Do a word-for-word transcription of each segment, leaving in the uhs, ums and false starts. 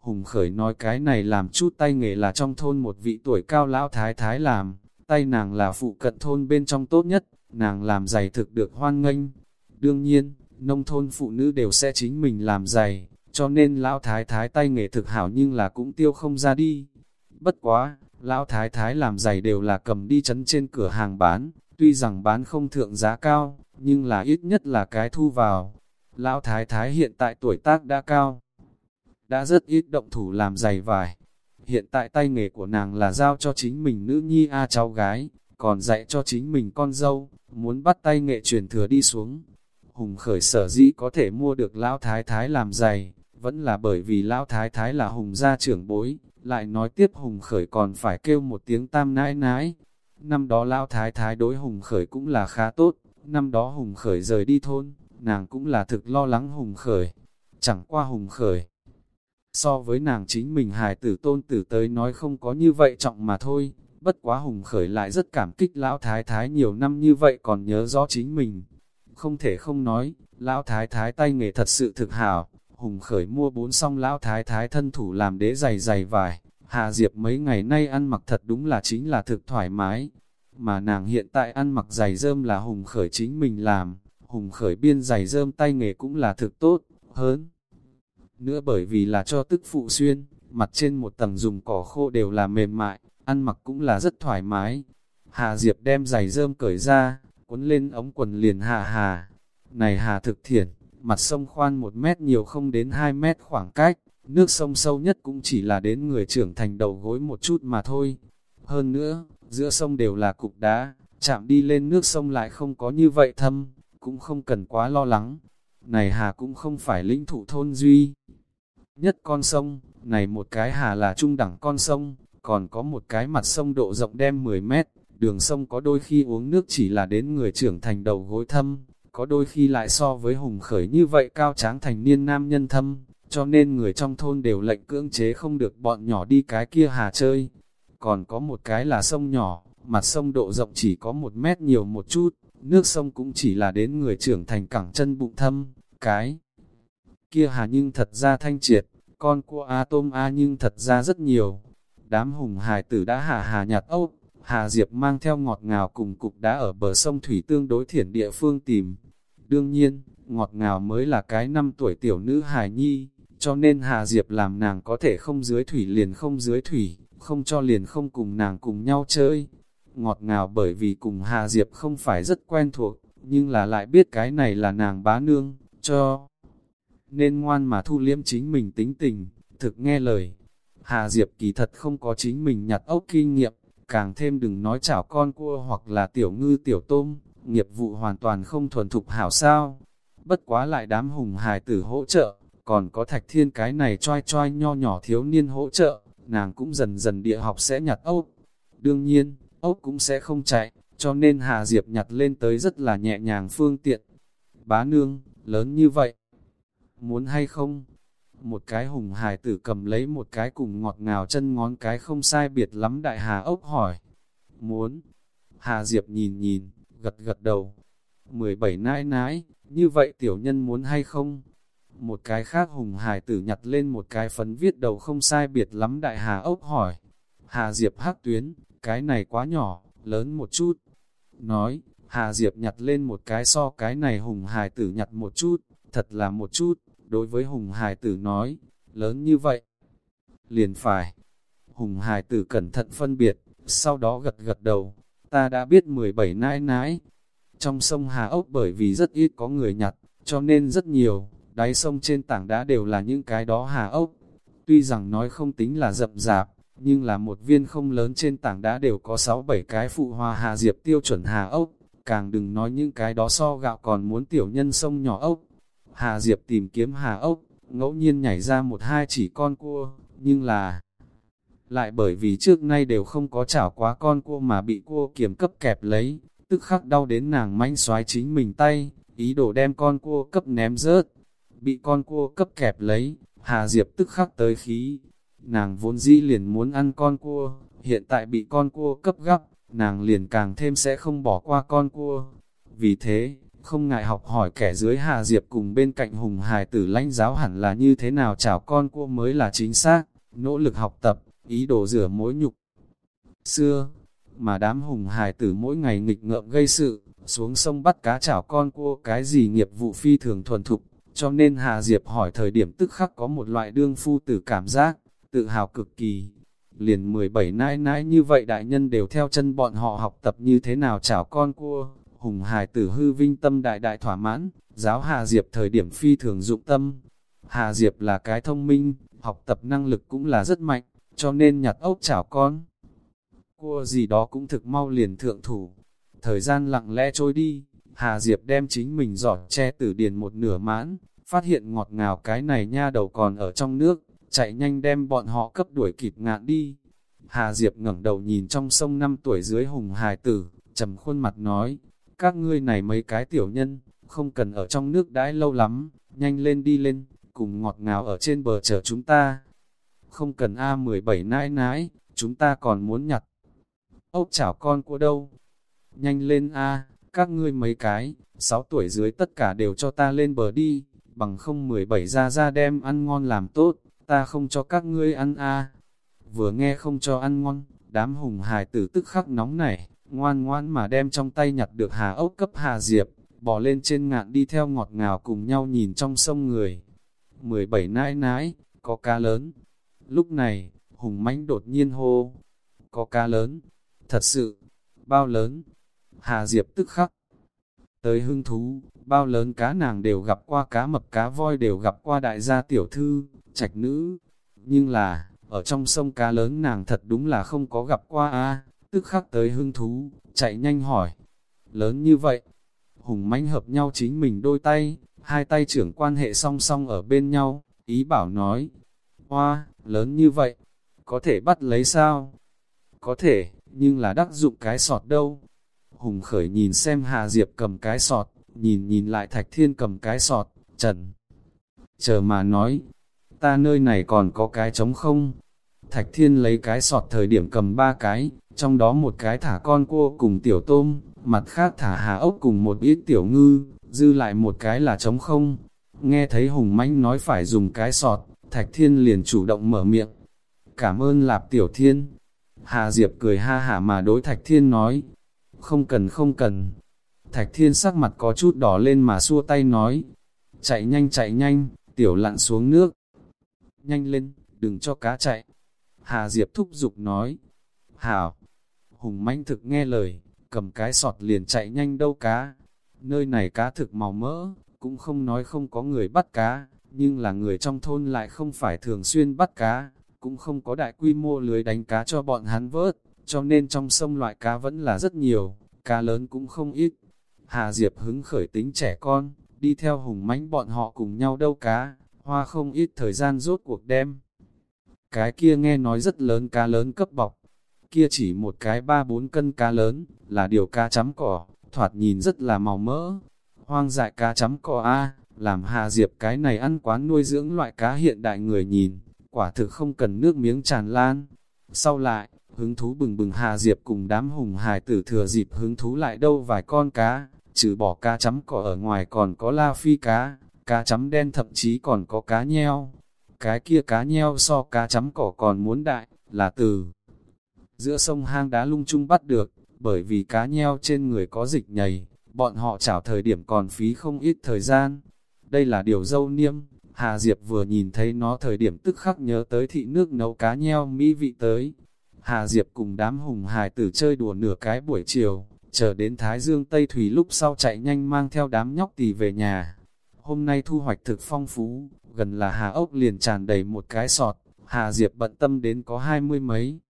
Hùng Khởi nói cái này làm chút tay nghề là trong thôn một vị tuổi cao lão thái thái làm, tay nàng là phụ cận thôn bên trong tốt nhất, nàng làm giày thực được hoan nghênh. Đương nhiên, nông thôn phụ nữ đều sẽ chính mình làm giày, cho nên lão thái thái tay nghề thực hảo nhưng là cũng tiêu không ra đi. Bất quá, lão thái thái làm giày đều là cầm đi chấn trên cửa hàng bán, tuy rằng bán không thượng giá cao, nhưng là ít nhất là cái thu vào. Lão thái thái hiện tại tuổi tác đã cao, đã rất ít động thủ làm giày vải. Hiện tại tay nghề của nàng là giao cho chính mình nữ nhi A cháu gái, còn dạy cho chính mình con dâu, muốn bắt tay nghệ truyền thừa đi xuống. Hùng Khởi sở dĩ có thể mua được lão thái thái làm giày, vẫn là bởi vì lão thái thái là Hùng gia trưởng bối, lại nói tiếp Hùng Khởi còn phải kêu một tiếng tam nãi nãi. Năm đó lão thái thái đối Hùng Khởi cũng là khá tốt, năm đó Hùng Khởi rời đi thôn, nàng cũng là thực lo lắng Hùng Khởi. Chẳng qua Hùng Khởi, so với nàng chính mình hài tử tôn tử tới nói không có như vậy trọng mà thôi, bất quá Hùng Khởi lại rất cảm kích lão thái thái nhiều năm như vậy còn nhớ rõ chính mình. Không thể không nói, lão thái thái tay nghề thật sự thực hảo. Hùng Khởi mua bốn xong lão thái thái thân thủ làm đế giày giày vải, Hà Diệp mấy ngày nay ăn mặc thật đúng là chính là thực thoải mái. Mà nàng hiện tại ăn mặc giày rơm là Hùng Khởi chính mình làm, Hùng Khởi biên giày rơm tay nghề cũng là thực tốt, hơn nữa bởi vì là cho tức phụ xuyên, mặt trên một tầng dùng cỏ khô đều là mềm mại, ăn mặc cũng là rất thoải mái. Hà Diệp đem giày rơm cởi ra, cuốn lên ống quần liền hạ hà. Này hà thực thiển, mặt sông khoan một mét nhiều không đến hai mét khoảng cách, nước sông sâu nhất cũng chỉ là đến người trưởng thành đầu gối một chút mà thôi. Hơn nữa, giữa sông đều là cục đá, chạm đi lên nước sông lại không có như vậy thâm, cũng không cần quá lo lắng. Này hà cũng không phải lĩnh thụ thôn duy nhất con sông, này một cái hà là trung đẳng con sông, còn có một cái mặt sông độ rộng đem mười mét, đường sông có đôi khi uống nước chỉ là đến người trưởng thành đầu gối thâm, có đôi khi lại so với Hùng Khởi như vậy cao tráng thành niên nam nhân thâm, cho nên người trong thôn đều lệnh cưỡng chế không được bọn nhỏ đi cái kia hà chơi. Còn có một cái là sông nhỏ, mặt sông độ rộng chỉ có một mét nhiều một chút, nước sông cũng chỉ là đến người trưởng thành cẳng chân bụng thâm, cái kia hà nhưng thật ra thanh triệt, con cua A tôm A nhưng thật ra rất nhiều. Đám Hùng hài tử đã hạ hà nhặt ốc, Hà Diệp mang theo ngọt ngào cùng cục đá ở bờ sông thủy tương đối thiển địa phương tìm. Đương nhiên, ngọt ngào mới là cái năm tuổi tiểu nữ hài nhi, cho nên Hà Diệp làm nàng có thể không dưới thủy liền không dưới thủy, không cho liền không cùng nàng cùng nhau chơi. Ngọt ngào bởi vì cùng Hà Diệp không phải rất quen thuộc, nhưng là lại biết cái này là nàng bá nương, cho nên ngoan mà thu liêm chính mình tính tình, thực nghe lời. Hà Diệp kỳ thật không có chính mình nhặt ốc kinh nghiệm, càng thêm đừng nói chảo con cua hoặc là tiểu ngư tiểu tôm, nghiệp vụ hoàn toàn không thuần thục hảo sao. Bất quá lại đám Hùng hài tử hỗ trợ, còn có Thạch Thiên cái này choai choai nho nhỏ thiếu niên hỗ trợ, nàng cũng dần dần địa học sẽ nhặt ốc. Đương nhiên, ốc cũng sẽ không chạy, cho nên Hà Diệp nhặt lên tới rất là nhẹ nhàng phương tiện. Bá nương, lớn như vậy, muốn hay không? Một cái Hùng hài tử cầm lấy một cái cùng ngọt ngào chân ngón cái không sai biệt lắm đại hà ốc hỏi. Muốn. Hà Diệp nhìn nhìn, gật gật đầu. mười bảy nãi nãi, như vậy tiểu nhân muốn hay không? Một cái khác Hùng hài tử nhặt lên một cái phấn viết đầu không sai biệt lắm đại hà ốc hỏi. Hà Diệp hắc tuyến, cái này quá nhỏ, lớn một chút. Nói, Hà Diệp nhặt lên một cái so cái này Hùng hài tử nhặt một chút, thật là một chút. Đối với Hùng hài tử nói, lớn như vậy, liền phải. Hùng hài tử cẩn thận phân biệt, sau đó gật gật đầu, ta đã biết mười bảy nãi nãi. Trong sông Hà Ốc bởi vì rất ít có người nhặt, cho nên rất nhiều, đáy sông trên tảng đá đều là những cái đó Hà Ốc. Tuy rằng nói không tính là rậm rạp, nhưng là một viên không lớn trên tảng đá đều có sáu bảy cái phụ hoa Hà Diệp tiêu chuẩn Hà Ốc, càng đừng nói những cái đó so gạo còn muốn tiểu nhân sông nhỏ ốc. Hà Diệp tìm kiếm hà ốc, ngẫu nhiên nhảy ra một hai chỉ con cua, nhưng là lại bởi vì trước nay đều không có chảo quá con cua mà bị cua kiềm cấp kẹp lấy, tức khắc đau đến nàng manh xoái chính mình tay, ý đồ đem con cua cấp ném rớt. Bị con cua cấp kẹp lấy, Hà Diệp tức khắc tới khí. Nàng vốn dĩ liền muốn ăn con cua, hiện tại bị con cua cấp gấp, nàng liền càng thêm sẽ không bỏ qua con cua. Vì thế, không ngại học hỏi kẻ dưới. Hà Diệp cùng bên cạnh Hùng hài tử lãnh giáo hẳn là như thế nào chảo con cua mới là chính xác, nỗ lực học tập, ý đồ rửa mối nhục xưa. Mà đám Hùng hài tử mỗi ngày nghịch ngợm gây sự, xuống sông bắt cá chảo con cua cái gì nghiệp vụ phi thường thuần thục, cho nên Hà Diệp hỏi thời điểm tức khắc có một loại đương phu tử cảm giác, tự hào cực kỳ. Liền mười bảy nãi nãi như vậy đại nhân đều theo chân bọn họ học tập như thế nào chảo con cua. Hùng hài tử hư vinh tâm đại đại thỏa mãn, giáo Hà Diệp thời điểm phi thường dụng tâm. Hà Diệp là cái thông minh, học tập năng lực cũng là rất mạnh, cho nên nhặt ốc chảo con cua gì đó cũng thực mau liền thượng thủ. Thời gian lặng lẽ trôi đi, Hà Diệp đem chính mình giỏ che tử điền một nửa mãn, phát hiện ngọt ngào cái này nha đầu còn ở trong nước, chạy nhanh đem bọn họ cấp đuổi kịp ngạn đi. Hà Diệp ngẩng đầu nhìn trong sông năm tuổi dưới Hùng hài tử, trầm khuôn mặt nói, các ngươi này mấy cái tiểu nhân, không cần ở trong nước đãi lâu lắm, nhanh lên đi lên, cùng ngọt ngào ở trên bờ chờ chúng ta. Không cần A mười bảy nãi nãi, chúng ta còn muốn nhặt ốc chảo con cua đâu. Nhanh lên A, các ngươi mấy cái, sáu tuổi dưới tất cả đều cho ta lên bờ đi, bằng không mười bảy ra ra đem ăn ngon làm tốt, ta không cho các ngươi ăn A. Vừa nghe không cho ăn ngon, đám Hùng hài tử tức khắc nóng nảy, ngoan ngoan mà đem trong tay nhặt được hà ốc cấp Hà Diệp, bò lên trên ngạn đi theo ngọt ngào cùng nhau nhìn trong sông người. mười bảy nãi nãi, có cá lớn. Lúc này, Hùng mãnh đột nhiên hô, có cá lớn, thật sự, bao lớn. Hà Diệp tức khắc tới hứng thú, bao lớn cá nàng đều gặp qua, cá mập cá voi đều gặp qua đại gia tiểu thư, trạch nữ. Nhưng là, ở trong sông cá lớn nàng thật đúng là không có gặp qua a. Tức khắc tới hứng thú, chạy nhanh hỏi, lớn như vậy. Hùng mãnh hợp nhau chính mình đôi tay, hai tay trưởng quan hệ song song ở bên nhau, ý bảo nói, hoa, lớn như vậy, có thể bắt lấy sao? Có thể, nhưng là đắc dụng cái sọt đâu. Hùng khởi nhìn xem Hà Diệp cầm cái sọt, nhìn nhìn lại Thạch Thiên cầm cái sọt, trần chờ mà nói, ta nơi này còn có cái trống không? Thạch Thiên lấy cái sọt thời điểm cầm ba cái, trong đó một cái thả con cua cùng tiểu tôm, mặt khác thả hà ốc cùng một ít tiểu ngư, dư lại một cái là trống không. Nghe thấy Hùng mãnh nói phải dùng cái sọt, Thạch Thiên liền chủ động mở miệng. Cảm ơn Lạp Tiểu Thiên. Hà Diệp cười ha hả mà đối Thạch Thiên nói, không cần không cần. Thạch Thiên sắc mặt có chút đỏ lên mà xua tay nói, chạy nhanh chạy nhanh, tiểu lặn xuống nước. Nhanh lên, đừng cho cá chạy. Hà Diệp thúc giục nói, hảo. Hùng mãnh thực nghe lời, cầm cái sọt liền chạy nhanh đâu cá. Nơi này cá thực màu mỡ, cũng không nói không có người bắt cá, nhưng là người trong thôn lại không phải thường xuyên bắt cá, cũng không có đại quy mô lưới đánh cá cho bọn hắn vớt, cho nên trong sông loại cá vẫn là rất nhiều, cá lớn cũng không ít. Hà Diệp hứng khởi tính trẻ con, đi theo Hùng mãnh bọn họ cùng nhau đâu cá, hoa không ít thời gian rốt cuộc đem. Cái kia nghe nói rất lớn cá lớn cấp bọc, kia chỉ một cái ba bốn cân cá lớn, là điều cá chấm cỏ, thoạt nhìn rất là màu mỡ. Hoang dại cá chấm cỏ a, làm Hà Diệp cái này ăn quán nuôi dưỡng loại cá hiện đại người nhìn, quả thực không cần nước miếng tràn lan. Sau lại, hứng thú bừng bừng Hà Diệp cùng đám Hùng hài tử thừa dịp hứng thú lại đâu vài con cá, trừ bỏ cá chấm cỏ ở ngoài còn có la phi cá, cá chấm đen thậm chí còn có cá nheo. Cái kia cá nheo so cá chấm cỏ còn muốn đại, là từ giữa sông hang đá lung chung bắt được, bởi vì cá nheo trên người có dịch nhầy, bọn họ chảo thời điểm còn phí không ít thời gian. Đây là điều dâu niêm, Hà Diệp vừa nhìn thấy nó thời điểm tức khắc nhớ tới thị nước nấu cá nheo mỹ vị tới. Hà Diệp cùng đám Hùng hài tử chơi đùa nửa cái buổi chiều, chờ đến Thái Dương Tây Thủy lúc sau chạy nhanh mang theo đám nhóc tỳ về nhà. Hôm nay thu hoạch thực phong phú, gần là hà ốc liền tràn đầy một cái sọt, Hà Diệp bận tâm đến có hai mươi mấy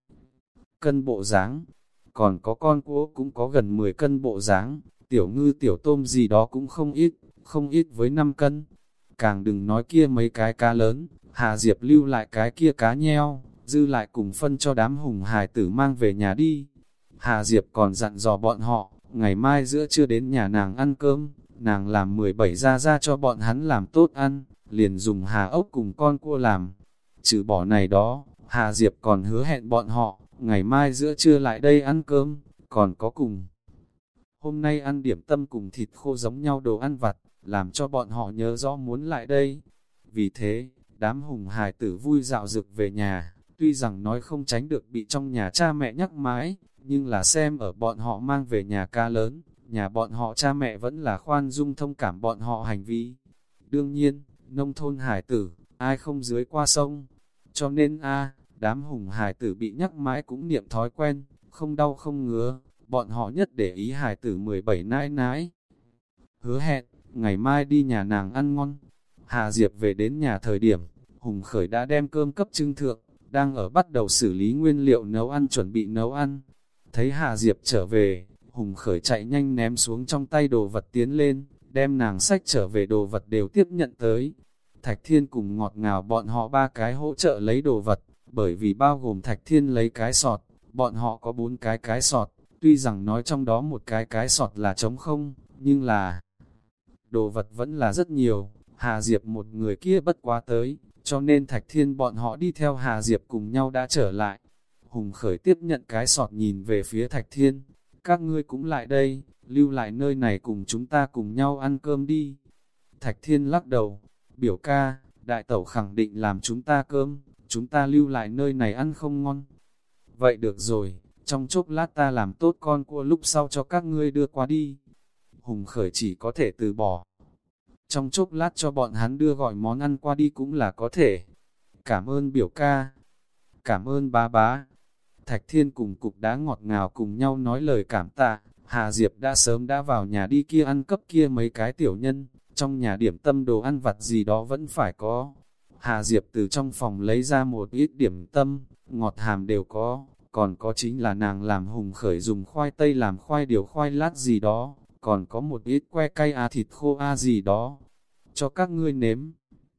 cân bộ dáng, còn có con cua cũng có gần mười cân bộ dáng, tiểu ngư tiểu tôm gì đó cũng không ít, không ít với năm cân. Càng đừng nói kia mấy cái cá lớn, Hà Diệp lưu lại cái kia cá nheo, dư lại cùng phân cho đám Hùng hài tử mang về nhà đi. Hà Diệp còn dặn dò bọn họ, ngày mai giữa trưa đến nhà nàng ăn cơm, nàng làm mười bảy ra ra cho bọn hắn làm tốt ăn, liền dùng hà ốc cùng con cua làm. Trừ bỏ này đó, Hà Diệp còn hứa hẹn bọn họ, ngày mai giữa trưa lại đây ăn cơm, còn có cùng Hôm nay ăn điểm tâm cùng thịt khô giống nhau đồ ăn vặt, làm cho bọn họ nhớ rõ muốn lại đây. Vì thế, đám hùng hài tử vui dạo dực về nhà, tuy rằng nói không tránh được bị trong nhà cha mẹ nhắc mãi, nhưng là xem ở bọn họ mang về nhà ca lớn, nhà bọn họ cha mẹ vẫn là khoan dung thông cảm bọn họ hành vi. Đương nhiên, nông thôn hải tử, ai không dưới qua sông, cho nên a đám hùng hải tử bị nhắc mãi cũng niệm thói quen, không đau không ngứa, bọn họ nhất để ý hải tử mười bảy nãi nãi. Hứa hẹn, ngày mai đi nhà nàng ăn ngon. Hà Diệp về đến nhà thời điểm, Hùng Khởi đã đem cơm cấp trưng thượng, đang ở bắt đầu xử lý nguyên liệu nấu ăn chuẩn bị nấu ăn. Thấy Hà Diệp trở về, Hùng Khởi chạy nhanh ném xuống trong tay đồ vật tiến lên, đem nàng sách trở về đồ vật đều tiếp nhận tới. Thạch Thiên cùng ngọt ngào bọn họ ba cái hỗ trợ lấy đồ vật, bởi vì bao gồm Thạch Thiên lấy cái sọt, bọn họ có bốn cái cái sọt, tuy rằng nói trong đó một cái cái sọt là trống không, nhưng là đồ vật vẫn là rất nhiều. Hà Diệp một người kia bất quá tới, cho nên Thạch Thiên bọn họ đi theo Hà Diệp cùng nhau đã trở lại. Hùng Khởi tiếp nhận cái sọt nhìn về phía Thạch Thiên, các ngươi cũng lại đây, lưu lại nơi này cùng chúng ta cùng nhau ăn cơm đi. Thạch Thiên lắc đầu, biểu ca, đại tẩu khẳng định làm chúng ta cơm, chúng ta lưu lại nơi này ăn không ngon. Vậy được rồi, trong chốc lát ta làm tốt con cua lúc sau cho các ngươi đưa qua đi. Hùng Khởi chỉ có thể từ bỏ. Trong chốc lát cho bọn hắn đưa gọi món ăn qua đi cũng là có thể. Cảm ơn biểu ca. Cảm ơn bá bá. Thạch Thiên cùng cục đá ngọt ngào cùng nhau nói lời cảm tạ. Hà Diệp đã sớm đã vào nhà đi kia ăn cấp kia mấy cái tiểu nhân. Trong nhà điểm tâm đồ ăn vặt gì đó vẫn phải có. Hà Diệp từ trong phòng lấy ra một ít điểm tâm, ngọt hàm đều có. Còn có chính là nàng làm Hùng Khởi dùng khoai tây làm khoai điều khoai lát gì đó. Còn có một ít que cay à thịt khô a à gì đó, cho các ngươi nếm.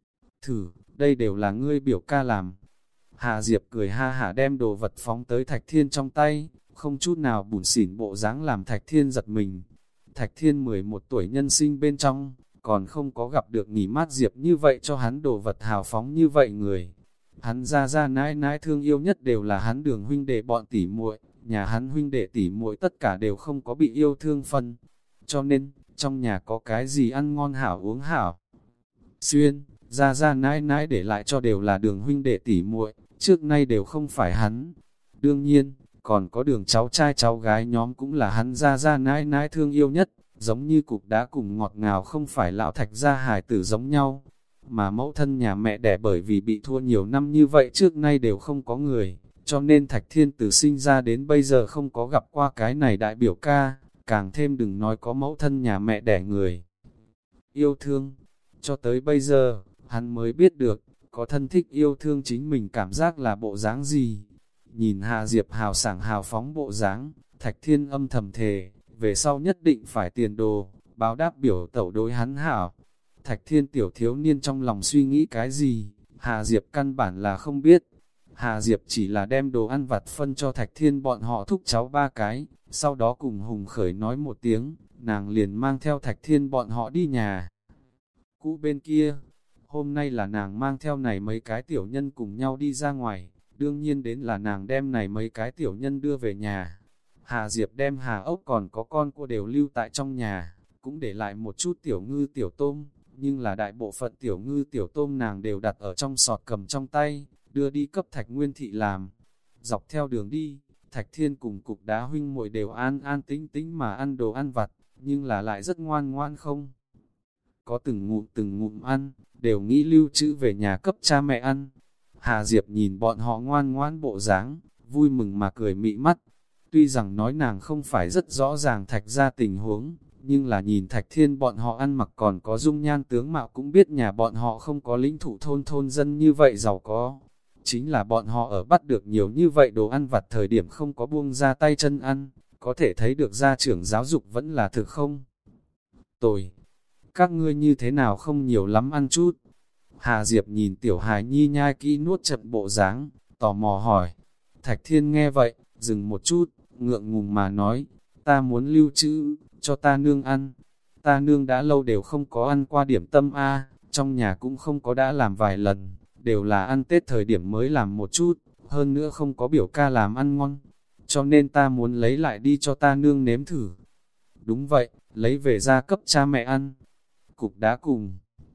Thử, đây đều là ngươi biểu ca làm. Hà Diệp cười ha hả đem đồ vật phóng tới Thạch Thiên trong tay, không chút nào bủn xỉn bộ dáng làm Thạch Thiên giật mình. Thạch Thiên mười một tuổi nhân sinh bên trong, còn không có gặp được nghỉ mát Diệp như vậy cho hắn đồ vật hào phóng như vậy người. Hắn ra ra nãi nãi thương yêu nhất đều là hắn Đường huynh đệ bọn tỉ muội, nhà hắn huynh đệ tỉ muội tất cả đều không có bị yêu thương phân. Cho nên, trong nhà có cái gì ăn ngon hảo uống hảo. Xuyên, ra ra nãi nãi để lại cho đều là Đường huynh đệ tỉ muội, trước nay đều không phải hắn. Đương nhiên, còn có Đường cháu trai cháu gái nhóm cũng là hắn ra ra nãi nãi thương yêu nhất, giống như cục đá cùng ngọt ngào không phải lão Thạch gia hài tử giống nhau. Mà mẫu thân nhà mẹ đẻ bởi vì bị thua nhiều năm như vậy trước nay đều không có người, cho nên Thạch Thiên từ sinh ra đến bây giờ không có gặp qua cái này đại biểu ca. Càng thêm đừng nói có mẫu thân nhà mẹ đẻ người yêu thương. Cho tới bây giờ, hắn mới biết được, có thân thích yêu thương chính mình cảm giác là bộ dáng gì. Nhìn Hà Diệp hào sảng hào phóng bộ dáng, Thạch Thiên âm thầm thề, về sau nhất định phải tiền đồ, báo đáp biểu tẩu đối hắn hảo. Thạch Thiên tiểu thiếu niên trong lòng suy nghĩ cái gì, Hà Diệp căn bản là không biết. Hà Diệp chỉ là đem đồ ăn vặt phân cho Thạch Thiên bọn họ thúc cháu ba cái, sau đó cùng Hùng Khởi nói một tiếng, nàng liền mang theo Thạch Thiên bọn họ đi nhà cũ bên kia. Hôm nay là nàng mang theo này mấy cái tiểu nhân cùng nhau đi ra ngoài, đương nhiên đến là nàng đem này mấy cái tiểu nhân đưa về nhà. Hà Diệp đem Hà ốc còn có con cua đều lưu tại trong nhà, cũng để lại một chút tiểu ngư tiểu tôm, nhưng là đại bộ phận tiểu ngư tiểu tôm nàng đều đặt ở trong sọt cầm trong tay, đưa đi cấp Thạch Nguyên Thị làm. Dọc theo đường đi, Thạch Thiên cùng cục đá huynh muội đều an an tĩnh tĩnh mà ăn đồ ăn vặt, nhưng là lại rất ngoan ngoan không. Có từng ngụm từng ngụm ăn, đều nghĩ lưu trữ về nhà cấp cha mẹ ăn. Hà Diệp nhìn bọn họ ngoan ngoan bộ dáng, vui mừng mà cười mị mắt. Tuy rằng nói nàng không phải rất rõ ràng Thạch ra tình huống, nhưng là nhìn Thạch Thiên bọn họ ăn mặc còn có dung nhan tướng mạo cũng biết nhà bọn họ không có lĩnh thủ thôn thôn dân như vậy giàu có. Chính là bọn họ ở bắt được nhiều như vậy đồ ăn vặt thời điểm không có buông ra tay chân ăn, có thể thấy được gia trưởng giáo dục vẫn là thực không. Tồi, các ngươi như thế nào không nhiều lắm ăn chút. Hà Diệp nhìn tiểu hài nhi nhai kỹ nuốt chậm bộ dáng, tò mò hỏi. Thạch Thiên nghe vậy, dừng một chút, ngượng ngùng mà nói, ta muốn lưu trữ, cho ta nương ăn. Ta nương đã lâu đều không có ăn qua điểm tâm a, trong nhà cũng không có đã làm vài lần, đều là ăn Tết thời điểm mới làm một chút, hơn nữa không có biểu ca làm ăn ngon, cho nên ta muốn lấy lại đi cho ta nương nếm thử. Đúng vậy, lấy về ra cấp cha mẹ ăn. Cục đá cùng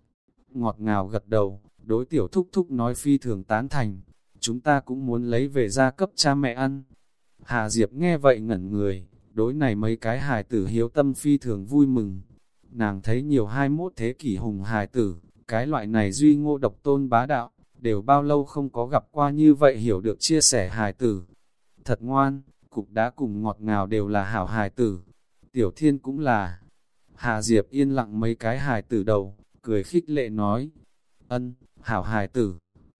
ngọt ngào gật đầu, đối tiểu thúc thúc nói phi thường tán thành, chúng ta cũng muốn lấy về ra cấp cha mẹ ăn. Hà Diệp nghe vậy ngẩn người, đối này mấy cái hài tử hiếu tâm phi thường vui mừng. Nàng thấy nhiều hai mốt thế kỷ hùng hài tử, cái loại này duy ngô độc tôn bá đạo, đều bao lâu không có gặp qua như vậy hiểu được chia sẻ hài tử. Thật ngoan, cục đá cùng ngọt ngào đều là hảo hài tử. Tiểu Thiên cũng là. Hà Diệp yên lặng mấy cái hài tử đầu, cười khích lệ nói. Ân, hảo hài tử.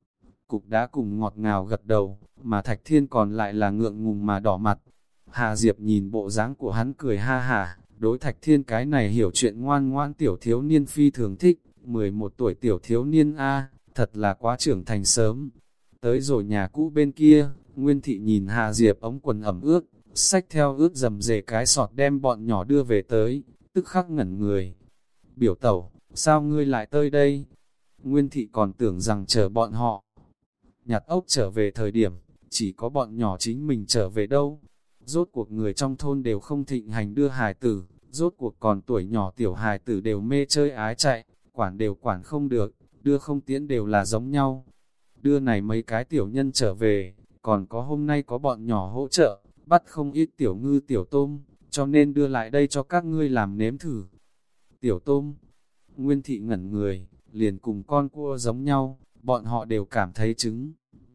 Cục đá cùng ngọt ngào gật đầu, mà Thạch Thiên còn lại là ngượng ngùng mà đỏ mặt. Hà Diệp nhìn bộ dáng của hắn cười ha hả, đối Thạch Thiên cái này hiểu chuyện ngoan ngoãn tiểu thiếu niên phi thường thích, mười một tuổi tiểu thiếu niên A, thật là quá trưởng thành sớm. Tới rồi nhà cũ bên kia, Nguyên Thị nhìn Hà Diệp ống quần ẩm ướt, xách theo ướt dầm dề cái sọt đem bọn nhỏ đưa về tới, tức khắc ngẩn người. Biểu tẩu, sao ngươi lại tới đây? Nguyên Thị còn tưởng rằng chờ bọn họ nhặt ốc trở về thời điểm, chỉ có bọn nhỏ chính mình trở về đâu. Rốt cuộc người trong thôn đều không thịnh hành đưa hài tử, rốt cuộc còn tuổi nhỏ tiểu hài tử đều mê chơi ái chạy, quản đều quản không được, đưa không tiễn đều là giống nhau. Đưa này mấy cái tiểu nhân trở về, còn có hôm nay có bọn nhỏ hỗ trợ, bắt không ít tiểu ngư tiểu tôm, cho nên đưa lại đây cho các ngươi làm nếm thử. Tiểu tôm, Nguyên Thị ngẩn người, liền cùng con cua giống nhau, bọn họ đều cảm thấy trứng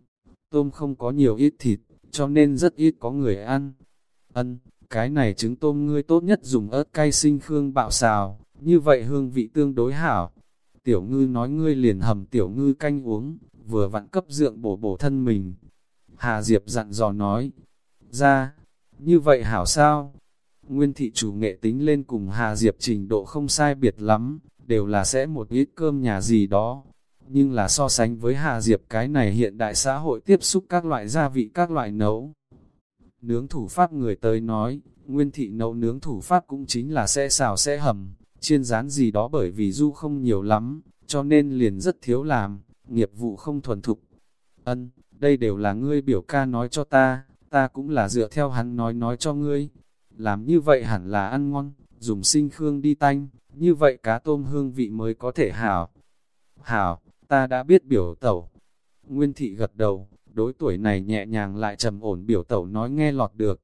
tôm không có nhiều ít thịt, cho nên rất ít có người ăn. Ân, cái này trứng tôm ngươi tốt nhất dùng ớt cay sinh khương bạo xào, như vậy hương vị tương đối hảo. Tiểu ngư nói ngươi liền hầm tiểu ngư canh uống, vừa vặn cấp dượng bổ bổ thân mình. Hà Diệp dặn dò nói, ra, như vậy hảo sao? Nguyên Thị chủ nghệ tính lên cùng Hà Diệp trình độ không sai biệt lắm, đều là sẽ một ít cơm nhà gì đó. Nhưng là so sánh với Hà Diệp cái này hiện đại xã hội tiếp xúc các loại gia vị các loại nấu. Nướng thủ pháp người tới nói, Nguyên Thị nấu nướng thủ pháp cũng chính là sẽ xào sẽ hầm, chiên rán gì đó bởi vì du không nhiều lắm, cho nên liền rất thiếu làm, nghiệp vụ không thuần thục. Ân, đây đều là ngươi biểu ca nói cho ta, ta cũng là dựa theo hắn nói nói cho ngươi. Làm như vậy hẳn là ăn ngon, dùng sinh khương đi tanh, như vậy cá tôm hương vị mới có thể hảo. Hảo, ta đã biết biểu tẩu. Nguyên Thị gật đầu, đối tuổi này nhẹ nhàng lại trầm ổn biểu tẩu nói nghe lọt được.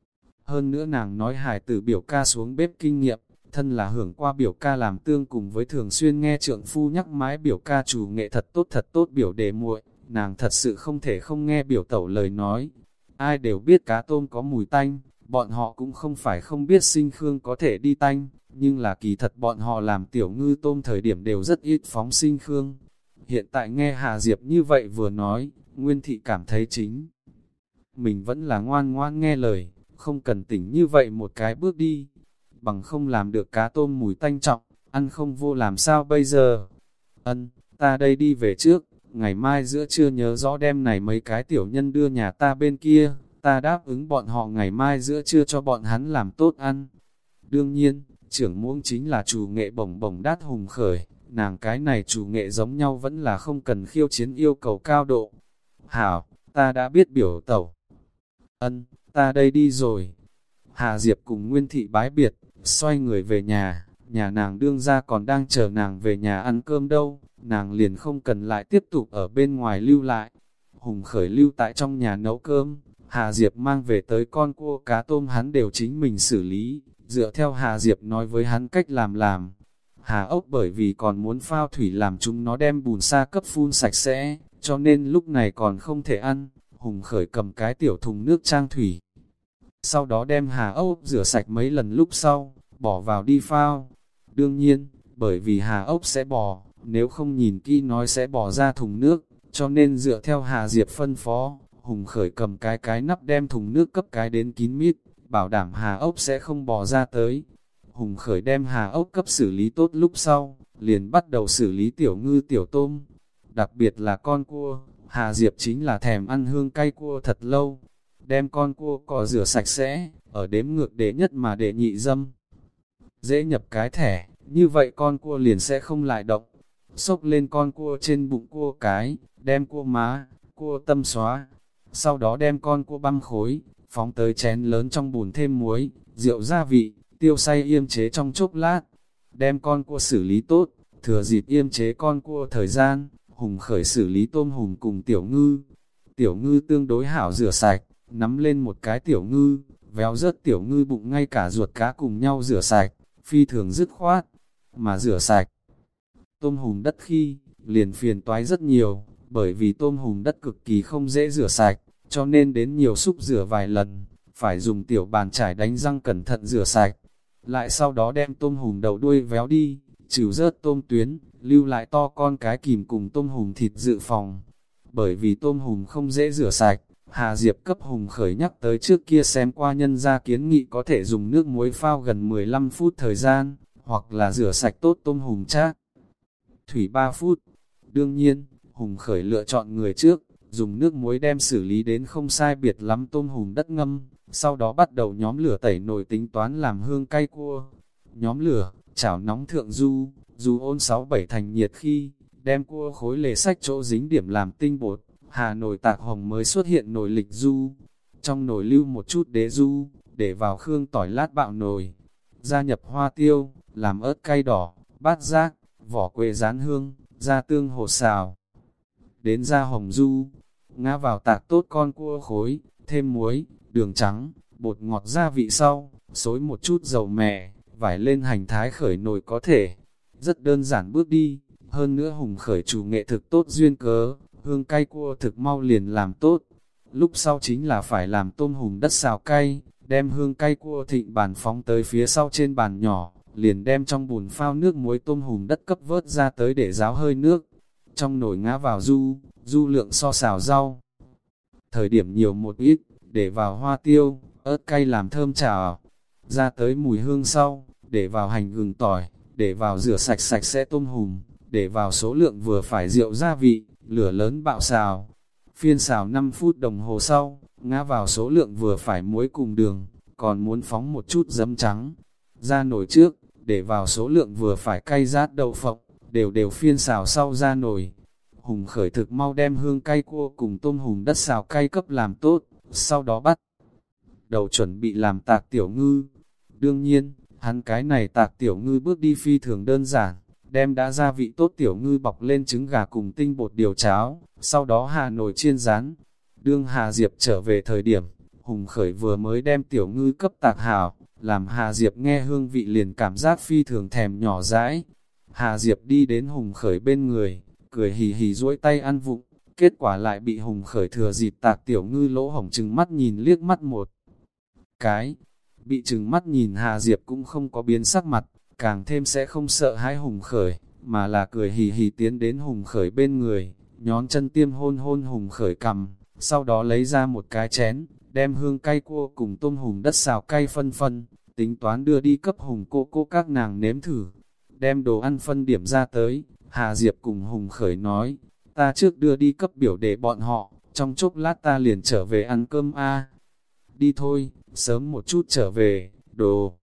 Hơn nữa nàng nói hài tử biểu ca xuống bếp kinh nghiệm, thân là hưởng qua biểu ca làm tương cùng với thường xuyên nghe trượng phu nhắc mãi biểu ca chủ nghệ thật tốt thật tốt biểu đề muội, nàng thật sự không thể không nghe biểu tẩu lời nói. Ai đều biết cá tôm có mùi tanh, bọn họ cũng không phải không biết sinh khương có thể đi tanh, nhưng là kỳ thật bọn họ làm tiểu ngư tôm thời điểm đều rất ít phóng sinh khương. Hiện tại nghe Hà Diệp như vậy vừa nói, Nguyên Thị cảm thấy chính mình vẫn là ngoan ngoan nghe lời, không cần tỉnh như vậy một cái bước đi, bằng không làm được cá tôm mùi tanh trọng, ăn không vô làm sao bây giờ. Ân, ta đây đi về trước, ngày mai giữa trưa nhớ rõ đem này mấy cái tiểu nhân đưa nhà ta bên kia, ta đáp ứng bọn họ ngày mai giữa trưa cho bọn hắn làm tốt ăn. Đương nhiên, trưởng muỗng chính là chủ nghệ bổng bổng đát hùng khởi, nàng cái này chủ nghệ giống nhau vẫn là không cần khiêu chiến yêu cầu cao độ. Hảo, ta đã biết biểu tẩu. Ân, ta đây đi rồi. Hà Diệp cùng Nguyên Thị bái biệt, xoay người về nhà, nhà nàng đương ra còn đang chờ nàng về nhà ăn cơm đâu, nàng liền không cần lại tiếp tục ở bên ngoài lưu lại. Hùng khởi lưu tại trong nhà nấu cơm, Hà Diệp mang về tới con cua cá tôm hắn đều chính mình xử lý, dựa theo Hà Diệp nói với hắn cách làm làm. Hà ốc bởi vì còn muốn phao thủy làm chúng nó đem bùn sa cấp phun sạch sẽ, cho nên lúc này còn không thể ăn. Hùng khởi cầm cái tiểu thùng nước trang thủy. Sau đó đem hà ốc rửa sạch mấy lần lúc sau, bỏ vào đi phao. Đương nhiên, bởi vì hà ốc sẽ bò, nếu không nhìn kỹ nói sẽ bỏ ra thùng nước, cho nên dựa theo Hà Diệp phân phó, Hùng khởi cầm cái cái nắp đem thùng nước cấp cái đến kín mít, bảo đảm hà ốc sẽ không bò ra tới. Hùng khởi đem hà ốc cấp xử lý tốt lúc sau, liền bắt đầu xử lý tiểu ngư tiểu tôm. Đặc biệt là con cua, Hà Diệp chính là thèm ăn hương cay cua thật lâu. Đem con cua cỏ rửa sạch sẽ, ở đếm ngược đệ nhất mà đệ nhị dâm. Dễ nhập cái thẻ, như vậy con cua liền sẽ không lại động. Xốc lên con cua trên bụng cua cái, đem cua má, cua tâm xóa. Sau đó đem con cua băm khối, phóng tới chén lớn trong bùn thêm muối, rượu gia vị, tiêu xay yêm chế trong chốc lát, đem con cua xử lý tốt, thừa dịp yêm chế con cua thời gian, Hùng Khởi xử lý tôm hùm cùng tiểu ngư. Tiểu ngư tương đối hảo rửa sạch, nắm lên một cái tiểu ngư, véo rớt tiểu ngư bụng ngay cả ruột cá cùng nhau rửa sạch, phi thường dứt khoát, mà rửa sạch. Tôm hùm đất khi, liền phiền toái rất nhiều, bởi vì tôm hùm đất cực kỳ không dễ rửa sạch, cho nên đến nhiều xúc rửa vài lần, phải dùng tiểu bàn chải đánh răng cẩn thận rửa sạch. Lại sau đó đem tôm hùm đầu đuôi véo đi, trừ rớt tôm tuyến, lưu lại to con cái kìm cùng tôm hùm thịt dự phòng. Bởi vì tôm hùm không dễ rửa sạch, Hà Diệp cấp Hùng Khởi nhắc tới trước kia xem qua nhân gia kiến nghị có thể dùng nước muối phao gần mười lăm phút thời gian, hoặc là rửa sạch tốt tôm hùm chát. Thủy ba phút. Đương nhiên, Hùng Khởi lựa chọn người trước, dùng nước muối đem xử lý đến không sai biệt lắm tôm hùm đất ngâm, sau đó bắt đầu nhóm lửa tẩy nồi tính toán làm hương cay cua. Nhóm lửa, chảo nóng thượng du, dù ôn sáu bảy thành nhiệt khi, đem cua khối lề sách chỗ dính điểm làm tinh bột, hà nồi tạc hồng mới xuất hiện nồi lịch du. Trong nồi lưu một chút đế du, để vào khương tỏi lát bạo nồi. Gia nhập hoa tiêu, làm ớt cay đỏ, bát giác, vỏ quế rán hương, gia tương hồ xào. Đến gia hồng du, ngã vào tạc tốt con cua khối, thêm muối, đường trắng, bột ngọt gia vị sau, xối một chút dầu mè, vải lên hành thái khởi nồi có thể. Rất đơn giản bước đi, hơn nữa Hùng Khởi chủ nghệ thực tốt duyên cớ, hương cay cua thực mau liền làm tốt. Lúc sau chính là phải làm tôm hùm đất xào cay, đem hương cay cua thịnh bàn phóng tới phía sau trên bàn nhỏ, liền đem trong bùn phao nước muối tôm hùm đất cấp vớt ra tới để ráo hơi nước. Trong nồi ngã vào du, du lượng so xào rau. Thời điểm nhiều một ít, để vào hoa tiêu, ớt cay làm thơm chảo. Ra tới mùi hương sau, để vào hành gừng tỏi, để vào rửa sạch sạch sẽ tôm hùm, để vào số lượng vừa phải rượu gia vị, lửa lớn bạo xào. Phiên xào năm phút đồng hồ sau, ngã vào số lượng vừa phải muối cùng đường, còn muốn phóng một chút giấm trắng. Ra nồi trước, để vào số lượng vừa phải cay rát đậu phộng, đều đều phiên xào sau ra nồi. Hùng Khởi thực mau đem hương cay cua cùng tôm hùm đất xào cay cấp làm tốt, sau đó bắt đầu chuẩn bị làm tạc tiểu ngư. Đương nhiên, hắn cái này tạc tiểu ngư bước đi phi thường đơn giản, đem đã gia vị tốt tiểu ngư bọc lên trứng gà cùng tinh bột điều cháo, sau đó hà nồi chiên rán. Đương Hà Diệp trở về thời điểm, Hùng Khởi vừa mới đem tiểu ngư cấp tạc hảo, làm Hà Diệp nghe hương vị liền cảm giác phi thường thèm nhỏ dãi. Hà Diệp đi đến Hùng Khởi bên người, cười hì hì duỗi tay ăn vụng, kết quả lại bị Hùng Khởi thừa dịp tạc tiểu ngư lỗ hổng trừng mắt nhìn liếc mắt một cái. Bị trừng mắt nhìn Hà Diệp cũng không có biến sắc mặt, càng thêm sẽ không sợ hãi Hùng Khởi, mà là cười hì hì tiến đến Hùng Khởi bên người, nhón chân tiêm hôn hôn Hùng Khởi cằm, sau đó lấy ra một cái chén, đem hương cay cua cùng tôm hùm đất xào cay phân phân, tính toán đưa đi cấp Hùng cô cô các nàng nếm thử. Đem đồ ăn phân điểm ra tới, Hà Diệp cùng Hùng Khởi nói, ta trước đưa đi cấp biểu để bọn họ, trong chốc lát ta liền trở về ăn cơm a. Đi thôi, sớm một chút trở về, đồ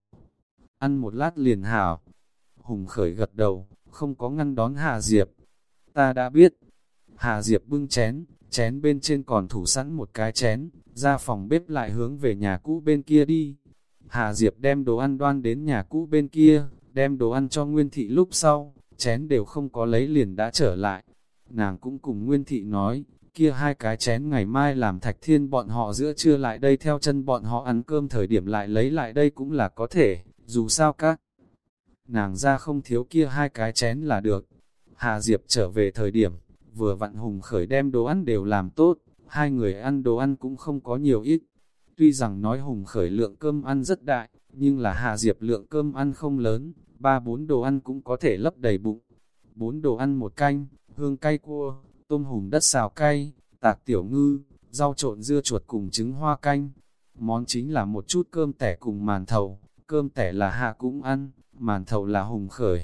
ăn một lát liền hảo. Hùng Khởi gật đầu, không có ngăn đón Hà Diệp. Ta đã biết. Hà Diệp bưng chén, chén bên trên còn thủ sẵn một cái chén, ra phòng bếp lại hướng về nhà cũ bên kia đi. Hà Diệp đem đồ ăn đoan đến nhà cũ bên kia, đem đồ ăn cho Nguyên Thị lúc sau, chén đều không có lấy liền đã trở lại. Nàng cũng cùng Nguyên Thị nói, kia hai cái chén ngày mai làm Thạch Thiên bọn họ giữa trưa lại đây theo chân bọn họ ăn cơm thời điểm lại lấy lại đây cũng là có thể, dù sao các nàng ra không thiếu kia hai cái chén là được. Hà Diệp trở về thời điểm, vừa vặn Hùng Khởi đem đồ ăn đều làm tốt, hai người ăn đồ ăn cũng không có nhiều ít. Tuy rằng nói Hùng Khởi lượng cơm ăn rất đại, nhưng là Hà Diệp lượng cơm ăn không lớn, ba bốn đồ ăn cũng có thể lấp đầy bụng. Bốn đồ ăn một canh, hương cay cua, tôm hùm đất xào cay, tạc tiểu ngư, rau trộn dưa chuột cùng trứng hoa canh. Món chính là một chút cơm tẻ cùng màn thầu, cơm tẻ là Hạ cũng ăn, màn thầu là Hùng Khởi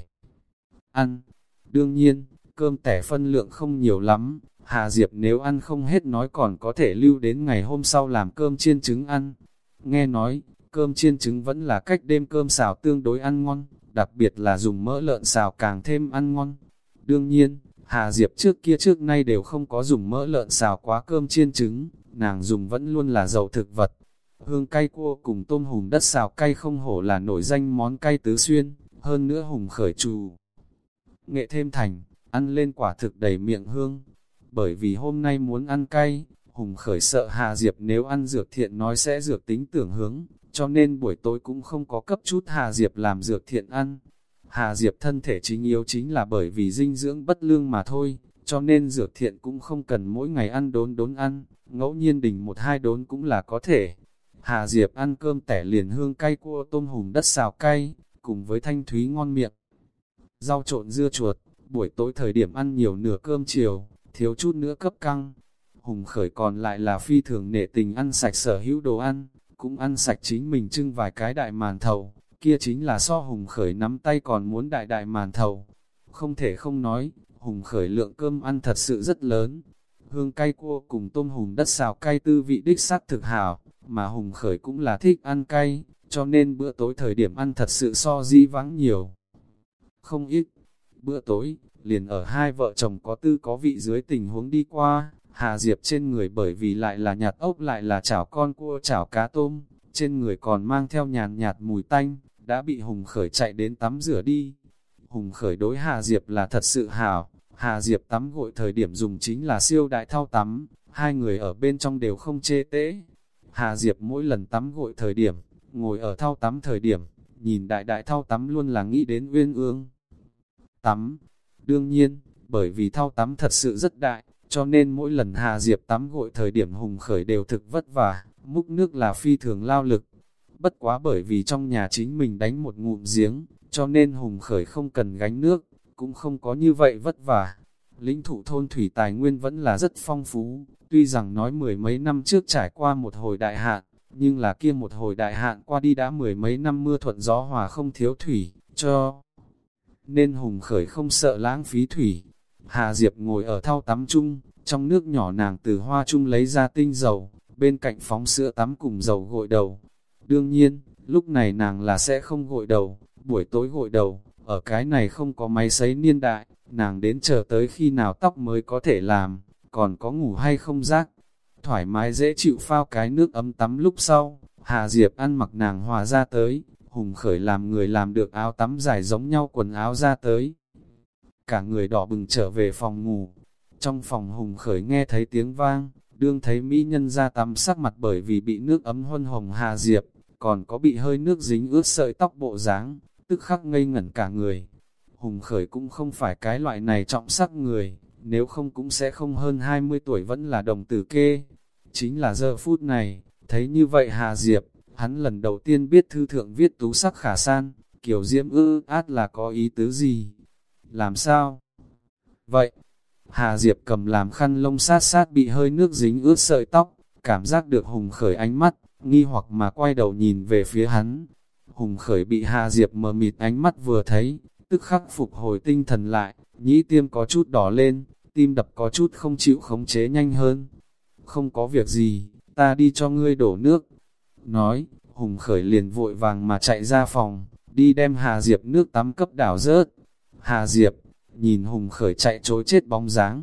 ăn. Đương nhiên, cơm tẻ phân lượng không nhiều lắm, Hà Diệp nếu ăn không hết nói còn có thể lưu đến ngày hôm sau làm cơm chiên trứng ăn. Nghe nói, cơm chiên trứng vẫn là cách đêm cơm xào tương đối ăn ngon, đặc biệt là dùng mỡ lợn xào càng thêm ăn ngon. Đương nhiên, Hà Diệp trước kia trước nay đều không có dùng mỡ lợn xào quá cơm chiên trứng, nàng dùng vẫn luôn là dầu thực vật. Hương cay cua cùng tôm hùm đất xào cay không hổ là nổi danh món cay tứ xuyên, hơn nữa Hùng Khởi trù nghệ thêm thành, ăn lên quả thực đầy miệng hương. Bởi vì hôm nay muốn ăn cay, Hùng Khởi sợ Hà Diệp nếu ăn dược thiện nói sẽ dược tính tưởng hướng, cho nên buổi tối cũng không có cấp chút Hà Diệp làm dược thiện ăn. Hà Diệp thân thể chính yếu chính là bởi vì dinh dưỡng bất lương mà thôi, cho nên dược thiện cũng không cần mỗi ngày ăn đốn đốn ăn, ngẫu nhiên đình một hai đốn cũng là có thể. Hà Diệp ăn cơm tẻ liền hương cay cua tôm hùm đất xào cay, cùng với thanh thúy ngon miệng. Rau trộn dưa chuột, buổi tối thời điểm ăn nhiều nửa cơm chiều, thiếu chút nữa cấp căng. Hùng Khởi còn lại là phi thường nể tình ăn sạch sở hữu đồ ăn, cũng ăn sạch chính mình trưng vài cái đại màn thầu, kia chính là so Hùng Khởi nắm tay còn muốn đại đại màn thầu. Không thể không nói, Hùng Khởi lượng cơm ăn thật sự rất lớn. Hương cay cua cùng tôm hùm đất xào cay tư vị đích xác thực hảo, mà Hùng Khởi cũng là thích ăn cay, cho nên bữa tối thời điểm ăn thật sự so dĩ vãng nhiều. Không ít, bữa tối, liền ở hai vợ chồng có tư có vị dưới tình huống đi qua, Hà Diệp trên người bởi vì lại là nhạt ốc lại là chảo con cua chảo cá tôm, trên người còn mang theo nhàn nhạt mùi tanh, đã bị Hùng Khởi chạy đến tắm rửa đi. Hùng Khởi đối Hà Diệp là thật sự hảo, Hà Diệp tắm gội thời điểm dùng chính là siêu đại thau tắm, hai người ở bên trong đều không chê tễ. Hà Diệp mỗi lần tắm gội thời điểm, ngồi ở thau tắm thời điểm, nhìn đại đại thau tắm luôn là nghĩ đến Uyên Ương tắm. Đương nhiên, bởi vì thau tắm thật sự rất đại, cho nên mỗi lần Hà Diệp tắm gội thời điểm Hùng Khởi đều thực vất vả, múc nước là phi thường lao lực. Bất quá bởi vì trong nhà chính mình đánh một ngụm giếng, cho nên Hùng Khởi không cần gánh nước, cũng không có như vậy vất vả. Lĩnh thụ thôn thủy tài nguyên vẫn là rất phong phú, tuy rằng nói mười mấy năm trước trải qua một hồi đại hạn, nhưng là kia một hồi đại hạn qua đi đã mười mấy năm mưa thuận gió hòa không thiếu thủy, cho nên Hùng Khởi không sợ lãng phí thủy. Hà Diệp ngồi ở thau tắm chung, trong nước nhỏ nàng từ hoa chung lấy ra tinh dầu, bên cạnh phóng sữa tắm cùng dầu gội đầu. Đương nhiên, lúc này nàng là sẽ không gội đầu, buổi tối gội đầu, ở cái này không có máy sấy niên đại, nàng đến chờ tới khi nào tóc mới có thể làm, còn có ngủ hay không rác. Thoải mái dễ chịu phao cái nước ấm tắm lúc sau, Hà Diệp ăn mặc nàng hòa ra tới, Hùng Khởi làm người làm được áo tắm dài giống nhau quần áo ra tới. Cả người đỏ bừng trở về phòng ngủ. Trong phòng Hùng Khởi nghe thấy tiếng vang, đương thấy mỹ nhân ra tắm sắc mặt bởi vì bị nước ấm huân hồng Hà Diệp, còn có bị hơi nước dính ướt sợi tóc bộ dáng, tức khắc ngây ngẩn cả người. Hùng Khởi cũng không phải cái loại này trọng sắc người, nếu không cũng sẽ không hơn hai mươi tuổi vẫn là đồng tử kê. Chính là giờ phút này, thấy như vậy Hà Diệp, hắn lần đầu tiên biết thư thượng viết tú sắc khả san, kiểu diễm ư át là có ý tứ gì. Làm sao? Vậy, Hà Diệp cầm làm khăn lông sát sát bị hơi nước dính ướt sợi tóc, cảm giác được Hùng Khởi ánh mắt, nghi hoặc mà quay đầu nhìn về phía hắn. Hùng Khởi bị Hà Diệp mờ mịt ánh mắt vừa thấy, tức khắc phục hồi tinh thần lại, nhĩ tiêm có chút đỏ lên, tim đập có chút không chịu khống chế nhanh hơn. Không có việc gì, ta đi cho ngươi đổ nước. Nói, Hùng Khởi liền vội vàng mà chạy ra phòng, đi đem Hà Diệp nước tắm cấp đảo rớt. Hà Diệp, nhìn Hùng Khởi chạy trối chết bóng dáng.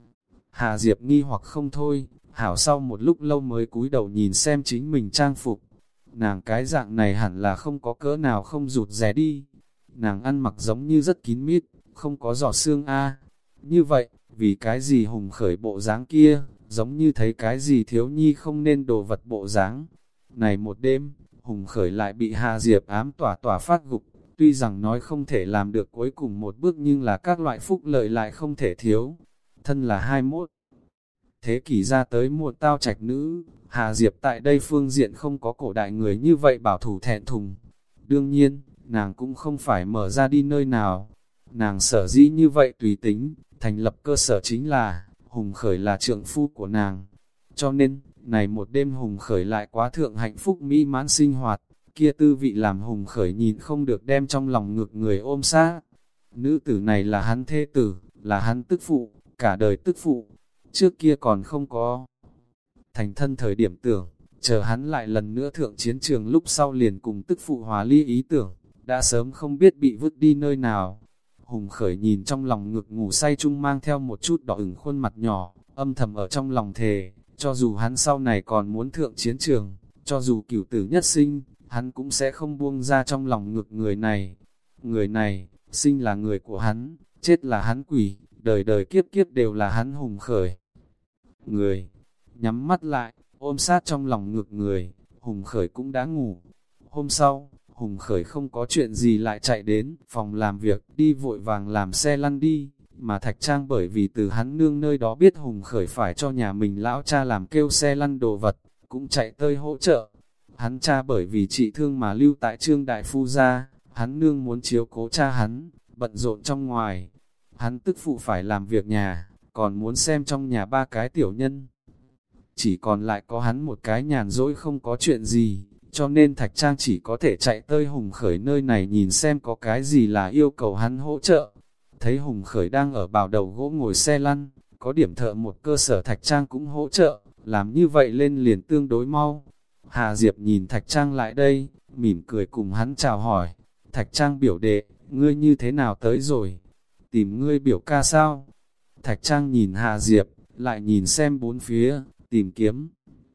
Hà Diệp nghi hoặc không thôi, hảo sau một lúc lâu mới cúi đầu nhìn xem chính mình trang phục. Nàng cái dạng này hẳn là không có cỡ nào không rụt rè đi. Nàng ăn mặc giống như rất kín mít, không có giọt xương a. Như vậy, vì cái gì Hùng Khởi bộ dáng kia, giống như thấy cái gì thiếu nhi không nên đồ vật bộ dáng. Này một đêm, Hùng Khởi lại bị Hà Diệp ám tỏa tỏa phát gục. Tuy rằng nói không thể làm được cuối cùng một bước nhưng là các loại phúc lợi lại không thể thiếu. Thân là hai mươi mốt thế kỷ ra tới một tao trạch nữ, Hà Diệp tại đây phương diện không có cổ đại người như vậy bảo thủ thẹn thùng. Đương nhiên, nàng cũng không phải mở ra đi nơi nào. Nàng sở dĩ như vậy tùy tính, thành lập cơ sở chính là, Hùng Khởi là trượng phu của nàng. Cho nên, này một đêm Hùng Khởi lại quá thượng hạnh phúc mỹ mãn sinh hoạt, kia tư vị làm Hùng Khởi nhìn không được đem trong lòng ngực người ôm sát. Nữ tử này là hắn thê tử, là hắn tức phụ, cả đời tức phụ. Trước kia còn không có thành thân thời điểm tưởng, chờ hắn lại lần nữa thượng chiến trường lúc sau liền cùng tức phụ hòa ly ý tưởng, đã sớm không biết bị vứt đi nơi nào. Hùng Khởi nhìn trong lòng ngực ngủ say chung mang theo một chút đỏ ửng khuôn mặt nhỏ, âm thầm ở trong lòng thề, cho dù hắn sau này còn muốn thượng chiến trường, cho dù cửu tử nhất sinh, hắn cũng sẽ không buông ra trong lòng ngực người này. Người này, sinh là người của hắn, chết là hắn quỷ, đời đời kiếp kiếp đều là hắn Hùng Khởi. Người, nhắm mắt lại, ôm sát trong lòng ngực người, Hùng Khởi cũng đã ngủ. Hôm sau, Hùng Khởi không có chuyện gì lại chạy đến phòng làm việc, đi vội vàng làm xe lăn đi, mà Thạch Trang bởi vì từ hắn nương nơi đó biết Hùng Khởi phải cho nhà mình lão cha làm kêu xe lăn đồ vật, cũng chạy tới hỗ trợ. Hắn cha bởi vì trị thương mà lưu tại Trương Đại Phu gia, hắn nương muốn chiếu cố cha hắn, bận rộn trong ngoài. Hắn tức phụ phải làm việc nhà, còn muốn xem trong nhà ba cái tiểu nhân. Chỉ còn lại có hắn một cái nhàn rỗi không có chuyện gì, cho nên Thạch Trang chỉ có thể chạy tới Hùng Khởi nơi này nhìn xem có cái gì là yêu cầu hắn hỗ trợ. Thấy Hùng Khởi đang ở bào đầu gỗ ngồi xe lăn, có điểm thợ một cơ sở Thạch Trang cũng hỗ trợ, làm như vậy lên liền tương đối mau. Hà Diệp nhìn Thạch Trang lại đây, mỉm cười cùng hắn chào hỏi. Thạch Trang biểu đệ, ngươi như thế nào tới rồi? Tìm ngươi biểu ca sao? Thạch Trang nhìn Hà Diệp, lại nhìn xem bốn phía, tìm kiếm.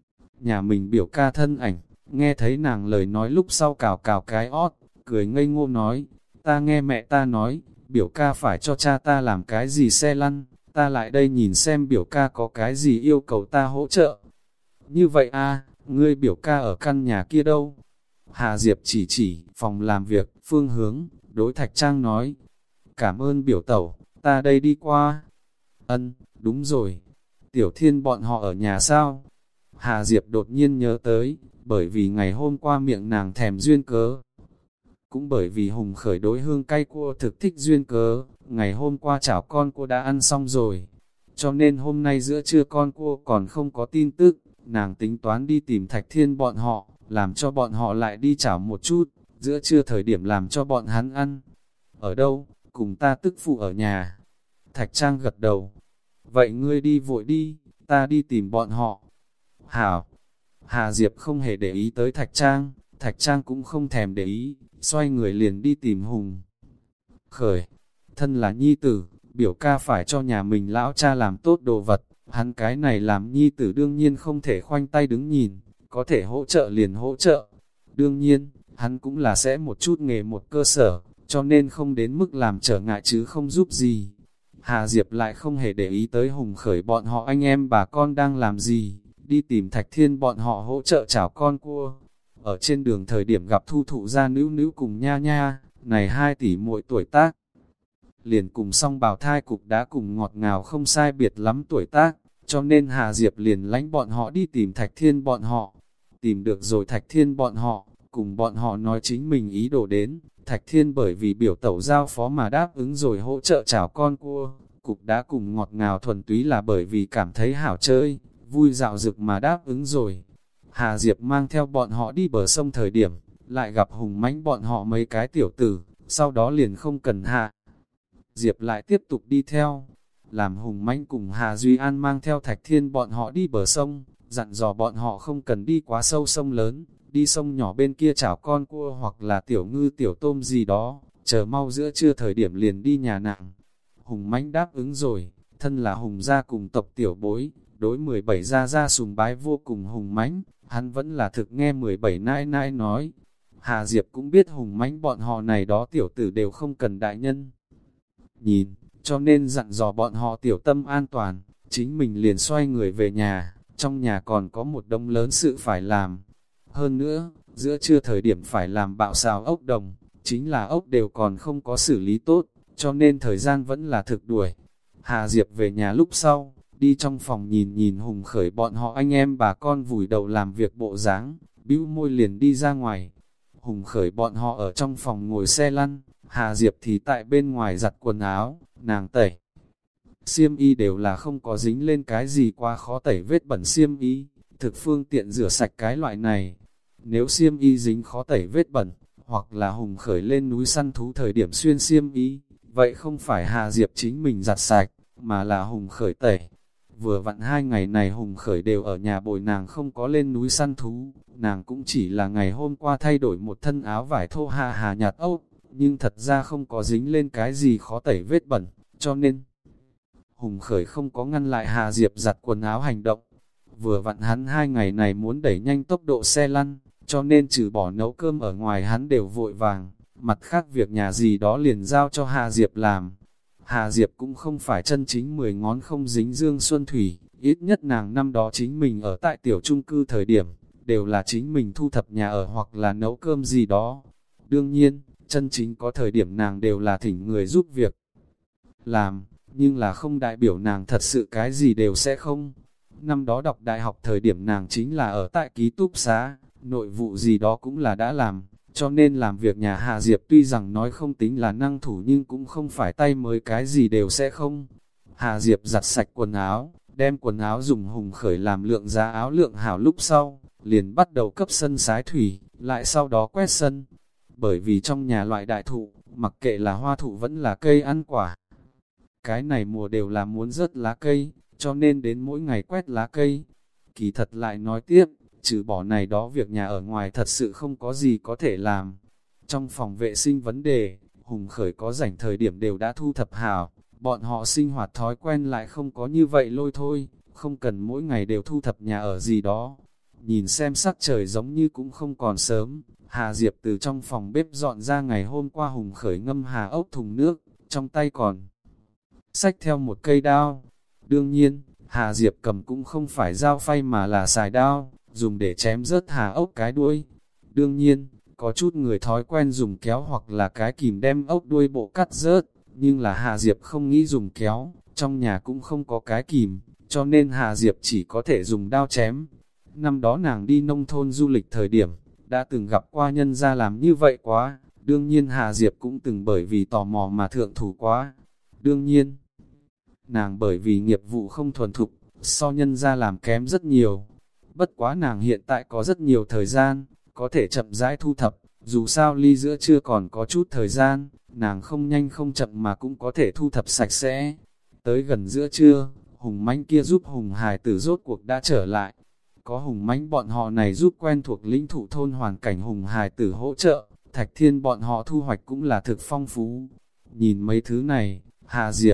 Nhà mình biểu ca thân ảnh, nghe thấy nàng lời nói lúc sau cào cào cái ót, cười ngây ngô nói, ta nghe mẹ ta nói, biểu ca phải cho cha ta làm cái gì xe lăn, ta lại đây nhìn xem biểu ca có cái gì yêu cầu ta hỗ trợ. Như vậy a, ngươi biểu ca ở căn nhà kia đâu? Hà Diệp chỉ chỉ, phòng làm việc, phương hướng, đối Thạch Trang nói, cảm ơn biểu tẩu, ta đây đi qua. Ân, đúng rồi, Tiểu Thiên bọn họ ở nhà sao? Hà Diệp đột nhiên nhớ tới, bởi vì ngày hôm qua miệng nàng thèm duyên cớ. Cũng bởi vì Hùng Khởi đối hương cay cua thực thích duyên cớ, ngày hôm qua chảo con cua đã ăn xong rồi. Cho nên hôm nay giữa trưa con cua còn không có tin tức, nàng tính toán đi tìm Thạch Thiên bọn họ, làm cho bọn họ lại đi chảo một chút, giữa trưa thời điểm làm cho bọn hắn ăn. Ở đâu? Cùng ta tức phụ ở nhà. Thạch Trang gật đầu. Vậy ngươi đi vội đi, ta đi tìm bọn họ. Hảo. Hà Diệp không hề để ý tới Thạch Trang, Thạch Trang cũng không thèm để ý, xoay người liền đi tìm Hùng Khởi. Thân là nhi tử, biểu ca phải cho nhà mình lão cha làm tốt đồ vật, hắn cái này làm nhi tử đương nhiên không thể khoanh tay đứng nhìn, có thể hỗ trợ liền hỗ trợ. Đương nhiên, hắn cũng là sẽ một chút nghề một cơ sở, cho nên không đến mức làm trở ngại chứ không giúp gì. Hà Diệp lại không hề để ý tới Hùng Khởi bọn họ anh em bà con đang làm gì, đi tìm Thạch Thiên bọn họ hỗ trợ chảo con cua. Ở trên đường thời điểm gặp Thu Thụ gia nữ nữ cùng nha nha, này hai tỷ muội tuổi tác. Liền cùng song bào thai cục đã cùng ngọt ngào không sai biệt lắm tuổi tác, cho nên Hà Diệp liền lánh bọn họ đi tìm Thạch Thiên bọn họ. Tìm được rồi Thạch Thiên bọn họ, cùng bọn họ nói chính mình ý đồ đến. Thạch Thiên bởi vì biểu tẩu giao phó mà đáp ứng rồi hỗ trợ chảo con cua. Cục đã cùng ngọt ngào thuần túy là bởi vì cảm thấy hảo chơi, vui dạo dực mà đáp ứng rồi. Hà Diệp mang theo bọn họ đi bờ sông thời điểm, lại gặp Hùng Mãnh bọn họ mấy cái tiểu tử, sau đó liền không cần Hà Diệp lại tiếp tục đi theo. Làm Hùng Mãnh cùng Hà Duy An mang theo Thạch Thiên bọn họ đi bờ sông, dặn dò bọn họ không cần đi quá sâu sông lớn, đi sông nhỏ bên kia chảo con cua hoặc là tiểu ngư tiểu tôm gì đó, chờ mau giữa trưa thời điểm liền đi nhà nàng. Hùng Mãnh đáp ứng rồi, thân là Hùng gia cùng tộc tiểu bối, đối mười bảy gia gia sùng bái vô cùng Hùng Mãnh, hắn vẫn là thực nghe mười bảy nãi nãi nói. Hà Diệp cũng biết Hùng Mãnh bọn họ này đó tiểu tử đều không cần đại nhân nhìn, cho nên dặn dò bọn họ tiểu tâm an toàn, chính mình liền xoay người về nhà, trong nhà còn có một đống lớn sự phải làm. Hơn nữa, giữa trưa thời điểm phải làm bạo xào ốc đồng, chính là ốc đều còn không có xử lý tốt, cho nên thời gian vẫn là thực đuổi. Hà Diệp về nhà lúc sau, đi trong phòng nhìn nhìn Hùng Khởi bọn họ anh em bà con vùi đầu làm việc bộ dáng, bĩu môi liền đi ra ngoài. Hùng Khởi bọn họ ở trong phòng ngồi xe lăn, Hà Diệp thì tại bên ngoài giặt quần áo, nàng tẩy. Xiêm y đều là không có dính lên cái gì quá khó tẩy vết bẩn xiêm y, thực phương tiện rửa sạch cái loại này. Nếu xiêm y dính khó tẩy vết bẩn, hoặc là Hùng Khởi lên núi săn thú thời điểm xuyên xiêm y, vậy không phải Hà Diệp chính mình giặt sạch, mà là Hùng Khởi tẩy. Vừa vặn hai ngày này Hùng Khởi đều ở nhà bồi nàng không có lên núi săn thú, nàng cũng chỉ là ngày hôm qua thay đổi một thân áo vải thô hà hà nhạt ốc, nhưng thật ra không có dính lên cái gì khó tẩy vết bẩn, cho nên Hùng Khởi không có ngăn lại Hà Diệp giặt quần áo hành động. vừa vặn hắn hai ngày này muốn đẩy nhanh tốc độ xe lăn, cho nên trừ bỏ nấu cơm ở ngoài hắn đều vội vàng, mặt khác việc nhà gì đó liền giao cho Hà Diệp làm. Hà Diệp cũng không phải chân chính mười ngón không dính dương xuân thủy, ít nhất nàng năm đó chính mình ở tại tiểu chung cư thời điểm, đều là chính mình thu thập nhà ở hoặc là nấu cơm gì đó. Đương nhiên, chân chính có thời điểm nàng đều là thỉnh người giúp việc làm, nhưng là không đại biểu nàng thật sự cái gì đều sẽ không. Năm đó đọc đại học thời điểm nàng chính là ở tại ký túc xá, nội vụ gì đó cũng là đã làm, cho nên làm việc nhà Hà Diệp tuy rằng nói không tính là năng thủ nhưng cũng không phải tay mới cái gì đều sẽ không. Hà Diệp giặt sạch quần áo, đem quần áo dùng hùng khởi làm lượng giá áo lượng hảo lúc sau, liền bắt đầu cấp sân sái thủy, lại sau đó quét sân. Bởi vì trong nhà loại đại thụ, mặc kệ là hoa thụ vẫn là cây ăn quả, cái này mùa đều là muốn rớt lá cây, cho nên đến mỗi ngày quét lá cây. Kỳ thật lại nói tiếp, trừ bỏ này đó việc nhà ở ngoài thật sự không có gì có thể làm. Trong phòng vệ sinh vấn đề, Hùng Khởi có rảnh thời điểm đều đã thu thập hảo, bọn họ sinh hoạt thói quen lại không có như vậy lôi thôi, không cần mỗi ngày đều thu thập nhà ở gì đó. Nhìn xem sắc trời giống như cũng không còn sớm, Hà Diệp từ trong phòng bếp dọn ra ngày hôm qua Hùng Khởi ngâm hà ốc thùng nước, trong tay còn xách theo một cây đao. Đương nhiên, Hà Diệp cầm cũng không phải dao phay mà là xài đao, dùng để chém rớt hà ốc cái đuôi. Đương nhiên, có chút người thói quen dùng kéo hoặc là cái kìm đem ốc đuôi bộ cắt rớt, nhưng là Hà Diệp không nghĩ dùng kéo, trong nhà cũng không có cái kìm, cho nên Hà Diệp chỉ có thể dùng đao chém. Năm đó nàng đi nông thôn du lịch thời điểm, đã từng gặp qua nhân gia làm như vậy quá, đương nhiên Hà Diệp cũng từng bởi vì tò mò mà thượng thủ quá. Đương nhiên, nàng bởi vì nghiệp vụ không thuần thục, so nhân gia làm kém rất nhiều. Bất quá nàng hiện tại có rất nhiều thời gian, có thể chậm rãi thu thập, dù sao ly giữa chưa còn có chút thời gian, nàng không nhanh không chậm mà cũng có thể thu thập sạch sẽ. Tới gần giữa trưa, Hùng Mãnh kia giúp Hùng Hải Tử rốt cuộc đã trở lại. Có Hùng Mãnh bọn họ này giúp quen thuộc lĩnh thụ thôn hoàn cảnh Hùng Hải Tử hỗ trợ, Thạch Thiên bọn họ thu hoạch cũng là thực phong phú. Nhìn mấy thứ này, Hà Diệp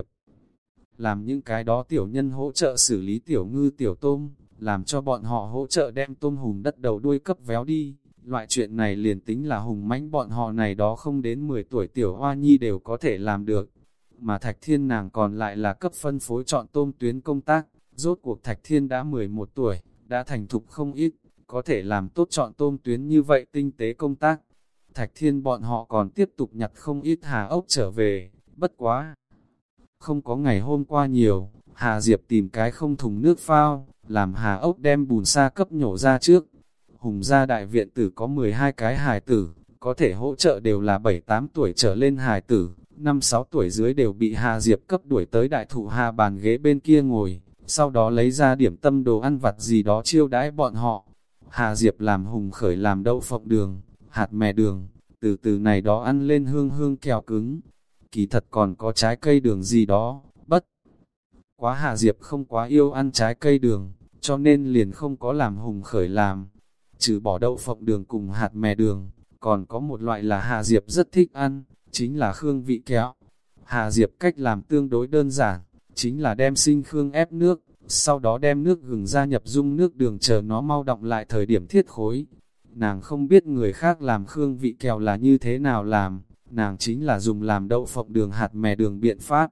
làm những cái đó tiểu nhân hỗ trợ xử lý tiểu ngư tiểu tôm, làm cho bọn họ hỗ trợ đem tôm hùm đất đầu đuôi cấp véo đi. Loại chuyện này liền tính là Hùng Mãnh bọn họ này đó không đến mười tuổi tiểu hoa nhi đều có thể làm được. Mà Thạch Thiên nàng còn lại là cấp phân phối chọn tôm tuyến công tác. Rốt cuộc Thạch Thiên đã mười một tuổi, đã thành thục không ít, có thể làm tốt chọn tôm tuyến như vậy tinh tế công tác. Thạch Thiên bọn họ còn tiếp tục nhặt không ít hà ốc trở về, bất quá. Không có ngày hôm qua nhiều, Hà Diệp tìm cái không thùng nước phao, làm hà ốc đem bùn sa cấp nhổ ra trước. Hùng gia đại viện tử có mười hai cái hài tử, có thể hỗ trợ đều là bảy tám tuổi trở lên hài tử, năm sáu tuổi dưới đều bị Hà Diệp cấp đuổi tới đại thụ hà bàn ghế bên kia ngồi, sau đó lấy ra điểm tâm đồ ăn vặt gì đó chiêu đãi bọn họ. Hà Diệp làm Hùng Khởi làm đậu phộng đường, hạt mè đường, từ từ này đó ăn lên hương hương kẹo cứng. Kỳ thật còn có trái cây đường gì đó, bất quá Hà Diệp không quá yêu ăn trái cây đường, cho nên liền không có làm Hùng Khởi làm. Trừ bỏ đậu phộng đường cùng hạt mè đường, còn có một loại là Hà Diệp rất thích ăn, chính là khương vị kẹo. Hà Diệp cách làm tương đối đơn giản, chính là đem sinh khương ép nước, sau đó đem nước gừng gia nhập dung nước đường chờ nó mau đọng lại thời điểm thiết khối. Nàng không biết người khác làm khương vị kẹo là như thế nào làm, nàng chính là dùng làm đậu phộng đường hạt mè đường biện pháp.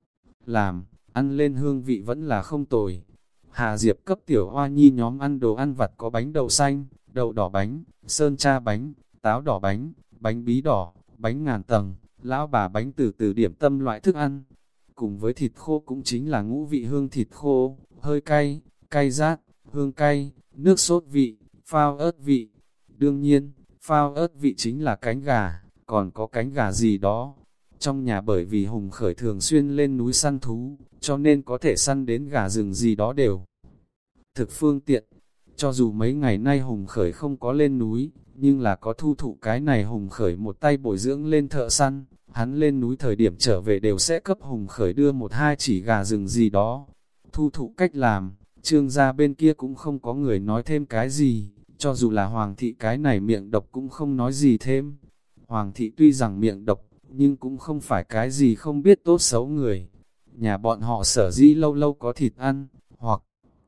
Làm, ăn lên hương vị vẫn là không tồi. Hà Diệp cấp tiểu hoa nhi nhóm ăn đồ ăn vặt có bánh đậu xanh, đậu đỏ bánh, sơn cha bánh, táo đỏ bánh, bánh bí đỏ, bánh ngàn tầng, lão bà bánh từ từ điểm tâm loại thức ăn. Cùng với thịt khô cũng chính là ngũ vị hương thịt khô, hơi cay, cay rát, hương cay, nước sốt vị, phao ớt vị. Đương nhiên, phao ớt vị chính là cánh gà, còn có cánh gà gì đó. Trong nhà bởi vì Hùng Khởi thường xuyên lên núi săn thú, cho nên có thể săn đến gà rừng gì đó đều thực phương tiện. Cho dù mấy ngày nay Hùng Khởi không có lên núi, nhưng là có thu thụ cái này Hùng Khởi một tay bồi dưỡng lên thợ săn. Hắn lên núi thời điểm trở về đều sẽ cấp Hùng Khởi đưa một hai chỉ gà rừng gì đó. Thu thụ cách làm, Trương gia bên kia cũng không có người nói thêm cái gì, cho dù là Hoàng thị cái này miệng độc cũng không nói gì thêm. Hoàng thị tuy rằng miệng độc, nhưng cũng không phải cái gì không biết tốt xấu người. Nhà bọn họ sở dĩ lâu lâu có thịt ăn, hoặc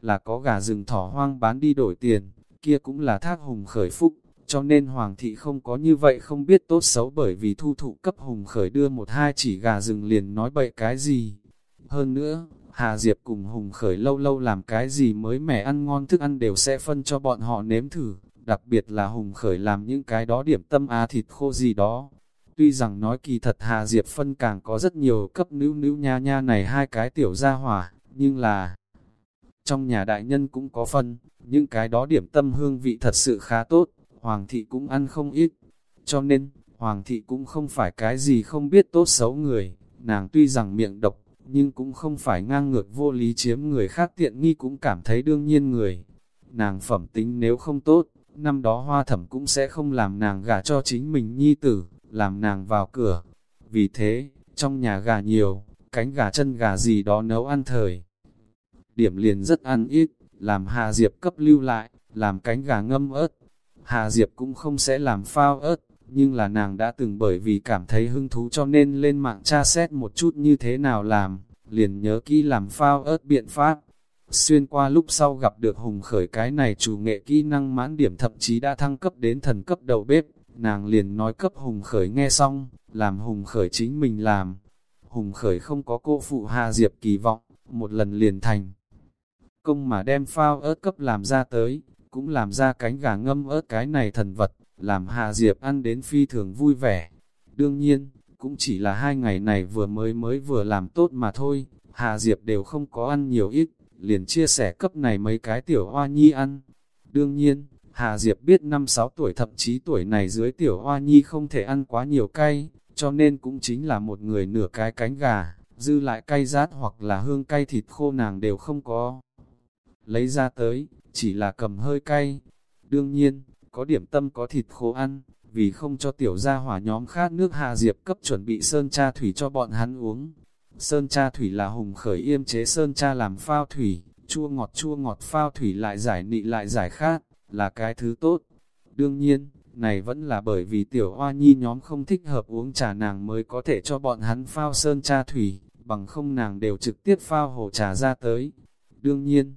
là có gà rừng thỏ hoang bán đi đổi tiền, kia cũng là thác Hùng Khởi phúc, cho nên Hoàng thị không có như vậy không biết tốt xấu bởi vì thu thụ cấp Hùng Khởi đưa một hai chỉ gà rừng liền nói bậy cái gì. Hơn nữa, Hà Diệp cùng Hùng Khởi lâu lâu làm cái gì mới mẻ ăn ngon thức ăn đều sẽ phân cho bọn họ nếm thử, đặc biệt là Hùng Khởi làm những cái đó điểm tâm á thịt khô gì đó. Tuy rằng nói kỳ thật Hà Diệp phân càng có rất nhiều cấp nữ nữ nha nha này hai cái tiểu gia hỏa, nhưng là trong nhà đại nhân cũng có phân, những cái đó điểm tâm hương vị thật sự khá tốt, Hoàng thị cũng ăn không ít. Cho nên, Hoàng thị cũng không phải cái gì không biết tốt xấu người, nàng tuy rằng miệng độc, nhưng cũng không phải ngang ngược vô lý chiếm người khác tiện nghi cũng cảm thấy đương nhiên người. Nàng phẩm tính nếu không tốt, năm đó Hoa Thẩm cũng sẽ không làm nàng gả cho chính mình nhi tử, làm nàng vào cửa. Vì thế, trong nhà gà nhiều, cánh gà chân gà gì đó nấu ăn thời. Điểm liền rất ăn ít, làm Hà Diệp cấp lưu lại, làm cánh gà ngâm ớt. Hà Diệp cũng không sẽ làm phao ớt, nhưng là nàng đã từng bởi vì cảm thấy hứng thú cho nên lên mạng tra xét một chút như thế nào làm, liền nhớ kỹ làm phao ớt biện pháp. Xuyên qua lúc sau gặp được Hùng Khởi cái này chủ nghệ kỹ năng mãn điểm thậm chí đã thăng cấp đến thần cấp đầu bếp, nàng liền nói cấp Hùng Khởi nghe xong, làm Hùng Khởi chính mình làm. Hùng Khởi không có cô phụ Hà Diệp kỳ vọng, một lần liền thành công mà đem phao ớt cấp làm ra tới, cũng làm ra cánh gà ngâm ớt cái này thần vật, làm Hà Diệp ăn đến phi thường vui vẻ. Đương nhiên, cũng chỉ là hai ngày này vừa mới mới vừa làm tốt mà thôi, Hà Diệp đều không có ăn nhiều ít, liền chia sẻ cấp này mấy cái tiểu hoa nhi ăn. Đương nhiên, Hà Diệp biết năm sáu tuổi thậm chí tuổi này dưới tiểu hoa nhi không thể ăn quá nhiều cay, cho nên cũng chính là một người nửa cái cánh gà, dư lại cay rát hoặc là hương cay thịt khô nàng đều không có lấy ra tới, chỉ là cầm hơi cay. Đương nhiên, có điểm tâm có thịt khô ăn, vì không cho tiểu gia hỏa nhóm khát nước Hà Diệp cấp chuẩn bị sơn cha thủy cho bọn hắn uống. Sơn cha thủy là Hùng Khởi yêm chế sơn cha làm phao thủy, chua ngọt chua ngọt phao thủy lại giải nị lại giải khát, là cái thứ tốt. Đương nhiên, này vẫn là bởi vì tiểu hoa nhi nhóm không thích hợp uống trà nàng mới có thể cho bọn hắn phao sơn cha thủy, bằng không nàng đều trực tiếp phao hồ trà ra tới. Đương nhiên,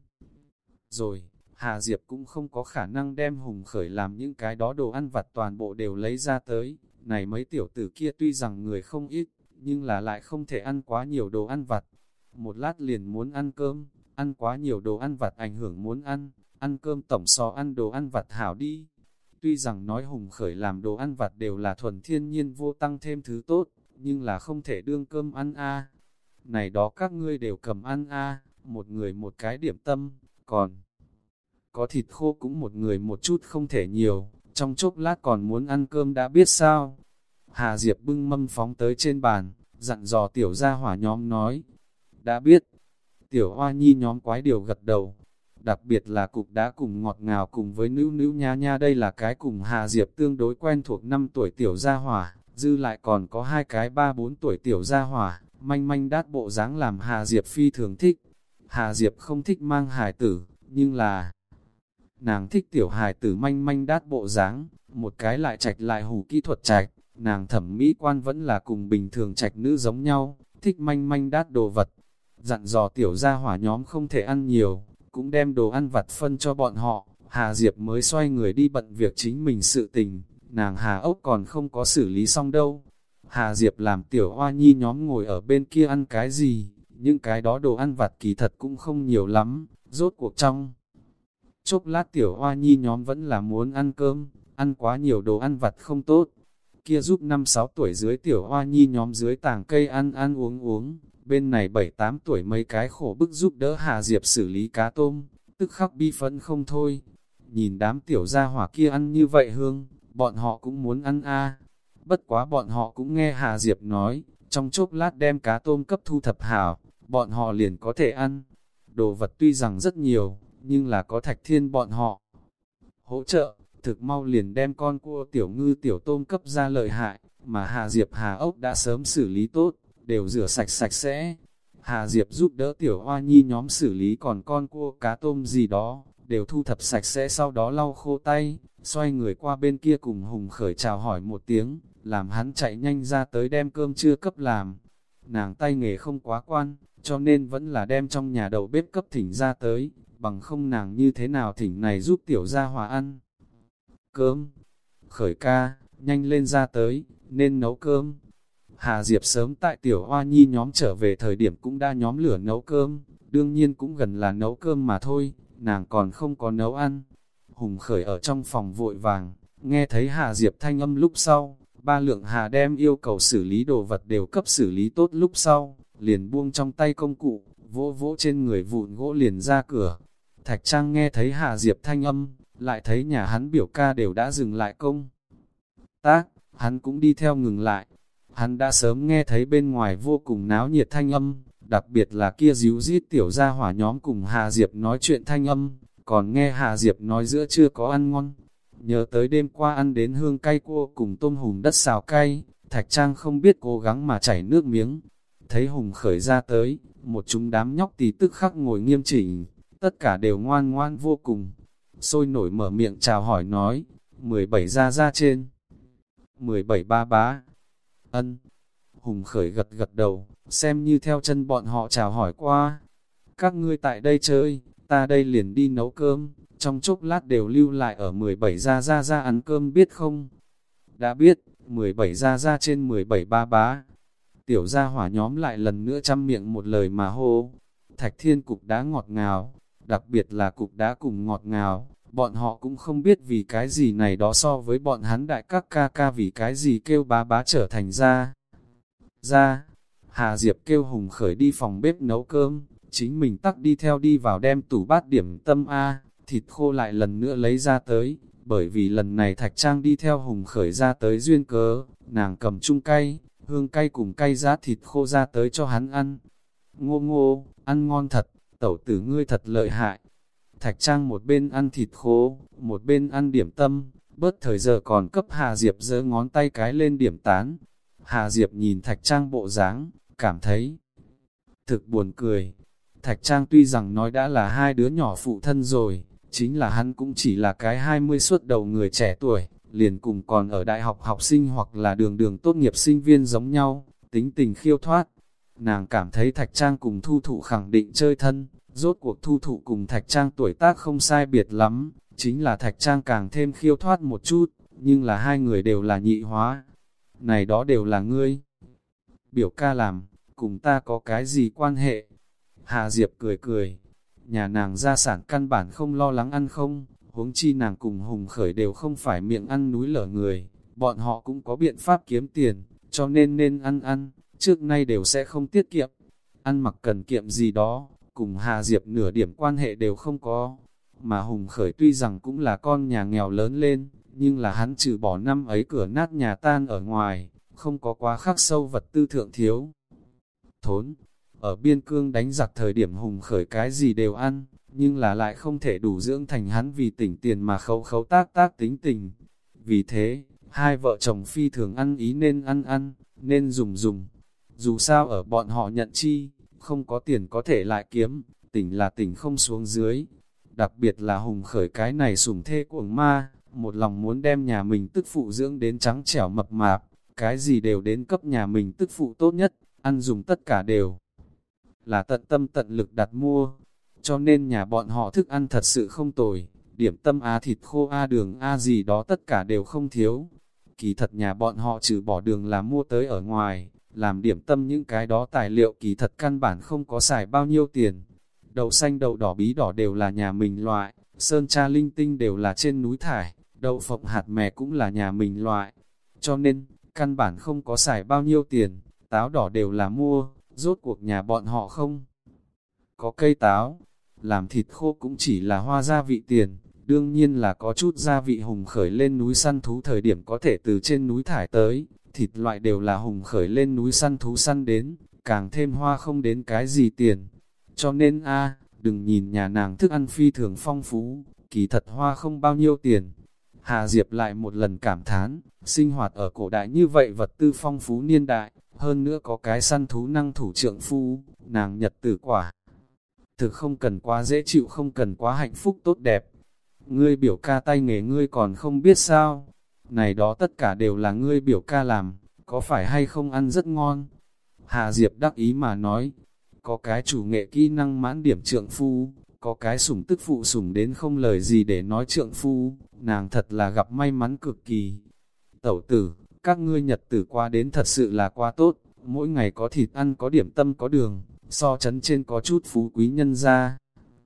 rồi, Hà Diệp cũng không có khả năng đem Hùng Khởi làm những cái đó đồ ăn vặt toàn bộ đều lấy ra tới. Này mấy tiểu tử kia tuy rằng người không ít, nhưng là lại không thể ăn quá nhiều đồ ăn vặt. Một lát liền muốn ăn cơm, ăn quá nhiều đồ ăn vặt ảnh hưởng muốn ăn, ăn cơm tổng so ăn đồ ăn vặt hảo đi. Tuy rằng nói Hùng Khởi làm đồ ăn vặt đều là thuần thiên nhiên vô tăng thêm thứ tốt, nhưng là không thể đương cơm ăn a. Này đó các ngươi đều cầm ăn a, một người một cái điểm tâm, còn có thịt khô cũng một người một chút không thể nhiều, trong chốc lát còn muốn ăn cơm đã biết sao. Hà Diệp bưng mâm phóng tới trên bàn, dặn dò tiểu gia hỏa nhóm nói, đã biết. Tiểu hoa nhi nhóm quái điều gật đầu, đặc biệt là cục đá cùng ngọt ngào cùng với nữ nữ nha nha, đây là cái cùng Hà Diệp tương đối quen thuộc năm tuổi tiểu gia hỏa, dư lại còn có hai cái ba bốn tuổi tiểu gia hỏa, manh manh đát bộ dáng làm Hà Diệp phi thường thích. Hà Diệp không thích mang hài tử, nhưng là nàng thích tiểu hài tử manh manh đát bộ dáng, một cái lại trạch lại hủ kỹ thuật trạch, nàng thẩm mỹ quan vẫn là cùng bình thường trạch nữ giống nhau, thích manh manh đát đồ vật. Dặn dò tiểu gia hỏa nhóm không thể ăn nhiều, cũng đem đồ ăn vặt phân cho bọn họ, Hà Diệp mới xoay người đi bận việc chính mình sự tình, nàng Hà Ốc còn không có xử lý xong đâu. Hà Diệp làm tiểu hoa nhi nhóm ngồi ở bên kia ăn cái gì, những cái đó đồ ăn vặt kỳ thật cũng không nhiều lắm, rốt cuộc trong chốc lát tiểu hoa nhi nhóm vẫn là muốn ăn cơm, ăn quá nhiều đồ ăn vặt không tốt. Kia giúp năm sáu tuổi dưới tiểu hoa nhi nhóm dưới tàng cây ăn ăn uống uống, bên này bảy tám tuổi mấy cái khổ bức giúp đỡ Hà Diệp xử lý cá tôm, tức khắc bi phẫn không thôi. Nhìn đám tiểu gia hỏa kia ăn như vậy hương, bọn họ cũng muốn ăn a. Bất quá bọn họ cũng nghe Hà Diệp nói, trong chốc lát đem cá tôm cấp thu thập hảo, bọn họ liền có thể ăn. Đồ vật tuy rằng rất nhiều, nhưng là có Thạch Thiên bọn họ hỗ trợ, thực mau liền đem con cua tiểu ngư tiểu tôm cấp ra lợi hại, mà Hà Diệp Hà Ốc đã sớm xử lý tốt, đều rửa sạch sạch sẽ. Hà Diệp giúp đỡ tiểu hoa nhi nhóm xử lý còn con cua cá tôm gì đó, đều thu thập sạch sẽ sau đó lau khô tay, xoay người qua bên kia cùng Hùng Khởi chào hỏi một tiếng, làm hắn chạy nhanh ra tới đem cơm trưa cấp làm. Nàng tay nghề không quá quan, cho nên vẫn là đem trong nhà đầu bếp cấp thỉnh ra tới, bằng không nàng như thế nào thỉnh này giúp tiểu gia hỏa ăn cơm. Khởi ca, nhanh lên ra tới, nên nấu cơm. Hà Diệp sớm tại tiểu hoa nhi nhóm trở về thời điểm cũng đã nhóm lửa nấu cơm, đương nhiên cũng gần là nấu cơm mà thôi, nàng còn không có nấu ăn. Hùng Khởi ở trong phòng vội vàng, nghe thấy Hà Diệp thanh âm lúc sau, ba lượng Hà đem yêu cầu xử lý đồ vật đều cấp xử lý tốt lúc sau, liền buông trong tay công cụ, vỗ vỗ trên người vụn gỗ liền ra cửa. Thạch Trang nghe thấy Hà Diệp thanh âm, lại thấy nhà hắn biểu ca đều đã dừng lại công tác, hắn cũng đi theo ngừng lại. Hắn đã sớm nghe thấy bên ngoài vô cùng náo nhiệt thanh âm, đặc biệt là kia díu rít tiểu gia hỏa nhóm cùng Hà Diệp nói chuyện thanh âm, còn nghe Hà Diệp nói giữa chưa có ăn ngon. Nhớ tới đêm qua ăn đến hương cay cua cùng tôm hùm đất xào cay, Thạch Trang không biết cố gắng mà chảy nước miếng. Thấy Hùng Khởi ra tới, một chúng đám nhóc tí tức khắc ngồi nghiêm chỉnh, tất cả đều ngoan ngoan vô cùng. Sôi nổi mở miệng chào hỏi nói, mười bảy ra ra trên, mười bảy ba bá. Ân. Hùng Khởi gật gật đầu, xem như theo chân bọn họ chào hỏi qua. Các ngươi tại đây chơi, ta đây liền đi nấu cơm, trong chốc lát đều lưu lại ở mười bảy ra ra ra ăn cơm biết không? Đã biết, mười bảy ra ra trên mười bảy ba bá. Tiểu gia hỏa nhóm lại lần nữa chăm miệng một lời mà hô. Thạch Thiên cục đá ngọt ngào, đặc biệt là cục đá cùng ngọt ngào, bọn họ cũng không biết vì cái gì này đó so với bọn hắn đại các ca ca vì cái gì kêu bá bá trở thành ra. Ra, Hà Diệp kêu Hùng Khởi đi phòng bếp nấu cơm, chính mình tắc đi theo đi vào đem tủ bát điểm tâm A, thịt khô lại lần nữa lấy ra tới, bởi vì lần này Thạch Trang đi theo Hùng Khởi ra tới duyên cớ, nàng cầm chung cay, hương cay cùng cay giá thịt khô ra tới cho hắn ăn. Ngô ngô, ăn ngon thật, tẩu tử ngươi thật lợi hại. Thạch Trang một bên ăn thịt khô, một bên ăn điểm tâm, bớt thời giờ còn cấp Hà Diệp giơ ngón tay cái lên điểm tán. Hà Diệp nhìn Thạch Trang bộ dáng, cảm thấy thực buồn cười. Thạch Trang tuy rằng nói đã là hai đứa nhỏ phụ thân rồi, chính là hắn cũng chỉ là cái hai mươi xuất đầu người trẻ tuổi, liền cùng còn ở đại học học sinh hoặc là đường đường tốt nghiệp sinh viên giống nhau, tính tình khiêu thoát. Nàng cảm thấy Thạch Trang cùng Thu Thụ khẳng định chơi thân, rốt cuộc Thu Thụ cùng Thạch Trang tuổi tác không sai biệt lắm, chính là Thạch Trang càng thêm khiêu thoát một chút, nhưng là hai người đều là nhị hóa. Này đó đều là ngươi biểu ca làm, cùng ta có cái gì quan hệ? Hà Diệp cười cười, nhà nàng gia sản căn bản không lo lắng ăn không, huống chi nàng cùng Hùng Khởi đều không phải miệng ăn núi lở người, bọn họ cũng có biện pháp kiếm tiền, cho nên nên ăn ăn, trước nay đều sẽ không tiết kiệm. Ăn mặc cần kiệm gì đó, cùng Hà Diệp nửa điểm quan hệ đều không có. Mà Hùng Khởi tuy rằng cũng là con nhà nghèo lớn lên, nhưng là hắn trừ bỏ năm ấy cửa nát nhà tan ở ngoài, không có quá khắc sâu vật tư thượng thiếu thốn. Ở biên cương đánh giặc thời điểm Hùng Khởi cái gì đều ăn, nhưng là lại không thể đủ dưỡng thành hắn vì tỉnh tiền mà khấu khấu tác tác tính tình. Vì thế, hai vợ chồng phi thường ăn ý nên ăn ăn, nên dùng dùng. Dù sao ở bọn họ nhận chi, không có tiền có thể lại kiếm, tỉnh là tỉnh không xuống dưới. Đặc biệt là Hùng Khởi cái này sủng thê cuồng ma, một lòng muốn đem nhà mình tức phụ dưỡng đến trắng trẻo mập mạp, cái gì đều đến cấp nhà mình tức phụ tốt nhất, ăn dùng tất cả đều là tận tâm tận lực đặt mua, cho nên nhà bọn họ thức ăn thật sự không tồi, điểm tâm A thịt khô A đường A gì đó tất cả đều không thiếu. Kỳ thật nhà bọn họ trừ bỏ đường là mua tới ở ngoài, làm điểm tâm những cái đó tài liệu kỳ thật căn bản không có xài bao nhiêu tiền. Đậu xanh đậu đỏ bí đỏ đều là nhà mình loại, sơn tra linh tinh đều là trên núi thải, đậu phộng hạt mè cũng là nhà mình loại, cho nên, căn bản không có xài bao nhiêu tiền, táo đỏ đều là mua. Rốt cuộc nhà bọn họ không có cây táo, làm thịt khô cũng chỉ là hoa gia vị tiền, đương nhiên là có chút gia vị Hùng Khởi lên núi săn thú thời điểm có thể từ trên núi thải tới, thịt loại đều là Hùng Khởi lên núi săn thú săn đến, càng thêm hoa không đến cái gì tiền. Cho nên a đừng nhìn nhà nàng thức ăn phi thường phong phú, kỳ thật hoa không bao nhiêu tiền. Hà Diệp lại một lần cảm thán, sinh hoạt ở cổ đại như vậy vật tư phong phú niên đại, hơn nữa có cái săn thú năng thủ trượng phu, nàng nhật tử quả. Thực không cần quá dễ chịu, không cần quá hạnh phúc tốt đẹp. Ngươi biểu ca tay nghề ngươi còn không biết sao? Này đó tất cả đều là ngươi biểu ca làm, có phải hay không ăn rất ngon? Hà Diệp đắc ý mà nói, có cái chủ nghệ kỹ năng mãn điểm trượng phu, có cái sủng tức phụ sủng đến không lời gì để nói trượng phu, nàng thật là gặp may mắn cực kỳ. Tẩu tử, các ngươi nhật tử qua đến thật sự là quá tốt, mỗi ngày có thịt ăn có điểm tâm có đường, so chấn trên có chút phú quý nhân ra.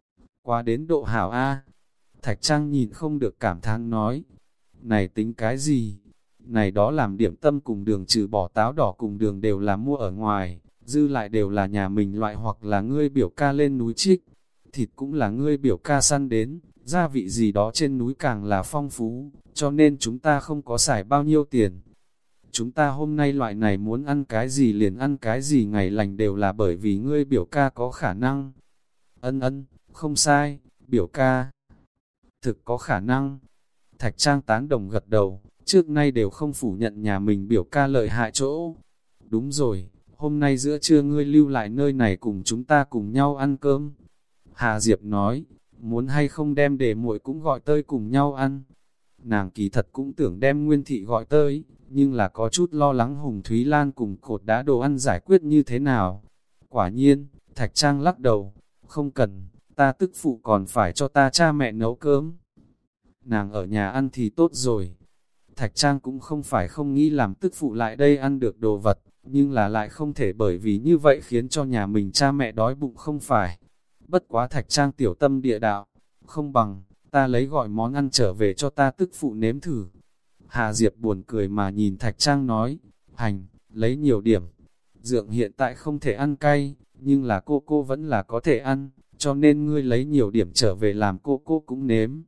Qua đến độ hảo A, Thạch Trang nhìn không được cảm thán nói, này tính cái gì? Này đó làm điểm tâm cùng đường trừ bỏ táo đỏ cùng đường đều là mua ở ngoài, dư lại đều là nhà mình loại hoặc là ngươi biểu ca lên núi trích. Thịt cũng là ngươi biểu ca săn đến, gia vị gì đó trên núi càng là phong phú, cho nên chúng ta không có xài bao nhiêu tiền. Chúng ta hôm nay loại này muốn ăn cái gì liền ăn cái gì ngày lành đều là bởi vì ngươi biểu ca có khả năng. Ân ân, không sai, biểu ca. Thực có khả năng. Thạch Trang tán đồng gật đầu, trước nay đều không phủ nhận nhà mình biểu ca lợi hại chỗ. Đúng rồi, hôm nay giữa trưa ngươi lưu lại nơi này cùng chúng ta cùng nhau ăn cơm. Hà Diệp nói, muốn hay không đem để muội cũng gọi tới cùng nhau ăn. Nàng kỳ thật cũng tưởng đem Nguyên Thị gọi tới, nhưng là có chút lo lắng Hùng Thúy Lan cùng cột đá đồ ăn giải quyết như thế nào. Quả nhiên, Thạch Trang lắc đầu, không cần, ta tức phụ còn phải cho ta cha mẹ nấu cơm. Nàng ở nhà ăn thì tốt rồi. Thạch Trang cũng không phải không nghĩ làm tức phụ lại đây ăn được đồ vật, nhưng là lại không thể bởi vì như vậy khiến cho nhà mình cha mẹ đói bụng không phải. Bất quá Thạch Trang tiểu tâm địa đạo, không bằng, ta lấy gọi món ăn trở về cho ta tức phụ nếm thử. Hà Diệp buồn cười mà nhìn Thạch Trang nói, hành, lấy nhiều điểm. Dượng hiện tại không thể ăn cay, nhưng là cô cô vẫn là có thể ăn, cho nên ngươi lấy nhiều điểm trở về làm cô cô cũng nếm.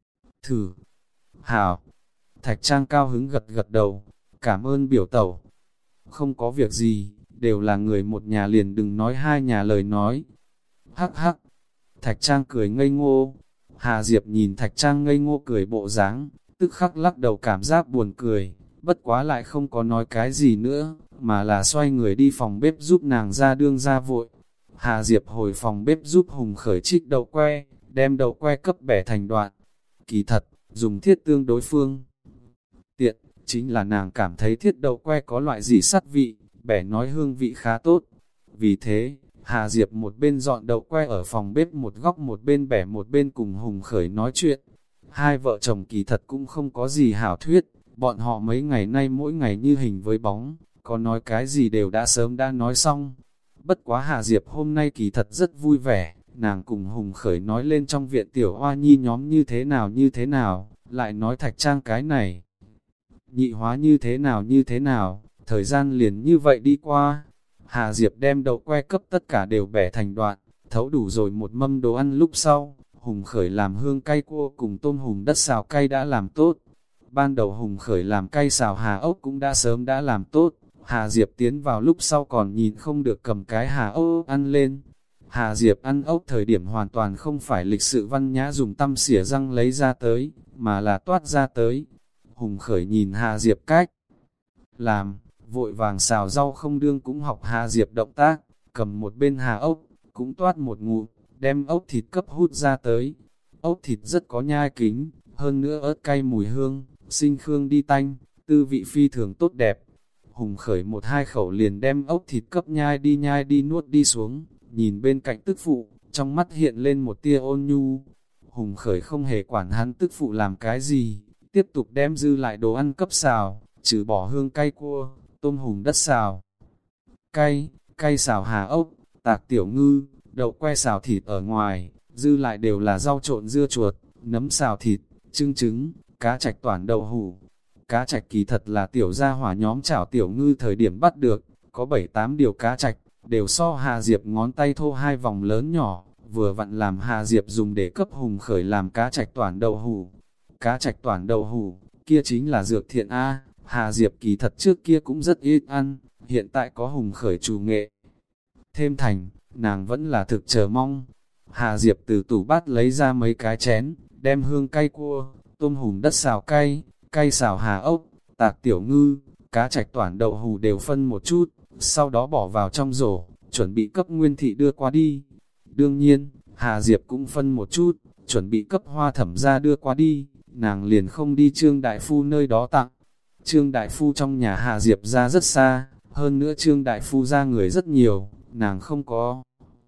Thử. Hảo. Thạch Trang cao hứng gật gật đầu, cảm ơn biểu tẩu. Không có việc gì, đều là người một nhà liền đừng nói hai nhà lời nói. Hắc hắc. Thạch Trang cười ngây ngô. Hà Diệp nhìn Thạch Trang ngây ngô cười bộ dáng, tức khắc lắc đầu cảm giác buồn cười, bất quá lại không có nói cái gì nữa, mà là xoay người đi phòng bếp giúp nàng ra đương ra vội. Hà Diệp hồi phòng bếp giúp Hùng Khởi trích đậu que, đem đậu que cấp bẻ thành đoạn. Kỳ thật, dùng thiết tương đối phương tiện, chính là nàng cảm thấy thiết đậu que có loại gì sắt vị, bẻ nói hương vị khá tốt. Vì thế, Hà Diệp một bên dọn đậu que ở phòng bếp một góc một bên bẻ một bên cùng Hùng Khởi nói chuyện. Hai vợ chồng kỳ thật cũng không có gì hảo thuyết, bọn họ mấy ngày nay mỗi ngày như hình với bóng, có nói cái gì đều đã sớm đã nói xong. Bất quá Hà Diệp hôm nay kỳ thật rất vui vẻ, nàng cùng Hùng Khởi nói lên trong viện tiểu hoa nhi nhóm như thế nào như thế nào, lại nói Thạch Trang cái này. Nhị hóa như thế nào như thế nào, thời gian liền như vậy đi qua. Hà Diệp đem đậu que cấp tất cả đều bẻ thành đoạn, thấu đủ rồi một mâm đồ ăn lúc sau. Hùng Khởi làm hương cay cua cùng tôm hùm đất xào cay đã làm tốt. Ban đầu Hùng Khởi làm cay xào hà ốc cũng đã sớm đã làm tốt. Hà Diệp tiến vào lúc sau còn nhìn không được cầm cái hà ốc ăn lên. Hà Diệp ăn ốc thời điểm hoàn toàn không phải lịch sự văn nhã dùng tăm xỉa răng lấy ra tới, mà là toát ra tới. Hùng Khởi nhìn Hà Diệp cách làm, vội vàng xào rau không đương cũng học Hà Diệp động tác, cầm một bên hà ốc, cũng toát một ngụm, đem ốc thịt cấp hút ra tới. Ốc thịt rất có nhai kính, hơn nữa ớt cay mùi hương, sinh khương đi tanh, tư vị phi thường tốt đẹp. Hùng Khởi một hai khẩu liền đem ốc thịt cấp nhai đi nhai đi nuốt đi xuống, nhìn bên cạnh tức phụ, trong mắt hiện lên một tia ôn nhu. Hùng Khởi không hề quản hắn tức phụ làm cái gì, tiếp tục đem dư lại đồ ăn cấp xào, trừ bỏ hương cay cua, tôm hùm đất xào, cay, cay xào hà ốc, tạc tiểu ngư, đậu que xào thịt ở ngoài, dư lại đều là rau trộn dưa chuột, nấm xào thịt, trứng trứng, cá trạch toản đậu hủ. Cá trạch kỳ thật là tiểu gia hỏa nhóm chảo tiểu ngư thời điểm bắt được, có bảy tám điều cá trạch, đều so Hà Diệp ngón tay thô hai vòng lớn nhỏ, vừa vặn làm Hà Diệp dùng để cấp Hùng Khởi làm cá trạch toản đậu hủ. Cá trạch toản đậu hủ, kia chính là dược thiện A, Hà Diệp kỳ thật trước kia cũng rất ít ăn, hiện tại có Hùng Khởi chủ nghệ. Thêm thành, nàng vẫn là thực chờ mong. Hà Diệp từ tủ bát lấy ra mấy cái chén, đem hương cay cua, tôm hùm đất xào cay, cay xào hà ốc, tạc tiểu ngư, cá trạch toản đậu hủ đều phân một chút, sau đó bỏ vào trong rổ, chuẩn bị cấp Nguyên Thị đưa qua đi. Đương nhiên, Hà Diệp cũng phân một chút, chuẩn bị cấp Hoa Thẩm ra đưa qua đi, nàng liền không đi Trương Đại Phu nơi đó tặng. Trương Đại Phu trong nhà Hà Diệp ra rất xa, hơn nữa Trương Đại Phu ra người rất nhiều, nàng không có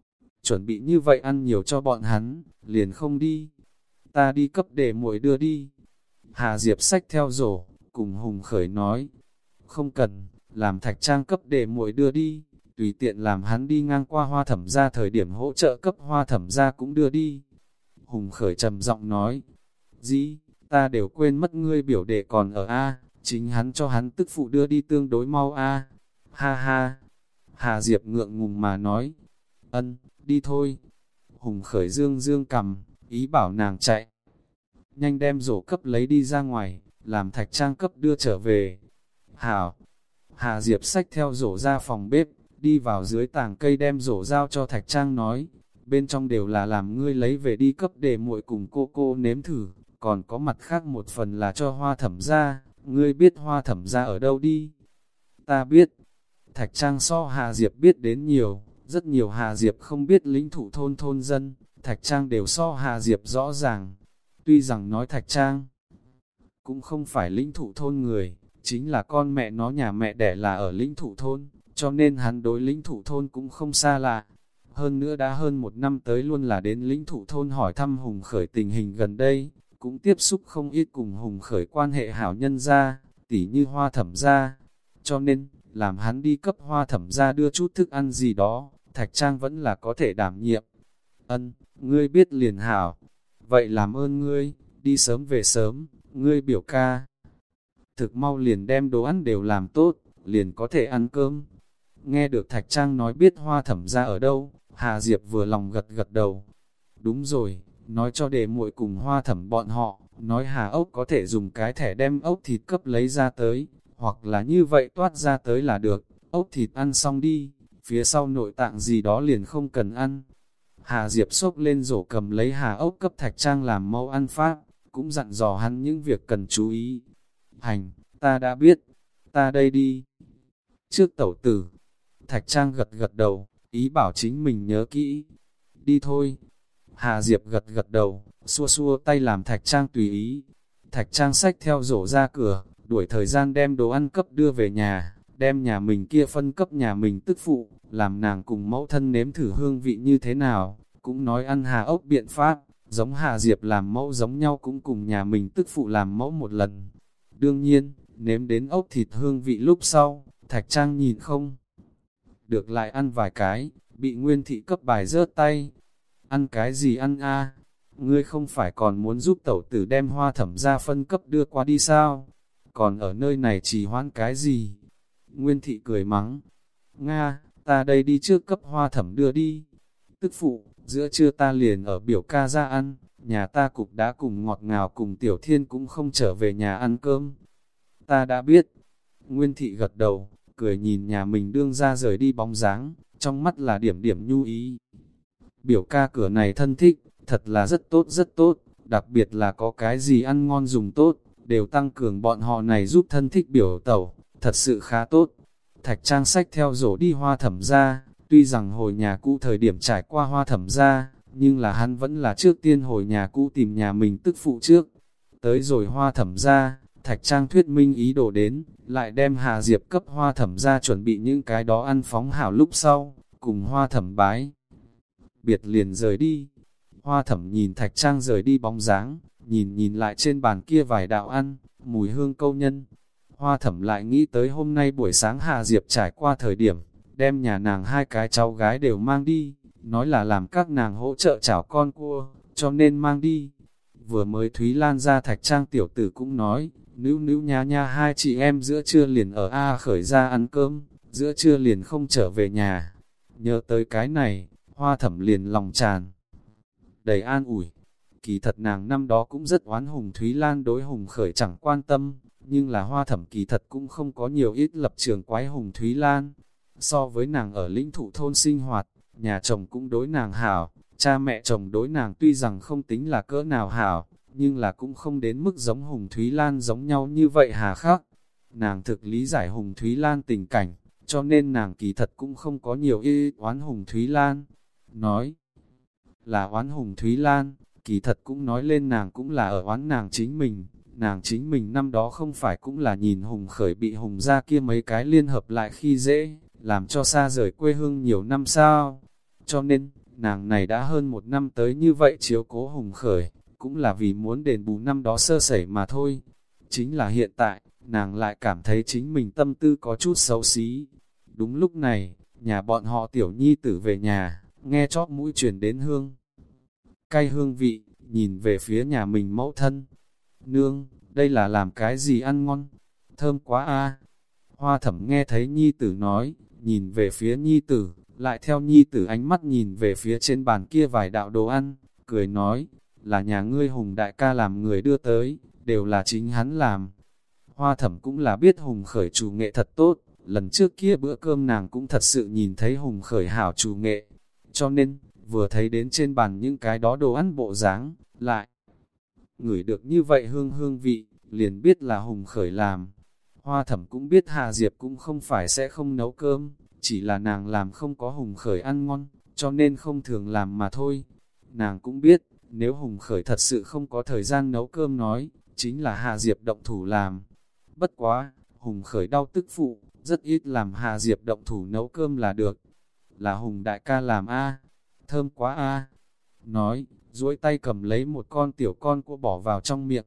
chuẩn bị như vậy ăn nhiều cho bọn hắn, liền không đi. Ta đi cấp để muội đưa đi. Hà Diệp xách theo rổ, cùng Hùng Khởi nói, không cần, làm Thạch Trang cấp để muội đưa đi, tùy tiện làm hắn đi ngang qua Hoa Thẩm gia thời điểm hỗ trợ cấp Hoa Thẩm gia cũng đưa đi. Hùng Khởi trầm giọng nói, dĩ, ta đều quên mất ngươi biểu đệ còn ở A, chính hắn cho hắn tức phụ đưa đi tương đối mau A. Ha ha, Hà Diệp ngượng ngùng mà nói, ân, đi thôi. Hùng Khởi dương dương cầm, ý bảo nàng chạy. Nhanh đem rổ cấp lấy đi ra ngoài, làm Thạch Trang cấp đưa trở về. Hảo, Hà Diệp xách theo rổ ra phòng bếp, đi vào dưới tàng cây đem rổ giao cho Thạch Trang nói, bên trong đều là làm ngươi lấy về đi cấp để muội cùng cô cô nếm thử, còn có mặt khác một phần là cho Hoa Thẩm gia, ngươi biết Hoa Thẩm gia ở đâu đi? Ta biết. Thạch Trang so Hà Diệp biết đến nhiều, rất nhiều Hà Diệp không biết lĩnh thụ thôn thôn dân, Thạch Trang đều so Hà Diệp rõ ràng. Tuy rằng nói Thạch Trang cũng không phải lĩnh thụ thôn người, chính là con mẹ nó nhà mẹ đẻ là ở lĩnh thụ thôn, cho nên hắn đối lĩnh thụ thôn cũng không xa lạ. Hơn nữa đã hơn một năm tới luôn là đến lĩnh thụ thôn hỏi thăm Hùng Khởi tình hình gần đây, cũng tiếp xúc không ít cùng Hùng Khởi quan hệ hảo nhân gia, tỉ như Hoa Thẩm gia. Cho nên, làm hắn đi cấp Hoa Thẩm gia đưa chút thức ăn gì đó, Thạch Trang vẫn là có thể đảm nhiệm. Ân, ngươi biết liền hảo. Vậy làm ơn ngươi, đi sớm về sớm, ngươi biểu ca. Thực mau liền đem đồ ăn đều làm tốt, liền có thể ăn cơm. Nghe được Thạch Trang nói biết Hoa Thẩm gia ở đâu, Hà Diệp vừa lòng gật gật đầu. Đúng rồi, nói cho để muội cùng Hoa Thẩm bọn họ, nói Hà ốc có thể dùng cái thẻ đem ốc thịt cấp lấy ra tới, hoặc là như vậy toát ra tới là được, ốc thịt ăn xong đi, phía sau nội tạng gì đó liền không cần ăn. Hà Diệp xốc lên rổ cầm lấy Hà ốc cấp Thạch Trang làm mẫu ăn pháp, cũng dặn dò hắn những việc cần chú ý. Hành, ta đã biết, ta đây đi. Trước tẩu tử, Thạch Trang gật gật đầu, ý bảo chính mình nhớ kỹ. Đi thôi. Hà Diệp gật gật đầu, xua xua tay làm Thạch Trang tùy ý. Thạch Trang xách theo rổ ra cửa, đuổi thời gian đem đồ ăn cấp đưa về nhà, đem nhà mình kia phân cấp nhà mình tức phụ, làm nàng cùng mẫu thân nếm thử hương vị như thế nào, cũng nói ăn Hà ốc biện pháp, giống Hà Diệp làm mẫu giống nhau cũng cùng nhà mình tức phụ làm mẫu một lần. Đương nhiên, nếm đến ốc thịt hương vị lúc sau, Thạch Trang nhìn không được lại ăn vài cái, bị Nguyên Thị cấp bài rớt tay. Ăn cái gì ăn a? Ngươi không phải còn muốn giúp tẩu tử đem Hoa Thẩm gia phân cấp đưa qua đi sao? Còn ở nơi này chỉ hoãn cái gì? Nguyên Thị cười mắng. Nga, ta đây đi trước cấp Hoa Thẩm đưa đi. Tức phụ, giữa trưa ta liền ở biểu ca ra ăn, nhà ta cục đã cùng ngọt ngào cùng Tiểu Thiên cũng không trở về nhà ăn cơm. Ta đã biết. Nguyên Thị gật đầu, cười nhìn nhà mình đương ra rời đi bóng dáng, trong mắt là điểm điểm nhu ý. Biểu ca cửa này thân thích, thật là rất tốt rất tốt, đặc biệt là có cái gì ăn ngon dùng tốt, đều tăng cường bọn họ này giúp thân thích biểu tẩu, thật sự khá tốt. Thạch Trang xách theo rổ đi Hoa Thẩm gia, tuy rằng hồi nhà cũ thời điểm trải qua Hoa Thẩm gia, nhưng là hắn vẫn là trước tiên hồi nhà cũ tìm nhà mình tức phụ trước. Tới rồi Hoa Thẩm gia, Thạch Trang thuyết minh ý đồ đến, lại đem Hà Diệp cấp Hoa Thẩm gia chuẩn bị những cái đó ăn phóng hảo lúc sau, cùng Hoa Thẩm bái. Biệt liền rời đi. Hoa Thẩm nhìn Thạch Trang rời đi bóng dáng, nhìn nhìn lại trên bàn kia vài đạo ăn, mùi hương câu nhân. Hoa Thẩm lại nghĩ tới hôm nay buổi sáng Hà Diệp trải qua thời điểm, đem nhà nàng hai cái cháu gái đều mang đi, nói là làm các nàng hỗ trợ chảo con cua, cho nên mang đi. Vừa mới Thúy Lan ra Thạch Trang tiểu tử cũng nói, nữ nữ nha nha hai chị em giữa trưa liền ở A khởi ra ăn cơm, giữa trưa liền không trở về nhà. Nhớ tới cái này, Hoa Thẩm liền lòng tràn đầy an ủi. Kỳ thật nàng năm đó cũng rất oán Hùng Thúy Lan đối Hùng Khởi chẳng quan tâm, nhưng là Hoa Thẩm kỳ thật cũng không có nhiều ít lập trường quái Hùng Thúy Lan. So với nàng ở lĩnh thụ thôn sinh hoạt, nhà chồng cũng đối nàng hảo, cha mẹ chồng đối nàng tuy rằng không tính là cỡ nào hảo, nhưng là cũng không đến mức giống Hùng Thúy Lan giống nhau như vậy hà khắc. Nàng thực lý giải Hùng Thúy Lan tình cảnh, cho nên nàng kỳ thật cũng không có nhiều y oán Hùng Thúy Lan. Nói là oán Hùng Thúy Lan, kỳ thật cũng nói lên nàng cũng là ở oán nàng chính mình. Nàng chính mình năm đó không phải cũng là nhìn Hùng Khởi bị Hùng ra kia mấy cái liên hợp lại khi dễ, làm cho xa rời quê hương nhiều năm sao. Cho nên, Nàng này đã hơn một năm tới như vậy chiếu cố Hùng Khởi, cũng là vì muốn đền bù năm đó sơ sẩy mà thôi. Chính là hiện tại, nàng lại cảm thấy chính mình tâm tư có chút xấu xí. Đúng lúc này, nhà bọn họ tiểu nhi tử về nhà, nghe chóp mũi truyền đến hương. Cay hương vị, nhìn về phía nhà mình mẫu thân. Nương, đây là làm cái gì ăn ngon? Thơm quá a. Hoa Thẩm nghe thấy nhi tử nói, nhìn về phía nhi tử, lại theo nhi tử ánh mắt nhìn về phía trên bàn kia vài đạo đồ ăn, cười nói, là nhà ngươi Hùng đại ca làm người đưa tới, đều là chính hắn làm. Hoa Thẩm cũng là biết Hùng Khởi chủ nghệ thật tốt, lần trước kia bữa cơm nàng cũng thật sự nhìn thấy Hùng Khởi hảo chủ nghệ, cho nên, vừa thấy đến trên bàn những cái đó đồ ăn bộ dáng, lại ngửi được như vậy hương hương vị, liền biết là Hùng Khởi làm. Hoa Thẩm cũng biết Hà Diệp cũng không phải sẽ không nấu cơm, chỉ là nàng làm không có Hùng Khởi ăn ngon, cho nên không thường làm mà thôi. Nàng cũng biết, nếu Hùng Khởi thật sự không có thời gian nấu cơm nói, chính là Hà Diệp động thủ làm. Bất quá, Hùng Khởi đau tức phụ, rất ít làm Hà Diệp động thủ nấu cơm là được. Là Hùng đại ca làm a, thơm quá a. Nói, duỗi tay cầm lấy một con tiểu con cua bỏ vào trong miệng.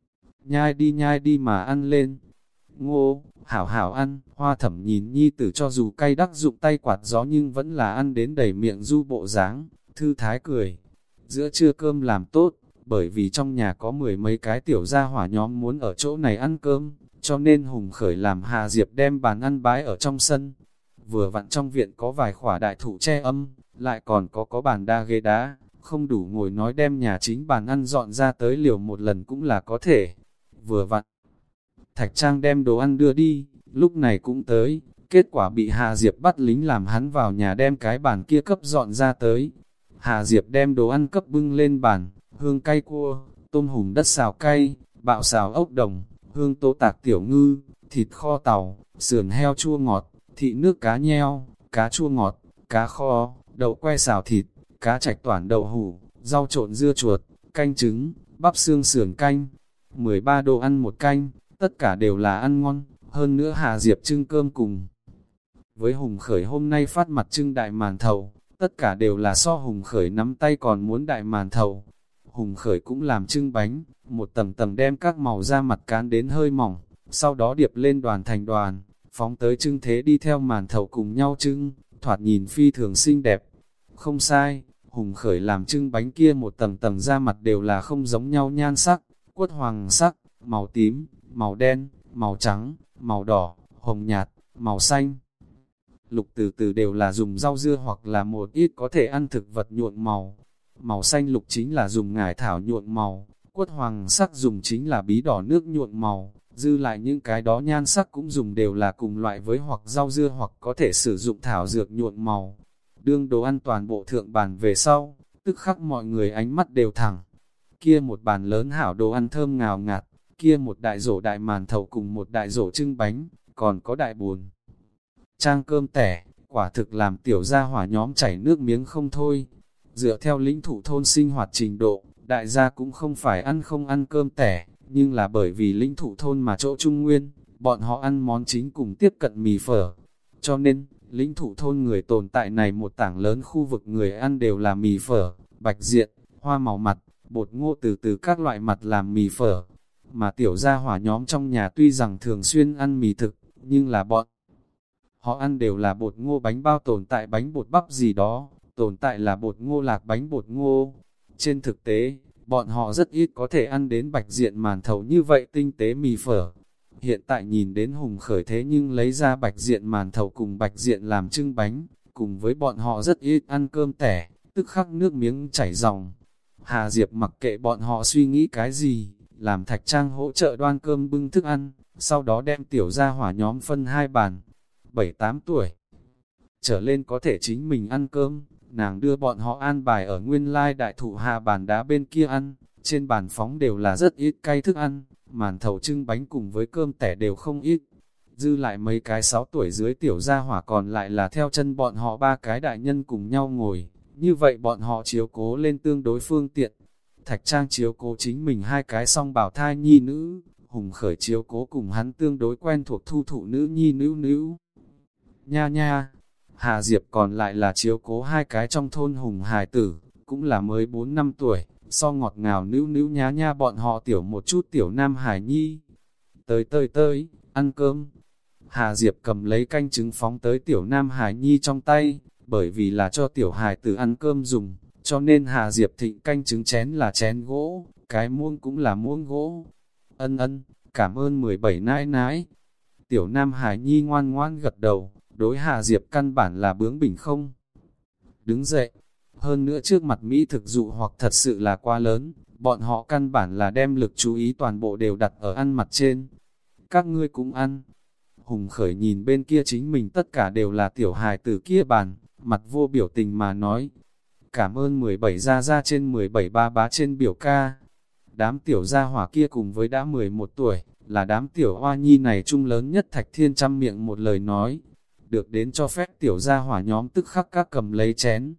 Nhai đi nhai đi mà ăn lên. Ngô, hảo hảo ăn, Hoa Thẩm nhìn nhi tử cho dù cay đắc dụng tay quạt gió nhưng vẫn là ăn đến đầy miệng du bộ dáng, thư thái cười. Giữa trưa cơm làm tốt, bởi vì trong nhà có mười mấy cái tiểu gia hỏa nhóm muốn ở chỗ này ăn cơm, cho nên Hùng Khởi làm Hà Diệp đem bàn ăn bái ở trong sân. Vừa vặn trong viện có vài khỏa đại thụ che âm, lại còn có có bàn đa ghế đá, không đủ ngồi nói đem nhà chính bàn ăn dọn ra tới liều một lần cũng là có thể. Vừa vặn, Thạch Trang đem đồ ăn đưa đi, lúc này cũng tới, kết quả bị Hà Diệp bắt lính làm hắn vào nhà đem cái bàn kia cấp dọn ra tới. Hà Diệp đem đồ ăn cấp bưng lên bàn, hương cay cua, tôm hùm đất xào cay, bạo xào ốc đồng, hương tố tạc tiểu ngư, thịt kho tàu, sườn heo chua ngọt, thị nước cá nheo, cá chua ngọt, cá kho, đậu que xào thịt, cá trạch toản đậu hủ, rau trộn dưa chuột, canh trứng, bắp xương sườn canh, mười ba đồ ăn một canh, tất cả đều là ăn ngon, hơn nữa Hà Diệp trưng cơm cùng. Với Hùng Khởi hôm nay phát mặt trưng đại màn thầu, tất cả đều là so Hùng Khởi nắm tay còn muốn đại màn thầu. Hùng Khởi cũng làm trưng bánh, một tầng tầng đem các màu da mặt cán đến hơi mỏng, sau đó điệp lên đoàn thành đoàn, phóng tới trưng thế đi theo màn thầu cùng nhau trưng, thoạt nhìn phi thường xinh đẹp. Không sai, Hùng Khởi làm trưng bánh kia một tầng tầng da mặt đều là không giống nhau nhan sắc, quất hoàng sắc, màu tím, màu đen, màu trắng, màu đỏ, hồng nhạt, màu xanh. Lục từ từ đều là dùng rau dưa hoặc là một ít có thể ăn thực vật nhuộm màu. Màu xanh lục chính là dùng ngải thảo nhuộm màu, quất hoàng sắc dùng chính là bí đỏ nước nhuộm màu, dư lại những cái đó nhan sắc cũng dùng đều là cùng loại với hoặc rau dưa hoặc có thể sử dụng thảo dược nhuộm màu. Đương đồ ăn toàn bộ thượng bàn về sau, tức khắc mọi người ánh mắt đều thẳng. Kia một bàn lớn hảo đồ ăn thơm ngào ngạt, kia một đại rổ đại màn thầu cùng một đại rổ trưng bánh, còn có đại buồn trang cơm tẻ, quả thực làm tiểu gia hỏa nhóm chảy nước miếng không thôi. Dựa theo lĩnh thủ thôn sinh hoạt trình độ, đại gia cũng không phải ăn không ăn cơm tẻ, nhưng là bởi vì lĩnh thủ thôn mà chỗ Trung Nguyên, bọn họ ăn món chính cùng tiếp cận mì phở. Cho nên, lĩnh thủ thôn người tồn tại này một tảng lớn khu vực người ăn đều là mì phở, bạch diện, hoa màu mặt, bột ngô từ từ các loại mặt làm mì phở. Mà tiểu gia hỏa nhóm trong nhà tuy rằng thường xuyên ăn mì thực, nhưng là bọn họ ăn đều là bột ngô bánh bao tồn tại bánh bột bắp gì đó, tồn tại là bột ngô lạc bánh bột ngô. Trên thực tế, bọn họ rất ít có thể ăn đến bạch diện màn thầu như vậy tinh tế mì phở. Hiện tại nhìn đến Hùng Khởi thế nhưng lấy ra bạch diện màn thầu cùng bạch diện làm trưng bánh, cùng với bọn họ rất ít ăn cơm tẻ, tức khắc nước miếng chảy ròng. Hà Diệp mặc kệ bọn họ suy nghĩ cái gì, làm Thạch Trang hỗ trợ đoan cơm bưng thức ăn, sau đó đem tiểu gia hỏa nhóm phân hai bàn. Bảy tám tuổi trở lên có thể chính mình ăn cơm, nàng đưa bọn họ an bài ở nguyên lai đại thụ hạ bàn đá bên kia ăn, trên bàn phóng đều là rất ít cay thức ăn, màn thầu trưng bánh cùng với cơm tẻ đều không ít. Dư lại mấy cái sáu tuổi dưới tiểu gia hỏa còn lại là theo chân bọn họ ba cái đại nhân cùng nhau ngồi, như vậy bọn họ chiếu cố lên tương đối phương tiện. Thạch Trang chiếu cố chính mình hai cái song bảo thai nhi nữ, Hùng Khởi chiếu cố cùng hắn tương đối quen thuộc thu thụ nữ nhi nữ nữ. Nha nha, Hà Diệp còn lại là chiếu cố hai cái trong thôn hùng hài tử, cũng là mới bốn năm tuổi, so ngọt ngào nữu nữu nhá nha bọn họ tiểu một chút tiểu nam hải nhi. Tới tới tới, ăn cơm. Hà Diệp cầm lấy canh trứng phóng tới tiểu nam hải nhi trong tay, bởi vì là cho tiểu hài tử ăn cơm dùng, cho nên Hà Diệp thịnh canh trứng chén là chén gỗ, cái muỗng cũng là muỗng gỗ. Ân ân, cảm ơn mười bảy nãi nãi. Tiểu nam hải nhi ngoan ngoan gật đầu, đối Hà Diệp căn bản là bướng bỉnh không. Đứng dậy, hơn nữa trước mặt Mỹ thực dụ hoặc thật sự là quá lớn, bọn họ căn bản là đem lực chú ý toàn bộ đều đặt ở ăn mặt trên. Các ngươi cũng ăn. Hùng Khởi nhìn bên kia chính mình tất cả đều là tiểu hài tử kia bàn, mặt vô biểu tình mà nói. Cảm ơn mười bảy gia gia trên mười bảy ba bá trên biểu ca. Đám tiểu gia hỏa kia cùng với đã mười một tuổi, là đám tiểu hoa nhi này chung lớn nhất. Thạch Thiên trăm miệng một lời nói. Được đến cho phép tiểu gia hỏa nhóm tức khắc các cầm lấy chén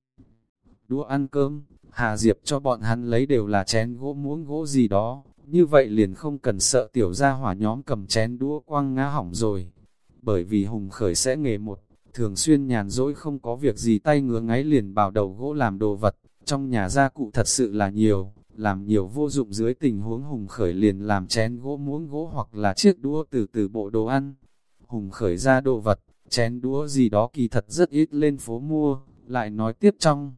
đũa ăn cơm. Hà Diệp cho bọn hắn lấy đều là chén gỗ muỗng gỗ gì đó, như vậy liền không cần sợ tiểu gia hỏa nhóm cầm chén đũa quăng ngã hỏng rồi. Bởi vì Hùng Khởi sẽ nghề một, thường xuyên nhàn rỗi không có việc gì tay ngứa ngáy liền bảo đầu gỗ làm đồ vật, trong nhà gia cụ thật sự là nhiều, làm nhiều vô dụng dưới tình huống Hùng Khởi liền làm chén gỗ muỗng gỗ hoặc là chiếc đũa từ từ bộ đồ ăn. Hùng Khởi ra đồ vật, chén đũa gì đó kỳ thật rất ít lên phố mua, lại nói tiếp trong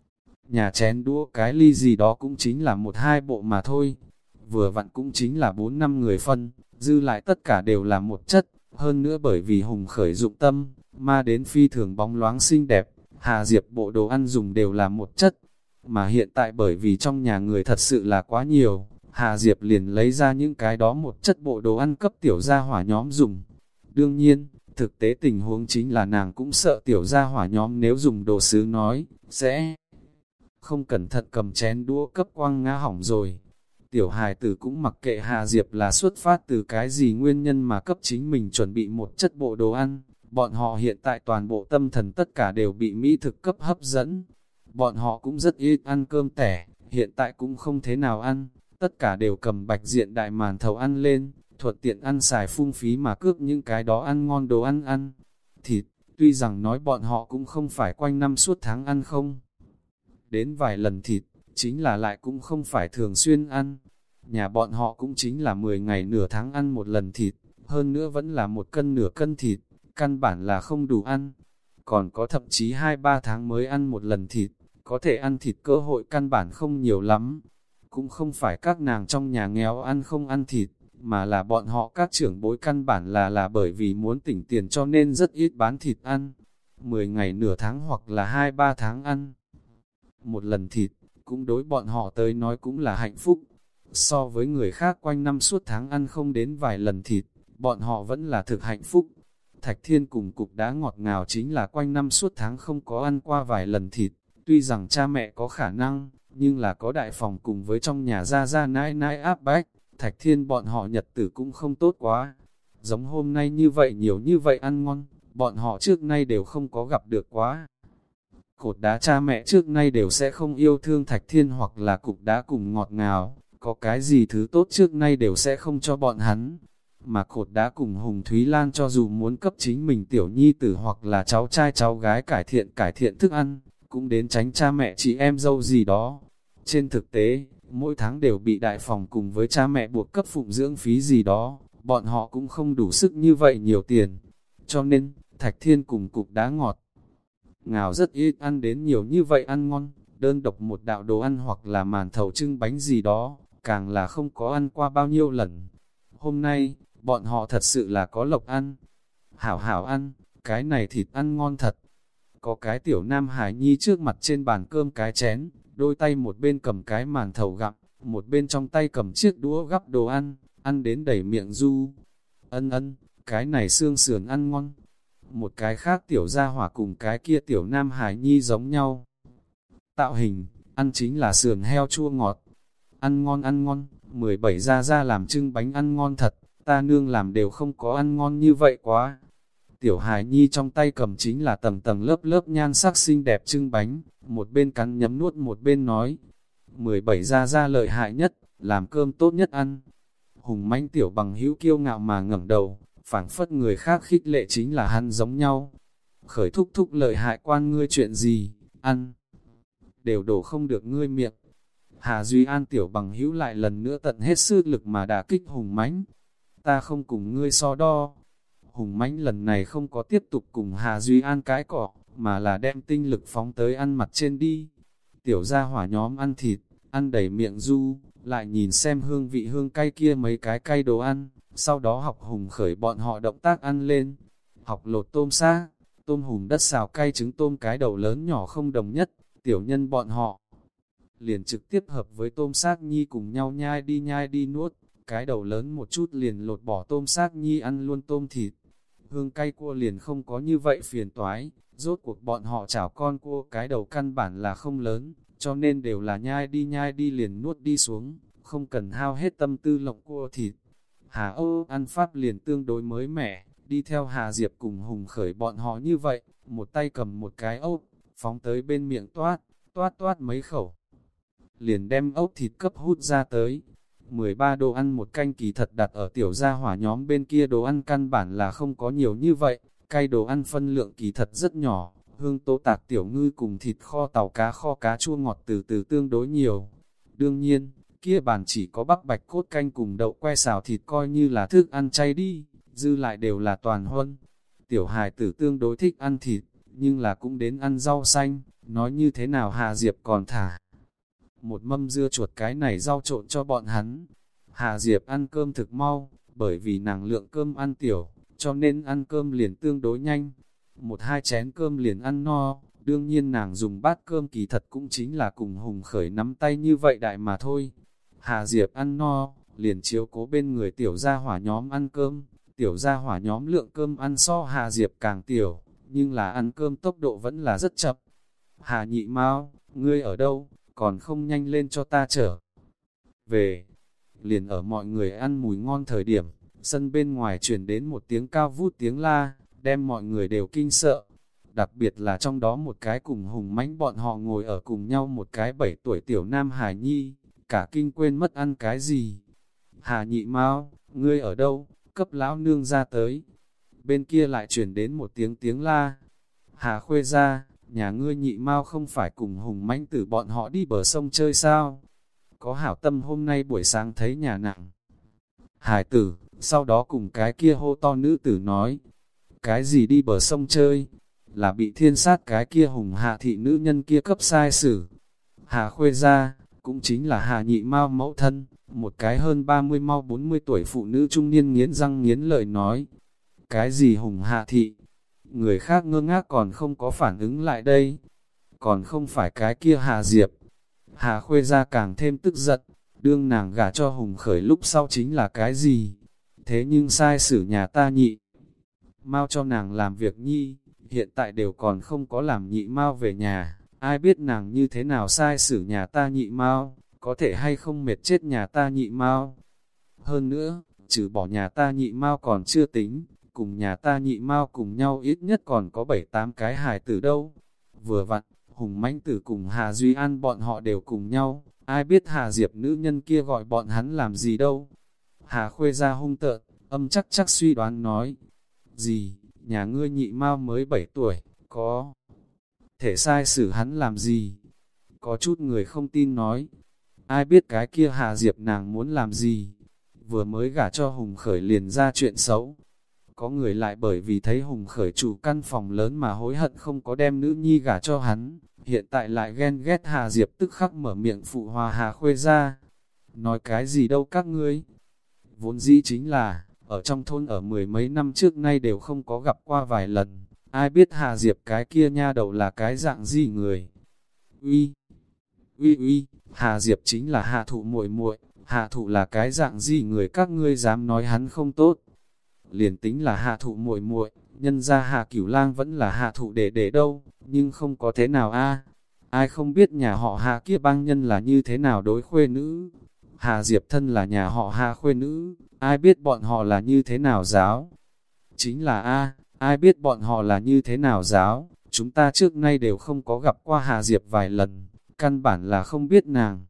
nhà chén đũa cái ly gì đó cũng chính là một hai bộ mà thôi, vừa vặn cũng chính là bốn năm người phân, dư lại tất cả đều là một chất, hơn nữa bởi vì Hùng Khởi dụng tâm, mà đến phi thường bóng loáng xinh đẹp, Hà Diệp bộ đồ ăn dùng đều là một chất, mà hiện tại bởi vì trong nhà người thật sự là quá nhiều, Hà Diệp liền lấy ra những cái đó một chất bộ đồ ăn cấp tiểu gia hỏa nhóm dùng. Đương nhiên, thực tế tình huống chính là nàng cũng sợ tiểu gia hỏa nhóm nếu dùng đồ sứ nói, sẽ không cẩn thận cầm chén đũa cấp quăng ngã hỏng rồi. Tiểu hài tử cũng mặc kệ Hà Diệp là xuất phát từ cái gì nguyên nhân mà cấp chính mình chuẩn bị một chất bộ đồ ăn. Bọn họ hiện tại toàn bộ tâm thần tất cả đều bị mỹ thực cấp hấp dẫn. Bọn họ cũng rất ít ăn cơm tẻ, hiện tại cũng không thế nào ăn. Tất cả đều cầm bạch diện đại màn thầu ăn lên, thuận tiện ăn xài phung phí mà cướp những cái đó ăn ngon đồ ăn ăn. Thịt, tuy rằng nói bọn họ cũng không phải quanh năm suốt tháng ăn không. Đến vài lần thịt, chính là lại cũng không phải thường xuyên ăn. Nhà bọn họ cũng chính là mười ngày nửa tháng ăn một lần thịt, hơn nữa vẫn là một cân nửa cân thịt, căn bản là không đủ ăn. Còn có thậm chí hai ba tháng mới ăn một lần thịt, có thể ăn thịt cơ hội căn bản không nhiều lắm. Cũng không phải các nàng trong nhà nghèo ăn không ăn thịt, mà là bọn họ các trưởng bối căn bản là là bởi vì muốn tỉnh tiền cho nên rất ít bán thịt ăn. mười ngày nửa tháng hoặc là hai ba tháng ăn một lần thịt, cũng đối bọn họ tới nói cũng là hạnh phúc. So với người khác quanh năm suốt tháng ăn không đến vài lần thịt, bọn họ vẫn là thực hạnh phúc. Thạch Thiên cùng cục đá ngọt ngào chính là quanh năm suốt tháng không có ăn qua vài lần thịt, tuy rằng cha mẹ có khả năng, nhưng là có đại phòng cùng với trong nhà gia gia nãi nãi áp bách, Thạch Thiên bọn họ nhật tử cũng không tốt quá. Giống hôm nay như vậy nhiều như vậy ăn ngon, bọn họ trước nay đều không có gặp được quá. Cột đá cha mẹ trước nay đều sẽ không yêu thương Thạch Thiên hoặc là cục đá cùng ngọt ngào, có cái gì thứ tốt trước nay đều sẽ không cho bọn hắn. Mà cột đá cùng Hùng Thúy Lan cho dù muốn cấp chính mình tiểu nhi tử hoặc là cháu trai cháu gái cải thiện cải thiện thức ăn, cũng đến tránh cha mẹ chị em dâu gì đó. Trên thực tế, mỗi tháng đều bị đại phòng cùng với cha mẹ buộc cấp phụng dưỡng phí gì đó, bọn họ cũng không đủ sức như vậy nhiều tiền. Cho nên, Thạch Thiên cùng cục đá ngọt ngào rất ít ăn đến nhiều như vậy ăn ngon, đơn độc một đạo đồ ăn hoặc là màn thầu trưng bánh gì đó, càng là không có ăn qua bao nhiêu lần. Hôm nay, bọn họ thật sự là có lộc ăn. Hảo hảo ăn, cái này thịt ăn ngon thật. Có cái tiểu nam hải nhi trước mặt trên bàn cơm cái chén, đôi tay một bên cầm cái màn thầu gặm, một bên trong tay cầm chiếc đũa gắp đồ ăn, ăn đến đầy miệng du. Ân ân, cái này xương sườn ăn ngon. Một cái khác tiểu gia hỏa cùng cái kia tiểu nam hải nhi giống nhau. Tạo hình, ăn chính là sườn heo chua ngọt. Ăn ngon ăn ngon, mười bảy gia gia làm trưng bánh ăn ngon thật, ta nương làm đều không có ăn ngon như vậy quá. Tiểu hài nhi trong tay cầm chính là tầng tầng lớp lớp nhan sắc xinh đẹp trưng bánh, một bên cắn nhấm nuốt một bên nói. mười bảy gia gia lợi hại nhất, làm cơm tốt nhất ăn. Hùng mãnh tiểu bằng hữu kiêu ngạo mà ngẩng đầu, phảng phất người khác khích lệ chính là hắn giống nhau. Khởi thúc thúc lợi hại quan ngươi chuyện gì, ăn, đều đổ không được ngươi miệng. Hà Duy An tiểu bằng hữu lại lần nữa tận hết sức lực mà đả kích Hùng Mãnh. Ta không cùng ngươi so đo. Hùng Mãnh lần này không có tiếp tục cùng Hà Duy An cãi cọ, mà là đem tinh lực phóng tới ăn mặt trên đi. Tiểu gia hỏa nhóm ăn thịt, ăn đầy miệng du, lại nhìn xem hương vị hương cay kia mấy cái cay đồ ăn, sau đó học Hùng Khởi bọn họ động tác ăn lên. Học lột tôm xác, tôm hùm đất xào cay trứng tôm cái đầu lớn nhỏ không đồng nhất, tiểu nhân bọn họ liền trực tiếp hợp với tôm xác nhi cùng nhau nhai đi nhai đi nuốt, cái đầu lớn một chút liền lột bỏ tôm xác nhi ăn luôn tôm thịt. Hương cay cua liền không có như vậy phiền toái, rốt cuộc bọn họ chảo con cua cái đầu căn bản là không lớn, cho nên đều là nhai đi nhai đi liền nuốt đi xuống, không cần hao hết tâm tư lộng cua thịt. Hà Âu ăn pháp liền tương đối mới mẻ, đi theo Hà Diệp cùng Hùng Khởi bọn họ như vậy, một tay cầm một cái ốc, phóng tới bên miệng toát, toát toát mấy khẩu. Liền đem ốc thịt cấp hút ra tới. mười ba đồ ăn một canh kỳ thật đặt ở tiểu gia hỏa nhóm bên kia đồ ăn căn bản là không có nhiều như vậy, cay đồ ăn phân lượng kỳ thật rất nhỏ, hương tố tạc tiểu ngư cùng thịt kho tàu cá kho cá chua ngọt từ từ tương đối nhiều. Đương nhiên, kia bàn chỉ có bắp bạch cốt canh cùng đậu que xào thịt coi như là thức ăn chay đi, dư lại đều là toàn huân. Tiểu hài tử tương đối thích ăn thịt, nhưng là cũng đến ăn rau xanh, nói như thế nào Hà Diệp còn thả một mâm dưa chuột cái này rau trộn cho bọn hắn. Hà Diệp ăn cơm thực mau, bởi vì nàng lượng cơm ăn tiểu, cho nên ăn cơm liền tương đối nhanh. Một hai chén cơm liền ăn no, đương nhiên nàng dùng bát cơm kỳ thật cũng chính là cùng Hùng Khởi nắm tay như vậy đại mà thôi. Hà Diệp ăn no, liền chiếu cố bên người tiểu gia hỏa nhóm ăn cơm. Tiểu gia hỏa nhóm lượng cơm ăn so Hà Diệp càng tiểu, nhưng là ăn cơm tốc độ vẫn là rất chậm. Hà Nhị Mao, ngươi ở đâu, còn không nhanh lên cho ta trở về. Liền ở mọi người ăn mùi ngon thời điểm, sân bên ngoài chuyển đến một tiếng cao vút tiếng la, đem mọi người đều kinh sợ. Đặc biệt là trong đó một cái cùng Hùng Mãnh bọn họ ngồi ở cùng nhau một cái bảy tuổi tiểu nam hài nhi, cả kinh quên mất ăn cái gì. Hà Nhị Mao, ngươi ở đâu, cấp lão nương ra tới. Bên kia lại chuyển đến một tiếng tiếng la. Hà Khuê ra, nhà ngươi Nhị Mao không phải cùng Hùng Mãnh tử bọn họ đi bờ sông chơi sao? Có hảo tâm hôm nay buổi sáng thấy nhà nặng hải tử, sau đó cùng cái kia hô to nữ tử nói, cái gì đi bờ sông chơi, là bị thiên sát cái kia Hùng Hạ thị nữ nhân kia cấp sai xử. Hà Khuê ra, cũng chính là Hà Nhị Mao mẫu thân, một cái hơn ba mươi mau bốn mươi tuổi phụ nữ trung niên nghiến răng nghiến lợi nói, cái gì Hùng Hạ thị? Người khác ngơ ngác còn không có phản ứng lại đây, còn không phải cái kia Hà Diệp. Hà Khuê ra càng thêm tức giận, đương nàng gả cho Hùng Khởi lúc sau chính là cái gì? Thế nhưng sai xử nhà ta Nhị Mao cho nàng làm việc nhi, hiện tại đều còn không có làm Nhị Mao về nhà, ai biết nàng như thế nào sai xử nhà ta Nhị Mao, có thể hay không mệt chết nhà ta Nhị Mao. Hơn nữa, trừ bỏ nhà ta Nhị Mao còn chưa tính, cùng nhà ta Nhị Mao cùng nhau ít nhất còn có bảy tám cái hài tử đâu. Vừa vặn, Hùng Mãnh Tử cùng Hà Duy An bọn họ đều cùng nhau, ai biết Hà Diệp nữ nhân kia gọi bọn hắn làm gì đâu. Hà Khuê ra hung tợn, âm chắc chắc suy đoán nói, gì, nhà ngươi Nhị Mao mới bảy tuổi, có thể sai xử hắn làm gì? Có chút người không tin nói, ai biết cái kia Hà Diệp nàng muốn làm gì? Vừa mới gả cho Hùng Khởi liền ra chuyện xấu. Có người lại bởi vì thấy Hùng Khởi chủ căn phòng lớn mà hối hận không có đem nữ nhi gả cho hắn, hiện tại lại ghen ghét Hà Diệp tức khắc mở miệng phụ hòa Hà Khuê ra. Nói cái gì đâu các ngươi? Vốn dĩ chính là, ở trong thôn ở mười mấy năm trước nay đều không có gặp qua vài lần, ai biết Hà Diệp cái kia nha đầu là cái dạng gì người. Uy, uy uy, Hà Diệp chính là Hạ Thụ muội muội, Hạ Thụ là cái dạng gì người các ngươi dám nói hắn không tốt? Liền tính là Hạ Thụ muội muội, nhân ra Hạ Cửu Lang vẫn là Hạ Thụ để để đâu, nhưng không có thế nào a. Ai không biết nhà họ Hạ kia bang nhân là như thế nào đối khuê nữ. Hà Diệp thân là nhà họ Hạ khuê nữ, ai biết bọn họ là như thế nào giáo. Chính là a, ai biết bọn họ là như thế nào giáo, chúng ta trước nay đều không có gặp qua Hà Diệp vài lần, căn bản là không biết nàng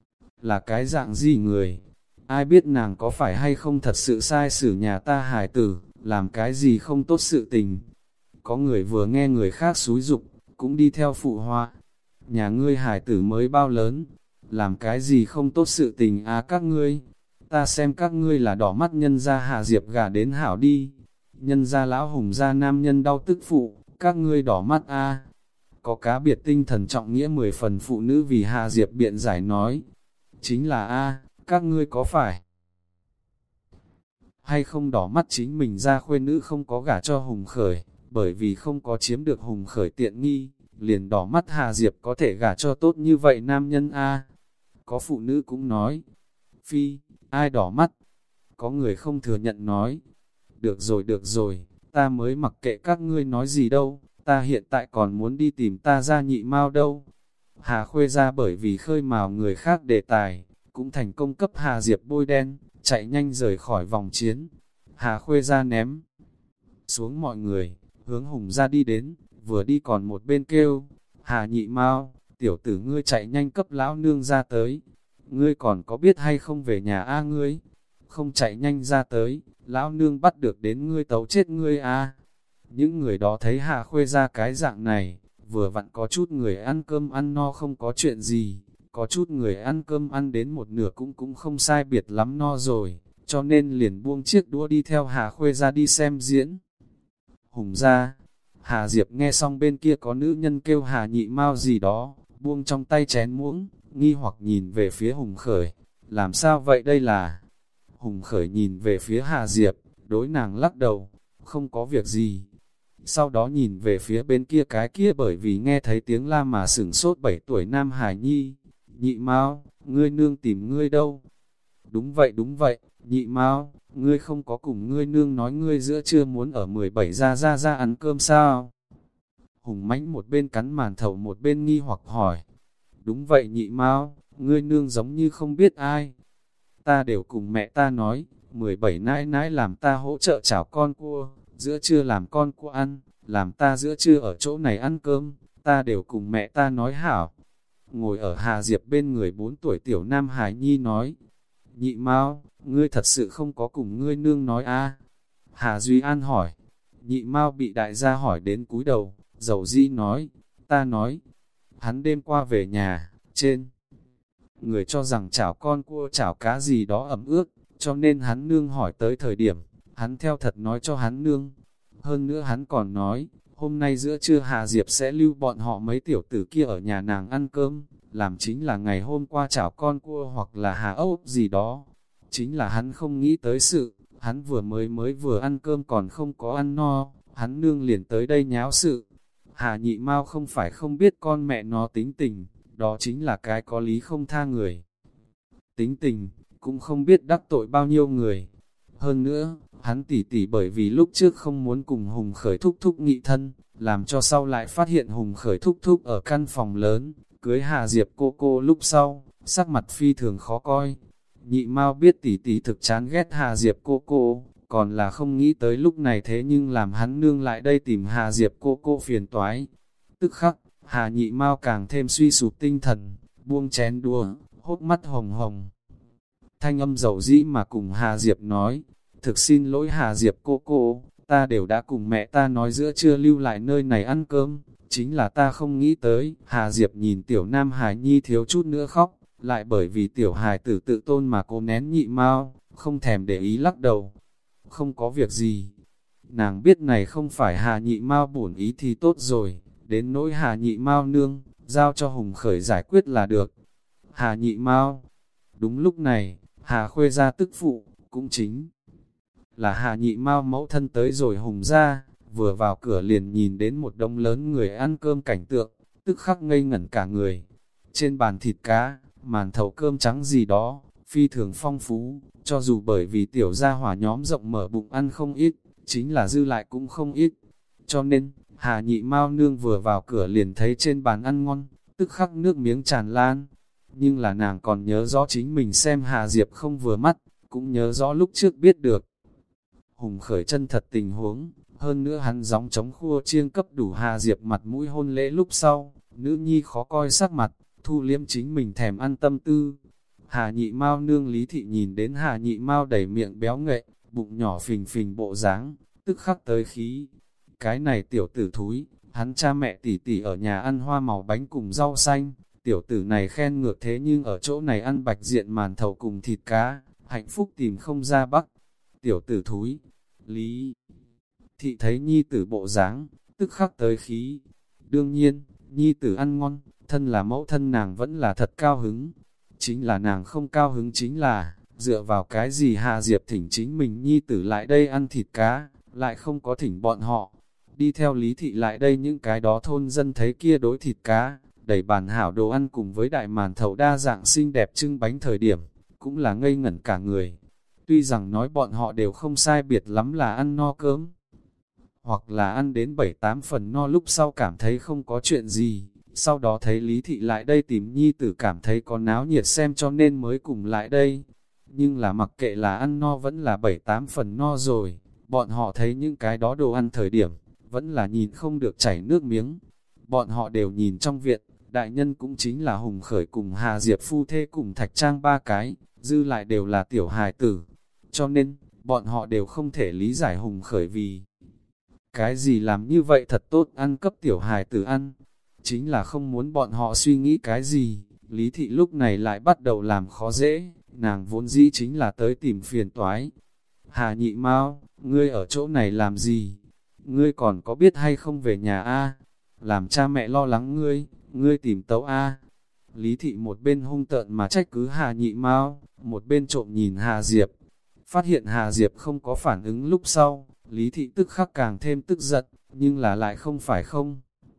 là cái dạng gì người. Ai biết nàng có phải hay không thật sự sai xử nhà ta hài tử, làm cái gì không tốt sự tình. Có người vừa nghe người khác xúi dục, cũng đi theo phụ họa. Nhà ngươi hải tử mới bao lớn, làm cái gì không tốt sự tình à các ngươi. Ta xem các ngươi là đỏ mắt nhân gia Hà Diệp gả đến hảo đi. Nhân gia lão hùng gia nam nhân đau tức phụ, các ngươi đỏ mắt a à. Có cá biệt tinh thần trọng nghĩa mười phần phụ nữ vì Hà Diệp biện giải nói. Chính là a à, các ngươi có phải hay không đỏ mắt chính mình ra khuê nữ không có gả cho Hùng Khởi, bởi vì không có chiếm được Hùng Khởi tiện nghi, liền đỏ mắt Hà Diệp có thể gả cho tốt như vậy nam nhân a. Có phụ nữ cũng nói, phi, ai đỏ mắt? Có người không thừa nhận nói, được rồi được rồi, ta mới mặc kệ các ngươi nói gì đâu, ta hiện tại còn muốn đi tìm ta ra nhị mao đâu. Hà Khuê ra bởi vì khơi mào người khác đề tài, cũng thành công cấp Hà Diệp bôi đen, chạy nhanh rời khỏi vòng chiến. Hà Khuê ra ném xuống mọi người, hướng Hùng ra đi đến, vừa đi còn một bên kêu, Hà nhị mao, tiểu tử ngươi chạy nhanh cấp lão nương ra tới. Ngươi còn có biết hay không về nhà a ngươi? Không chạy nhanh ra tới, lão nương bắt được đến ngươi tấu chết ngươi a. Những người đó thấy Hà Khuê ra cái dạng này, vừa vặn có chút người ăn cơm ăn no không có chuyện gì, có chút người ăn cơm ăn đến một nửa cũng cũng không sai biệt lắm no rồi, cho nên liền buông chiếc đũa đi theo Hà Khuê ra đi xem diễn. Hùng ra, Hà Diệp nghe xong bên kia có nữ nhân kêu Hà nhị mao gì đó, buông trong tay chén muỗng, nghi hoặc nhìn về phía Hùng Khởi, làm sao vậy đây là? Hùng Khởi nhìn về phía Hà Diệp, đối nàng lắc đầu, không có việc gì. Sau đó nhìn về phía bên kia cái kia bởi vì nghe thấy tiếng la mà sửng sốt bảy tuổi Nam Hải Nhi, nhị mao, ngươi nương tìm ngươi đâu? Đúng vậy đúng vậy, nhị mao, ngươi không có cùng ngươi nương nói ngươi giữa trưa muốn ở mười bảy ra ra ra ăn cơm sao? Hùng mãnh một bên cắn màn thầu một bên nghi hoặc hỏi. Đúng vậy nhị mao, ngươi nương giống như không biết ai. Ta đều cùng mẹ ta nói, mười bảy nãi nãi làm ta hỗ trợ chảo con cua, giữa trưa làm con cua ăn, làm ta giữa trưa ở chỗ này ăn cơm, ta đều cùng mẹ ta nói hảo. Ngồi ở Hà Diệp bên người bốn tuổi tiểu Nam Hải Nhi nói, nhị mao, ngươi thật sự không có cùng ngươi nương nói a? À? Hà Duy An hỏi, nhị mao bị đại gia hỏi đến cúi đầu, dầu dĩ nói, ta nói, hắn đêm qua về nhà, trên người cho rằng chảo con cua chảo cá gì đó ẩm ướt, cho nên hắn nương hỏi tới thời điểm, hắn theo thật nói cho hắn nương. Hơn nữa hắn còn nói, hôm nay giữa trưa Hà Diệp sẽ lưu bọn họ mấy tiểu tử kia ở nhà nàng ăn cơm, làm chính là ngày hôm qua chảo con cua hoặc là hà ốc gì đó. Chính là hắn không nghĩ tới sự, hắn vừa mới mới vừa ăn cơm còn không có ăn no, hắn nương liền tới đây nháo sự. Hà nhị mao không phải không biết con mẹ nó tính tình, đó chính là cái có lý không tha người. Tính tình, cũng không biết đắc tội bao nhiêu người. Hơn nữa, hắn tỉ tỉ bởi vì lúc trước không muốn cùng Hùng Khởi thúc thúc nghị thân, làm cho sau lại phát hiện Hùng Khởi thúc thúc ở căn phòng lớn, cưới Hà Diệp cô cô lúc sau, sắc mặt phi thường khó coi. Nhị Mao biết tỉ tỉ thực chán ghét Hà Diệp cô cô, còn là không nghĩ tới lúc này thế nhưng làm hắn nương lại đây tìm Hà Diệp cô cô phiền toái. Tức khắc, Hà nhị Mao càng thêm suy sụp tinh thần, buông chén đua, hốt mắt hồng hồng. Thanh âm dầu dĩ mà cùng Hà Diệp nói, thực xin lỗi Hà Diệp cô cô, ta đều đã cùng mẹ ta nói giữa trưa lưu lại nơi này ăn cơm, chính là ta không nghĩ tới. Hà Diệp nhìn tiểu Nam Hải Nhi thiếu chút nữa khóc, lại bởi vì tiểu hài tử tự tôn mà cố nén nhị Mao, không thèm để ý lắc đầu. Không có việc gì, nàng biết này không phải Hà nhị Mao bổn ý thì tốt rồi, đến nỗi Hà nhị Mao nương, giao cho Hùng Khởi giải quyết là được. Hà nhị Mao, đúng lúc này, Hà Khuê ra tức phụ, cũng chính là Hà nhị Mao mẫu thân tới rồi Hùng ra, vừa vào cửa liền nhìn đến một đống lớn người ăn cơm cảnh tượng, tức khắc ngây ngẩn cả người. Trên bàn thịt cá, màn thầu cơm trắng gì đó, phi thường phong phú, cho dù bởi vì tiểu gia hỏa nhóm rộng mở bụng ăn không ít, chính là dư lại cũng không ít. Cho nên, Hà nhị Mao nương vừa vào cửa liền thấy trên bàn ăn ngon, tức khắc nước miếng tràn lan. Nhưng là nàng còn nhớ rõ chính mình xem Hà Diệp không vừa mắt, cũng nhớ rõ lúc trước biết được Hùng Khởi chân thật tình huống, hơn nữa hắn gióng chống khua chiêng cấp đủ Hà Diệp mặt mũi hôn lễ lúc sau, nữ nhi khó coi sắc mặt, thu liếm chính mình thèm ăn tâm tư. Hà nhị Mao nương Lý Thị nhìn đến Hà nhị Mao đẩy miệng béo nghệ, bụng nhỏ phình phình bộ dáng, tức khắc tới khí. cái này tiểu tử thúi, hắn cha mẹ tỷ tỷ ở nhà ăn hoa màu bánh cùng rau xanh, tiểu tử này khen ngược thế nhưng ở chỗ này ăn bạch diện màn thầu cùng thịt cá, hạnh phúc tìm không ra bắc. Tiểu tử thúi, Lý thị thấy nhi tử bộ dáng, tức khắc tới khí. Đương nhiên, nhi tử ăn ngon, thân là mẫu thân nàng vẫn là thật cao hứng. Chính là nàng không cao hứng chính là, dựa vào cái gì Hà Diệp thỉnh chính mình nhi tử lại đây ăn thịt cá, lại không có thỉnh bọn họ. Đi theo Lý thị lại đây những cái đó thôn dân thấy kia đối thịt cá, đầy bàn hảo đồ ăn cùng với đại màn thầu đa dạng xinh đẹp trưng bánh thời điểm, cũng là ngây ngẩn cả người. Tuy rằng nói bọn họ đều không sai biệt lắm là ăn no cơm, hoặc là ăn đến bảy tám phần no lúc sau cảm thấy không có chuyện gì, sau đó thấy Lý thị lại đây tìm nhi tử cảm thấy có náo nhiệt xem cho nên mới cùng lại đây. Nhưng là mặc kệ là ăn no vẫn là bảy tám phần no rồi, bọn họ thấy những cái đó đồ ăn thời điểm, vẫn là nhìn không được chảy nước miếng. Bọn họ đều nhìn trong viện, đại nhân cũng chính là Hùng Khởi cùng Hà Diệp phu thê cùng Thạch Trang ba cái, dư lại đều là tiểu hài tử. Cho nên, bọn họ đều không thể lý giải Hùng Khởi vì cái gì làm như vậy thật tốt ăn cấp tiểu hài tử ăn. Chính là không muốn bọn họ suy nghĩ cái gì, Lý thị lúc này lại bắt đầu làm khó dễ, nàng vốn dĩ chính là tới tìm phiền toái. Hà Nhị Mao, ngươi ở chỗ này làm gì? Ngươi còn có biết hay không về nhà a? Làm cha mẹ lo lắng ngươi, ngươi tìm tấu a. Lý thị một bên hung tợn mà trách cứ Hà Nhị Mao, một bên trộm nhìn Hà Diệp. Phát hiện Hà Diệp không có phản ứng lúc sau, Lý thị tức khắc càng thêm tức giận, nhưng là lại không phải không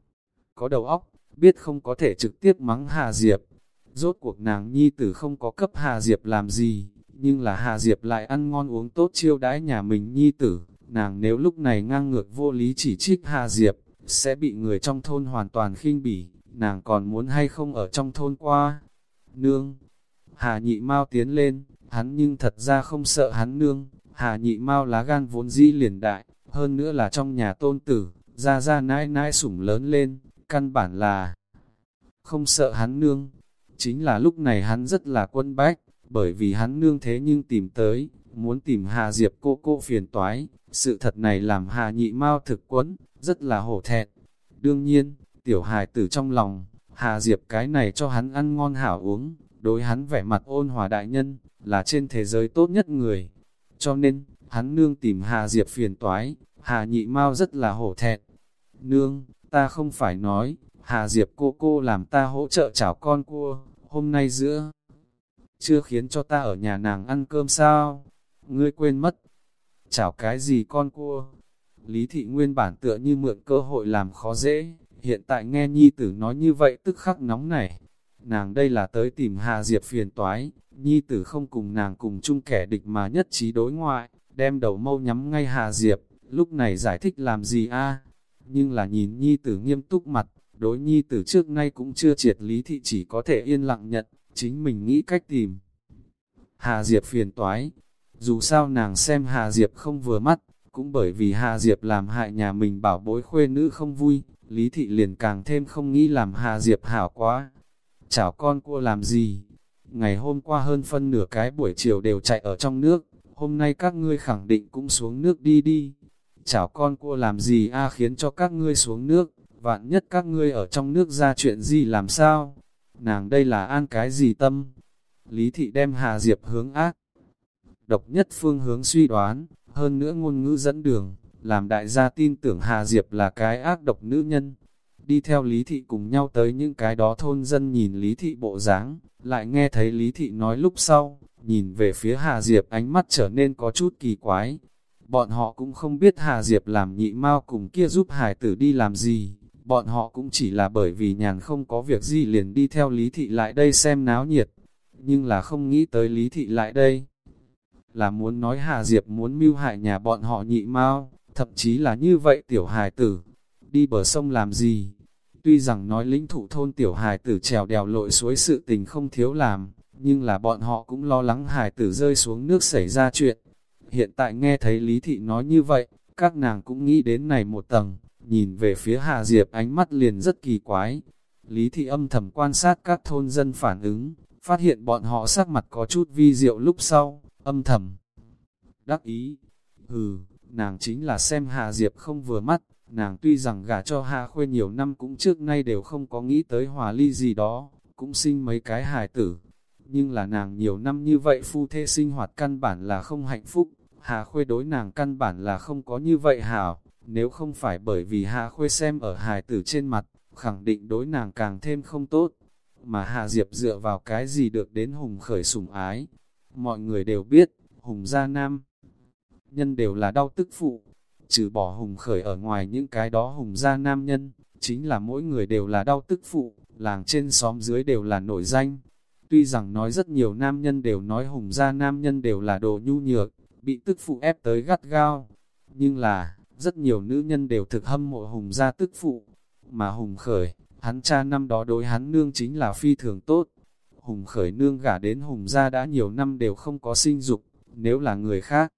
có đầu óc, biết không có thể trực tiếp mắng Hà Diệp. Rốt cuộc nàng nhi tử không có cấp Hà Diệp làm gì, nhưng là Hà Diệp lại ăn ngon uống tốt chiêu đãi nhà mình nhi tử. Nàng nếu lúc này ngang ngược vô lý chỉ trích Hà Diệp, sẽ bị người trong thôn hoàn toàn khinh bỉ, nàng còn muốn hay không ở trong thôn qua. Nương, Hà Nhị Mao tiến lên, hắn nhưng thật ra không sợ hắn nương. Hà Nhị Mao lá gan vốn dĩ liền đại, hơn nữa là trong nhà tôn tử, ra ra nãi nãi sủng lớn lên, căn bản là không sợ hắn nương. Chính là lúc này hắn rất là quân bách, bởi vì hắn nương thế nhưng tìm tới, muốn tìm Hà Diệp cô cô phiền toái. Sự thật này làm Hà Nhị Mao thực quẫn, rất là hổ thẹn. Đương nhiên, tiểu hài tử trong lòng, Hà Diệp cái này cho hắn ăn ngon hảo uống, đối hắn vẻ mặt ôn hòa đại nhân, là trên thế giới tốt nhất người. Cho nên, hắn nương tìm Hà Diệp phiền toái, Hà Nhị Mao rất là hổ thẹn. Nương, ta không phải nói, Hà Diệp cô cô làm ta hỗ trợ chảo con cua, hôm nay giữa chưa khiến cho ta ở nhà nàng ăn cơm sao? Ngươi quên mất. Chảo cái gì con cua? Lý thị nguyên bản tựa như mượn cơ hội làm khó dễ, hiện tại nghe nhi tử nói như vậy tức khắc nóng nảy. Nàng đây là tới tìm Hà Diệp phiền toái, nhi tử không cùng nàng cùng chung kẻ địch mà nhất trí đối ngoại, đem đầu mâu nhắm ngay Hà Diệp, lúc này giải thích làm gì a? Nhưng là nhìn nhi tử nghiêm túc mặt, đối nhi tử trước nay cũng chưa triệt Lý thị chỉ có thể yên lặng nhận, chính mình nghĩ cách tìm Hà Diệp phiền toái. Dù sao nàng xem Hà Diệp không vừa mắt, cũng bởi vì Hà Diệp làm hại nhà mình bảo bối khuê nữ không vui, Lý thị liền càng thêm không nghĩ làm Hà Diệp hảo quá. Chảo con cua làm gì? Ngày hôm qua hơn phân nửa cái buổi chiều đều chạy ở trong nước, hôm nay các ngươi khẳng định cũng xuống nước đi đi. Chảo con cua làm gì a khiến cho các ngươi xuống nước, vạn nhất các ngươi ở trong nước ra chuyện gì làm sao? Nàng đây là an cái gì tâm? Lý thị đem Hà Diệp hướng ác độc nhất phương hướng suy đoán, hơn nữa ngôn ngữ dẫn đường, làm đại gia tin tưởng Hà Diệp là cái ác độc nữ nhân. Đi theo Lý thị cùng nhau tới những cái đó thôn dân nhìn Lý thị bộ dáng, lại nghe thấy Lý thị nói lúc sau, nhìn về phía Hà Diệp ánh mắt trở nên có chút kỳ quái. Bọn họ cũng không biết Hà Diệp làm Nhị Mao cùng kia giúp hải tử đi làm gì, bọn họ cũng chỉ là bởi vì nhàn không có việc gì liền đi theo Lý thị lại đây xem náo nhiệt, nhưng là không nghĩ tới Lý thị lại đây là muốn nói Hà Diệp muốn mưu hại nhà bọn họ Nhị Mao, thậm chí là như vậy tiểu hài tử, đi bờ sông làm gì? Tuy rằng nói lĩnh thủ thôn tiểu hài tử trèo đèo lội suối sự tình không thiếu làm, nhưng là bọn họ cũng lo lắng hài tử rơi xuống nước xảy ra chuyện. Hiện tại nghe thấy Lý thị nói như vậy, các nàng cũng nghĩ đến này một tầng, nhìn về phía Hà Diệp ánh mắt liền rất kỳ quái. Lý thị âm thầm quan sát các thôn dân phản ứng, phát hiện bọn họ sắc mặt có chút vi diệu lúc sau, âm thầm đắc ý. Hừ, nàng chính là xem Hà Diệp không vừa mắt, Nàng tuy rằng gả cho Hà Khuê nhiều năm cũng trước nay đều không có nghĩ tới hòa ly gì đó, cũng sinh mấy cái hài tử. Nhưng là nàng nhiều năm như vậy phu thê sinh hoạt căn bản là không hạnh phúc, Hà Khuê đối nàng căn bản là không có như vậy hảo. Nếu không phải bởi vì Hà Khuê xem ở hài tử trên mặt, khẳng định đối nàng càng thêm không tốt. Mà Hà Diệp dựa vào cái gì được đến Hùng Khởi sủng ái? Mọi người đều biết, Hùng gia nam nhân đều là đau tức phụ. Trừ bỏ Hùng Khởi ở ngoài những cái đó Hùng gia nam nhân, chính là mỗi người đều là đau tức phụ, làng trên xóm dưới đều là nổi danh. Tuy rằng nói rất nhiều nam nhân đều nói Hùng gia nam nhân đều là đồ nhu nhược, bị tức phụ ép tới gắt gao. Nhưng là, rất nhiều nữ nhân đều thực hâm mộ Hùng gia tức phụ. Mà Hùng Khởi, hắn cha năm đó đối hắn nương chính là phi thường tốt. Hùng Khởi nương gả đến Hùng gia đã nhiều năm đều không có sinh dục, nếu là người khác,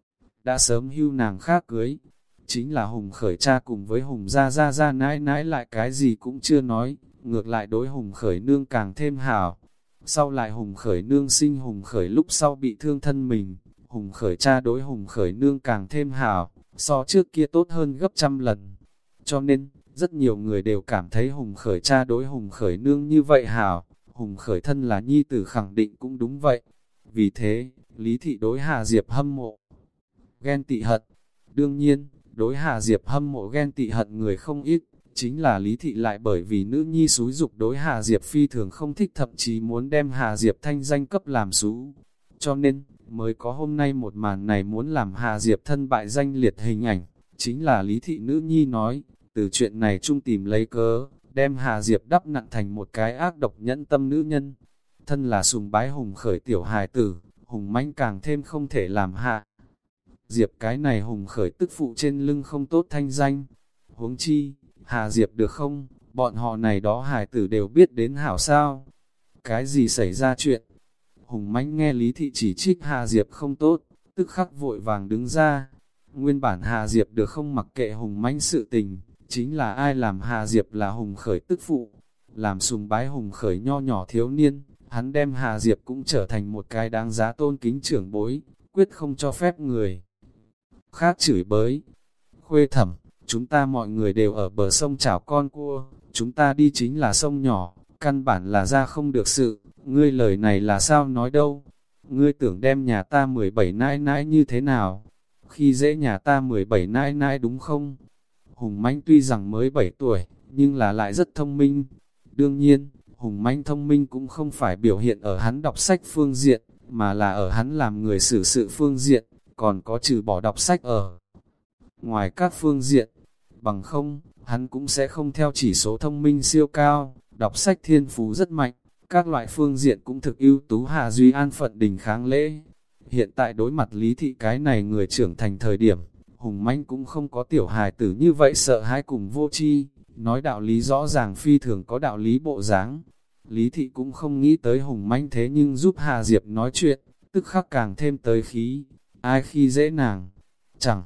đã sớm hưu nàng khác cưới. Chính là Hùng Khởi cha cùng với Hùng gia gia gia nãi nãi lại cái gì cũng chưa nói, ngược lại đối Hùng Khởi nương càng thêm hảo. Sau lại Hùng Khởi nương sinh Hùng Khởi lúc sau bị thương thân mình, Hùng Khởi cha đối Hùng Khởi nương càng thêm hảo, so trước kia tốt hơn gấp trăm lần. Cho nên, rất nhiều người đều cảm thấy Hùng Khởi cha đối Hùng Khởi nương như vậy hảo, Hùng Khởi thân là nhi tử khẳng định cũng đúng vậy. Vì thế, Lý Thị đối Hà Diệp hâm mộ, ghen tị hận. Đương nhiên, đối Hà Diệp hâm mộ ghen tị hận người không ít, chính là Lý Thị lại bởi vì nữ nhi xúi dục đối Hà Diệp phi thường không thích, thậm chí muốn đem Hà Diệp thanh danh cấp làm xú. Cho nên, mới có hôm nay một màn này muốn làm Hà Diệp thân bại danh liệt hình ảnh, chính là Lý Thị nữ nhi nói, từ chuyện này chung tìm lấy cớ, đem Hà Diệp đắp nặn thành một cái ác độc nhẫn tâm nữ nhân. Thân là sùng bái Hùng Khởi tiểu hài tử, Hùng mãnh càng thêm không thể làm Hà Diệp cái này Hùng Khởi tức phụ trên lưng không tốt thanh danh. Huống chi, Hà Diệp được không, bọn họ này đó hài tử đều biết đến hảo sao. Cái gì xảy ra chuyện? Hùng mãnh nghe Lý Thị chỉ trích Hà Diệp không tốt, tức khắc vội vàng đứng ra. Nguyên bản Hà Diệp được không mặc kệ Hùng mãnh sự tình, chính là ai làm Hà Diệp là Hùng Khởi tức phụ. Làm sùng bái Hùng Khởi nho nhỏ thiếu niên, hắn đem Hà Diệp cũng trở thành một cái đáng giá tôn kính trưởng bối, quyết không cho phép người khác chửi bới. Khuê Thẩm, chúng ta mọi người đều ở bờ sông chảo con cua, chúng ta đi chính là sông nhỏ, căn bản là ra không được sự, ngươi lời này là sao nói đâu? Ngươi tưởng đem nhà ta mười bảy nãi nãi như thế nào? Khi dễ nhà ta mười bảy nãi nãi đúng không? Hùng mãnh tuy rằng mới bảy tuổi, nhưng là lại rất thông minh. Đương nhiên, Hùng mãnh thông minh cũng không phải biểu hiện ở hắn đọc sách phương diện, mà là ở hắn làm người xử sự phương diện, còn có trừ bỏ đọc sách ở ngoài các phương diện. Bằng không, hắn cũng sẽ không theo chỉ số thông minh siêu cao, đọc sách thiên phú rất mạnh, các loại phương diện cũng thực ưu tú. Hà Duy An phận đình kháng lễ. Hiện tại đối mặt Lý Thị cái này người trưởng thành thời điểm, Hùng mãnh cũng không có tiểu hài tử như vậy sợ hãi cùng vô tri, nói đạo lý rõ ràng phi thường có đạo lý bộ dáng. Lý Thị cũng không nghĩ tới Hùng mãnh thế nhưng giúp Hà Diệp nói chuyện, tức khắc càng thêm tới khí. Ai khi dễ nàng? Chẳng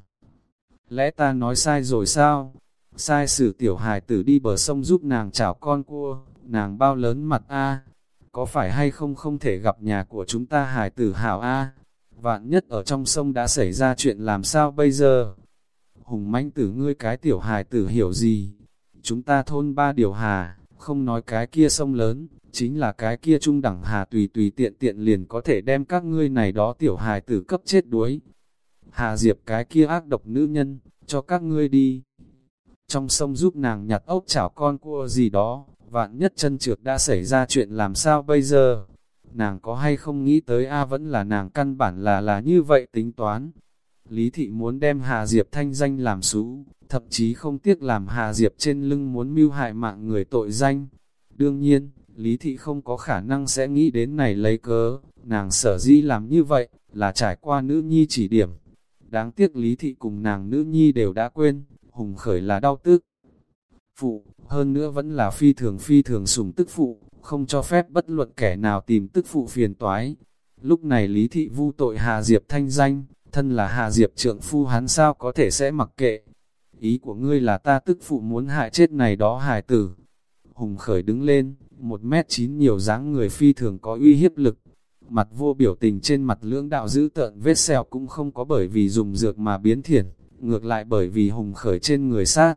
lẽ ta nói sai rồi sao? Sai xử tiểu hài tử đi bờ sông giúp nàng chảo con cua, nàng bao lớn mặt a? Có phải hay không không thể gặp nhà của chúng ta hài tử hảo a? Vạn nhất ở trong sông đã xảy ra chuyện làm sao bây giờ? Hùng mãnh tử ngươi cái tiểu hài tử hiểu gì? Chúng ta thôn ba điều hà, không nói cái kia sông lớn, chính là cái kia trung đẳng hà tùy tùy tiện tiện liền có thể đem các ngươi này đó tiểu hài tử cấp chết đuối. Hà Diệp cái kia ác độc nữ nhân, cho các ngươi đi trong sông giúp nàng nhặt ốc chảo con cua gì đó, vạn nhất chân trượt đã xảy ra chuyện làm sao bây giờ? Nàng có hay không nghĩ tới a vẫn là nàng căn bản là là như vậy tính toán. Lý Thị muốn đem Hà Diệp thanh danh làm xú, thậm chí không tiếc làm Hà Diệp trên lưng muốn mưu hại mạng người tội danh. Đương nhiên, Lý Thị không có khả năng sẽ nghĩ đến này lấy cớ, nàng sở dĩ làm như vậy, là trải qua nữ nhi chỉ điểm. Đáng tiếc Lý Thị cùng nàng nữ nhi đều đã quên, Hùng Khởi là đau tức phụ, hơn nữa vẫn là phi thường phi thường sủng tức phụ, không cho phép bất luận kẻ nào tìm tức phụ phiền toái. Lúc này Lý Thị vu tội Hà Diệp thanh danh, thân là Hà Diệp trượng phu hắn sao có thể sẽ mặc kệ. Ý của ngươi là ta tức phụ muốn hại chết này đó hài tử. Hùng Khởi đứng lên, một mét chín nhiều dáng người phi thường có uy hiếp lực. Mặt vô biểu tình, trên mặt lưỡng đạo dữ tợn vết sẹo cũng không có bởi vì dùng dược mà biến thiển, ngược lại bởi vì Hùng Khởi trên người sát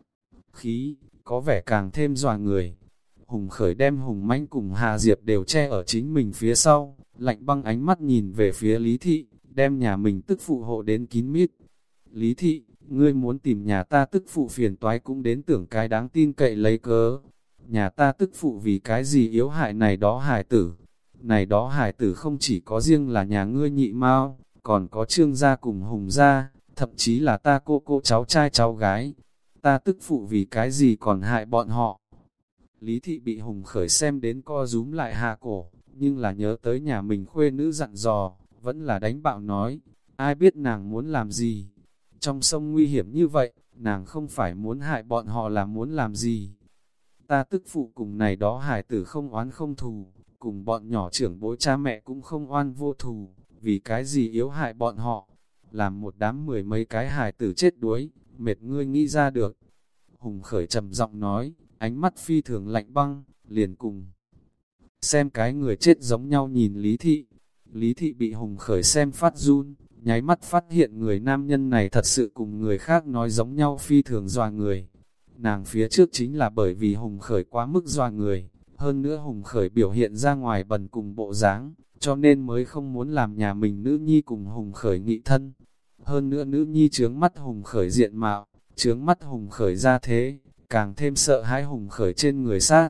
khí, có vẻ càng thêm dọa người. Hùng Khởi đem Hùng Mãnh cùng Hà Diệp đều che ở chính mình phía sau, lạnh băng ánh mắt nhìn về phía Lý Thị, đem nhà mình tức phụ hộ đến kín mít. Lý Thị, ngươi muốn tìm nhà ta tức phụ phiền toái cũng đến tưởng cái đáng tin cậy lấy cớ. Nhà ta tức phụ vì cái gì yếu hại này đó hài tử. Này đó hài tử không chỉ có riêng là nhà ngươi Nhị Mao, còn có Trương gia cùng Hùng gia, thậm chí là ta cô cô cháu trai cháu gái. Ta tức phụ vì cái gì còn hại bọn họ. Lý Thị bị Hùng Khởi xem đến co rúm lại hạ cổ, nhưng là nhớ tới nhà mình khuê nữ dặn dò, vẫn là đánh bạo nói, ai biết nàng muốn làm gì. Trong sông nguy hiểm như vậy, nàng không phải muốn hại bọn họ là muốn làm gì. Ta tức phụ cùng này đó hài tử không oán không thù, cùng bọn nhỏ trưởng bối cha mẹ cũng không oan vô thù, vì cái gì yếu hại bọn họ. Làm một đám mười mấy cái hài tử chết đuối, mệt ngươi nghĩ ra được. Hùng Khởi trầm giọng nói, ánh mắt phi thường lạnh băng, liền cùng. Xem cái người chết giống nhau nhìn Lý Thị. Lý Thị bị Hùng Khởi xem phát run, nháy mắt phát hiện người nam nhân này thật sự cùng người khác nói giống nhau phi thường dọa người. Nàng phía trước chính là bởi vì Hùng Khởi quá mức dọa người, hơn nữa Hùng Khởi biểu hiện ra ngoài bần cùng bộ dáng, cho nên mới không muốn làm nhà mình nữ nhi cùng Hùng Khởi nghị thân. Hơn nữa nữ nhi chướng mắt Hùng Khởi diện mạo, chướng mắt Hùng Khởi ra thế, càng thêm sợ hãi Hùng Khởi trên người sát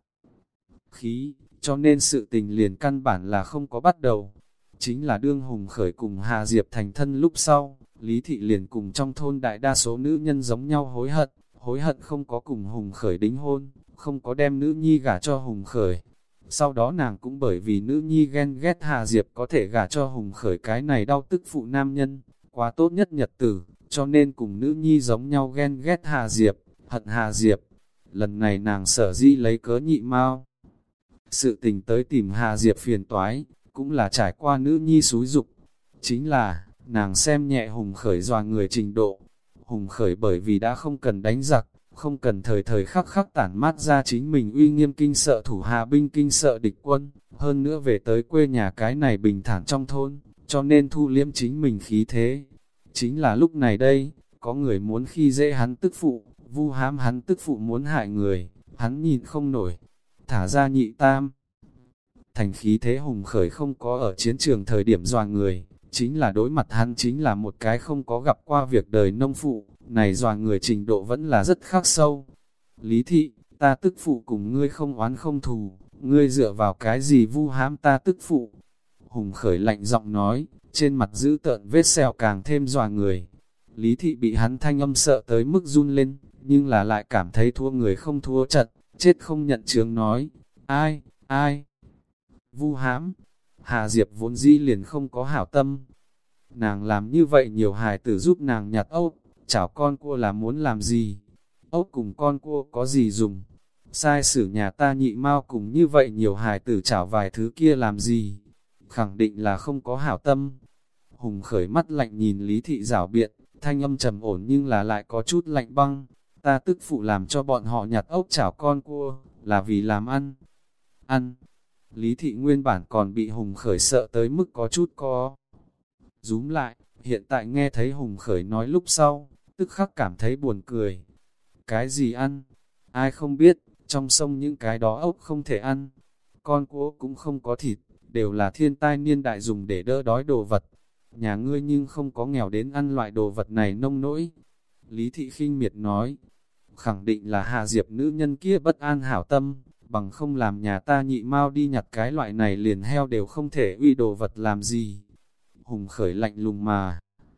khí, cho nên sự tình liền căn bản là không có bắt đầu. Chính là đương Hùng Khởi cùng Hà Diệp thành thân lúc sau, Lý Thị liền cùng trong thôn đại đa số nữ nhân giống nhau hối hận, hối hận không có cùng Hùng Khởi đính hôn, không có đem nữ nhi gả cho Hùng Khởi. Sau đó nàng cũng bởi vì nữ nhi ghen ghét Hà Diệp có thể gả cho Hùng Khởi cái này đau tức phụ nam nhân, quá tốt nhất nhật tử, cho nên cùng nữ nhi giống nhau ghen ghét Hà Diệp, hận Hà Diệp. Lần này nàng sở dĩ lấy cớ Nhị Mao sự tình tới tìm Hà Diệp phiền toái, cũng là trải qua nữ nhi xúi dục. Chính là, nàng xem nhẹ Hùng Khởi dọa người trình độ. Hùng Khởi bởi vì đã không cần đánh giặc, không cần thời thời khắc khắc tản mát ra chính mình uy nghiêm kinh sợ thủ hạ binh kinh sợ địch quân, hơn nữa về tới quê nhà cái này bình thản trong thôn, cho nên thu liếm chính mình khí thế. Chính là lúc này đây, có người muốn khi dễ hắn tức phụ, vu hãm hắn tức phụ muốn hại người, hắn nhìn không nổi, thả ra Nhị Tam. Thành khí thế Hùng Khởi không có ở chiến trường thời điểm dọa người, chính là đối mặt hắn chính là một cái không có gặp qua việc đời nông phụ, này dọa người trình độ vẫn là rất khắc sâu. Lý Thị, ta tức phụ cùng ngươi không oán không thù, ngươi dựa vào cái gì vu hãm ta tức phụ? Hùng Khởi lạnh giọng nói, trên mặt dữ tợn vết sẹo càng thêm dọa người. Lý Thị bị hắn thanh âm sợ tới mức run lên, nhưng là lại cảm thấy thua người không thua trận, chết không nhận chướng nói, ai, ai? Vu hãm, Hà Diệp vốn dĩ liền không có hảo tâm. Nàng làm như vậy nhiều hài tử giúp nàng nhặt ốc, chảo con cua là muốn làm gì? Ốc cùng con cua có gì dùng? Sai sử nhà ta Nhị Mao cùng như vậy nhiều hài tử chảo vài thứ kia làm gì? Khẳng định là không có hảo tâm. Hùng Khởi mắt lạnh nhìn Lý Thị giảo biện, thanh âm trầm ổn nhưng là lại có chút lạnh băng. Ta tức phụ làm cho bọn họ nhặt ốc chảo con cua, là vì làm ăn. Ăn. Lý Thị nguyên bản còn bị Hùng Khởi sợ tới mức có chút co rúm lại, hiện tại nghe thấy Hùng Khởi nói lúc sau, tức khắc cảm thấy buồn cười. Cái gì ăn? Ai không biết, trong sông những cái đó ốc không thể ăn. Con cua cũng không có thịt, đều là thiên tai niên đại dùng để đỡ đói đồ vật. Nhà ngươi nhưng không có nghèo đến ăn loại đồ vật này nông nỗi. Lý Thị khinh miệt nói, khẳng định là Hà Diệp nữ nhân kia bất an hảo tâm, bằng không làm nhà ta Nhị Mao đi nhặt cái loại này liền heo đều không thể uy đồ vật làm gì. Hùng Khởi lạnh lùng mà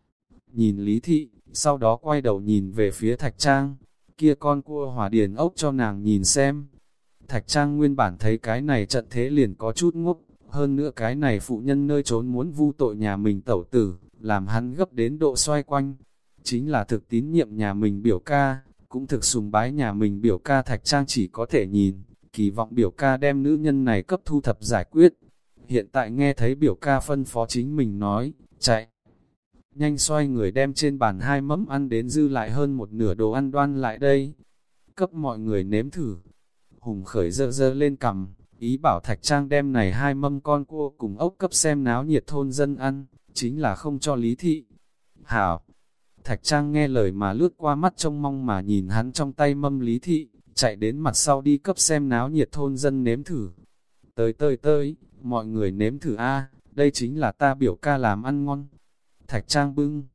nhìn Lý Thị, sau đó quay đầu nhìn về phía Thạch Trang, kia con cua hỏa điền ốc cho nàng nhìn xem. Thạch Trang nguyên bản thấy cái này trận thế liền có chút ngốc, hơn nữa cái này phụ nhân nơi trốn muốn vu tội nhà mình tẩu tử, làm hắn gấp đến độ xoay quanh. Chính là thực tín nhiệm nhà mình biểu ca, cũng thực sùng bái nhà mình biểu ca Thạch Trang chỉ có thể nhìn, kỳ vọng biểu ca đem nữ nhân này cấp thu thập giải quyết. Hiện tại nghe thấy biểu ca phân phó chính mình nói, chạy. Nhanh xoay người đem trên bàn hai mẫm ăn đến dư lại hơn một nửa đồ ăn đoan lại đây. Cấp mọi người nếm thử. Hùng Khởi dơ dơ lên cằm, ý bảo Thạch Trang đem này hai mâm con cua cùng ốc cấp xem náo nhiệt thôn dân ăn, chính là không cho Lý Thị. Hảo! Thạch Trang nghe lời mà lướt qua mắt trông mong mà nhìn hắn trong tay mâm Lý Thị, chạy đến mặt sau đi cấp xem náo nhiệt thôn dân nếm thử. Tới tới tới, mọi người nếm thử a, đây chính là ta biểu ca làm ăn ngon. Thạch Trang bưng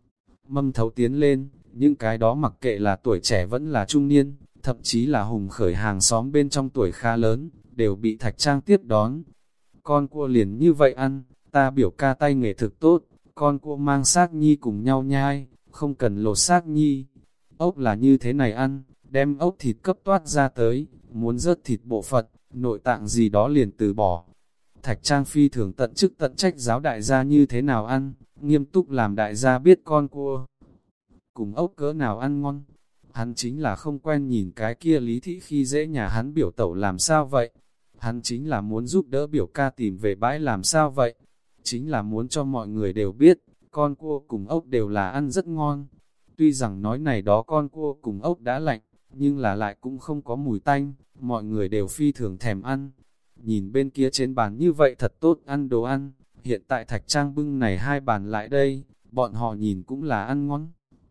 mâm thấu tiến lên, những cái đó mặc kệ là tuổi trẻ vẫn là trung niên, thậm chí là Hùng Khởi hàng xóm bên trong tuổi khá lớn, đều bị Thạch Trang tiếp đón. Con cua liền như vậy ăn, ta biểu ca tay nghề thực tốt, con cua mang xác nhi cùng nhau nhai, không cần lột xác nhi. Ốc là như thế này ăn, đem ốc thịt cấp toát ra tới, muốn rớt thịt bộ phận, nội tạng gì đó liền từ bỏ. Thạch Trang phi thường tận chức tận trách giáo đại gia như thế nào ăn, nghiêm túc làm đại gia biết con cua cùng ốc cỡ nào ăn ngon. Hắn chính là không quen nhìn cái kia Lý Thị khi dễ nhà hắn biểu tẩu làm sao vậy. Hắn chính là muốn giúp đỡ biểu ca tìm về bãi làm sao vậy. Chính là muốn cho mọi người đều biết, con cua cùng ốc đều là ăn rất ngon. Tuy rằng nói này đó con cua cùng ốc đã lạnh, nhưng là lại cũng không có mùi tanh, mọi người đều phi thường thèm ăn. Nhìn bên kia trên bàn như vậy thật tốt ăn đồ ăn, hiện tại Thạch Trang bưng này hai bàn lại đây, bọn họ nhìn cũng là ăn ngon.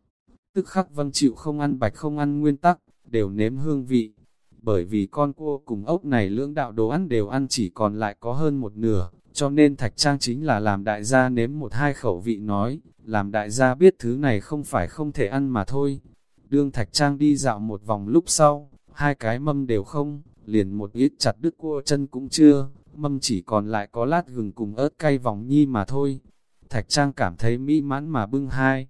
Tức khắc vâng chịu không ăn bạch không ăn nguyên tắc, đều nếm hương vị. Bởi vì con cua cùng ốc này lưỡng đạo đồ ăn đều ăn chỉ còn lại có hơn một nửa, cho nên Thạch Trang chính là làm đại gia nếm một hai khẩu vị nói, làm đại gia biết thứ này không phải không thể ăn mà thôi. Đương Thạch Trang đi dạo một vòng lúc sau, hai cái mâm đều không, liền một ít chặt đứt cua chân cũng chưa, mâm chỉ còn lại có lát gừng cùng ớt cay vòng nhi mà thôi. Thạch Trang cảm thấy mỹ mãn mà bưng hai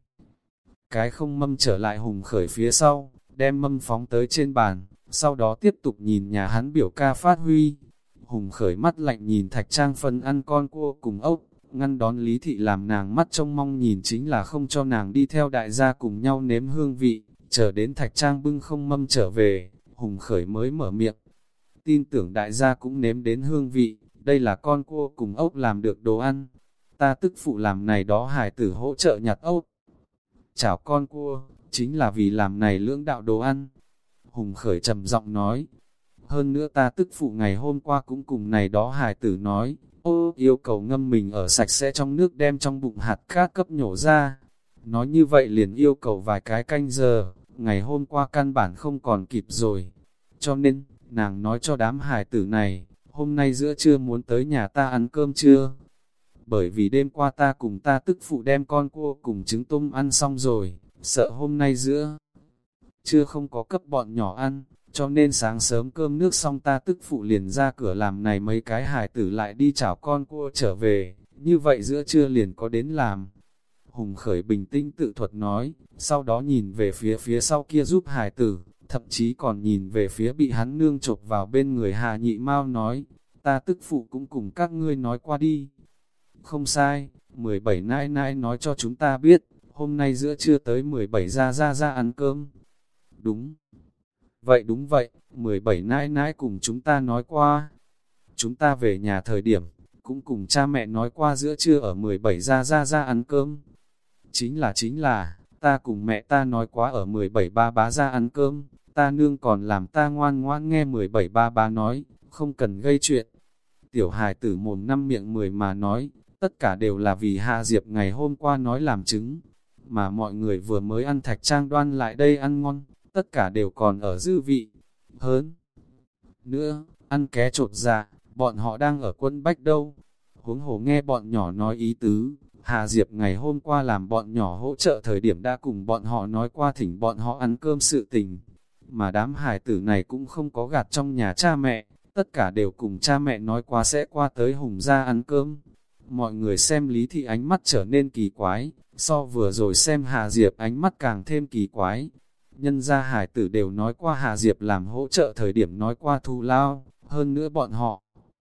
cái không mâm trở lại Hùng Khởi phía sau, đem mâm phóng tới trên bàn, sau đó tiếp tục nhìn nhà hắn biểu ca phát huy. Hùng Khởi mắt lạnh nhìn Thạch Trang phân ăn con cua cùng ốc, ngăn đón Lý Thị làm nàng mắt trông mong nhìn chính là không cho nàng đi theo đại gia cùng nhau nếm hương vị, chờ đến Thạch Trang bưng không mâm trở về, Hùng Khởi mới mở miệng. Tin tưởng đại gia cũng nếm đến hương vị, đây là con cua cùng ốc làm được đồ ăn. Ta tức phụ làm này đó hải tử hỗ trợ nhặt ốc, chảo con cua, chính là vì làm này lưỡng đạo đồ ăn. Hùng Khởi trầm giọng nói, hơn nữa ta tức phụ ngày hôm qua cũng cùng này đó hài tử nói, ô yêu cầu ngâm mình ở sạch sẽ trong nước đem trong bụng hạt cát cấp nhổ ra. Nói như vậy liền yêu cầu vài cái canh giờ, ngày hôm qua căn bản không còn kịp rồi. Cho nên, nàng nói cho đám hài tử này, hôm nay giữa trưa muốn tới nhà ta ăn cơm trưa. Bởi vì đêm qua ta cùng ta tức phụ đem con cua cùng trứng tôm ăn xong rồi, sợ hôm nay giữa trưa không có cấp bọn nhỏ ăn, cho nên sáng sớm cơm nước xong ta tức phụ liền ra cửa làm này mấy cái hài tử lại đi chảo con cua trở về, như vậy giữa trưa liền có đến làm. Hùng Khởi bình tĩnh tự thuật nói, sau đó nhìn về phía phía sau kia giúp hài tử, thậm chí còn nhìn về phía bị hắn nương chộp vào bên người Hà Nhị Mao nói, ta tức phụ cũng cùng các ngươi nói qua đi. Không sai, mười bảy nãi nãi nói cho chúng ta biết, hôm nay giữa trưa tới mười bảy ra ra ra ăn cơm. Đúng. Vậy đúng vậy, mười bảy nãi nãi cùng chúng ta nói qua. Chúng ta về nhà thời điểm, cũng cùng cha mẹ nói qua giữa trưa ở mười bảy ra ra ra ăn cơm. Chính là chính là, ta cùng mẹ ta nói quá ở mười bảy ba bá ra ăn cơm, ta nương còn làm ta ngoan ngoãn nghe mười bảy ba bá nói, không cần gây chuyện. Tiểu hài tử mồm năm miệng mười mà nói, tất cả đều là vì Hạ Diệp ngày hôm qua nói làm chứng, mà mọi người vừa mới ăn Thạch Trang đoan lại đây ăn ngon, tất cả đều còn ở dư vị. Hơn nữa, ăn ké trột dạ, bọn họ đang ở quân bách đâu. Huống hồ nghe bọn nhỏ nói ý tứ, Hạ Diệp ngày hôm qua làm bọn nhỏ hỗ trợ thời điểm đã cùng bọn họ nói qua thỉnh bọn họ ăn cơm sự tình. Mà đám hài tử này cũng không có gạt trong nhà cha mẹ, tất cả đều cùng cha mẹ nói qua sẽ qua tới Hùng gia ăn cơm. Mọi người xem Lý Thị ánh mắt trở nên kỳ quái, so vừa rồi xem Hà Diệp ánh mắt càng thêm kỳ quái. Nhân gia hải tử đều nói qua Hà Diệp làm hỗ trợ thời điểm nói qua thù lao, hơn nữa bọn họ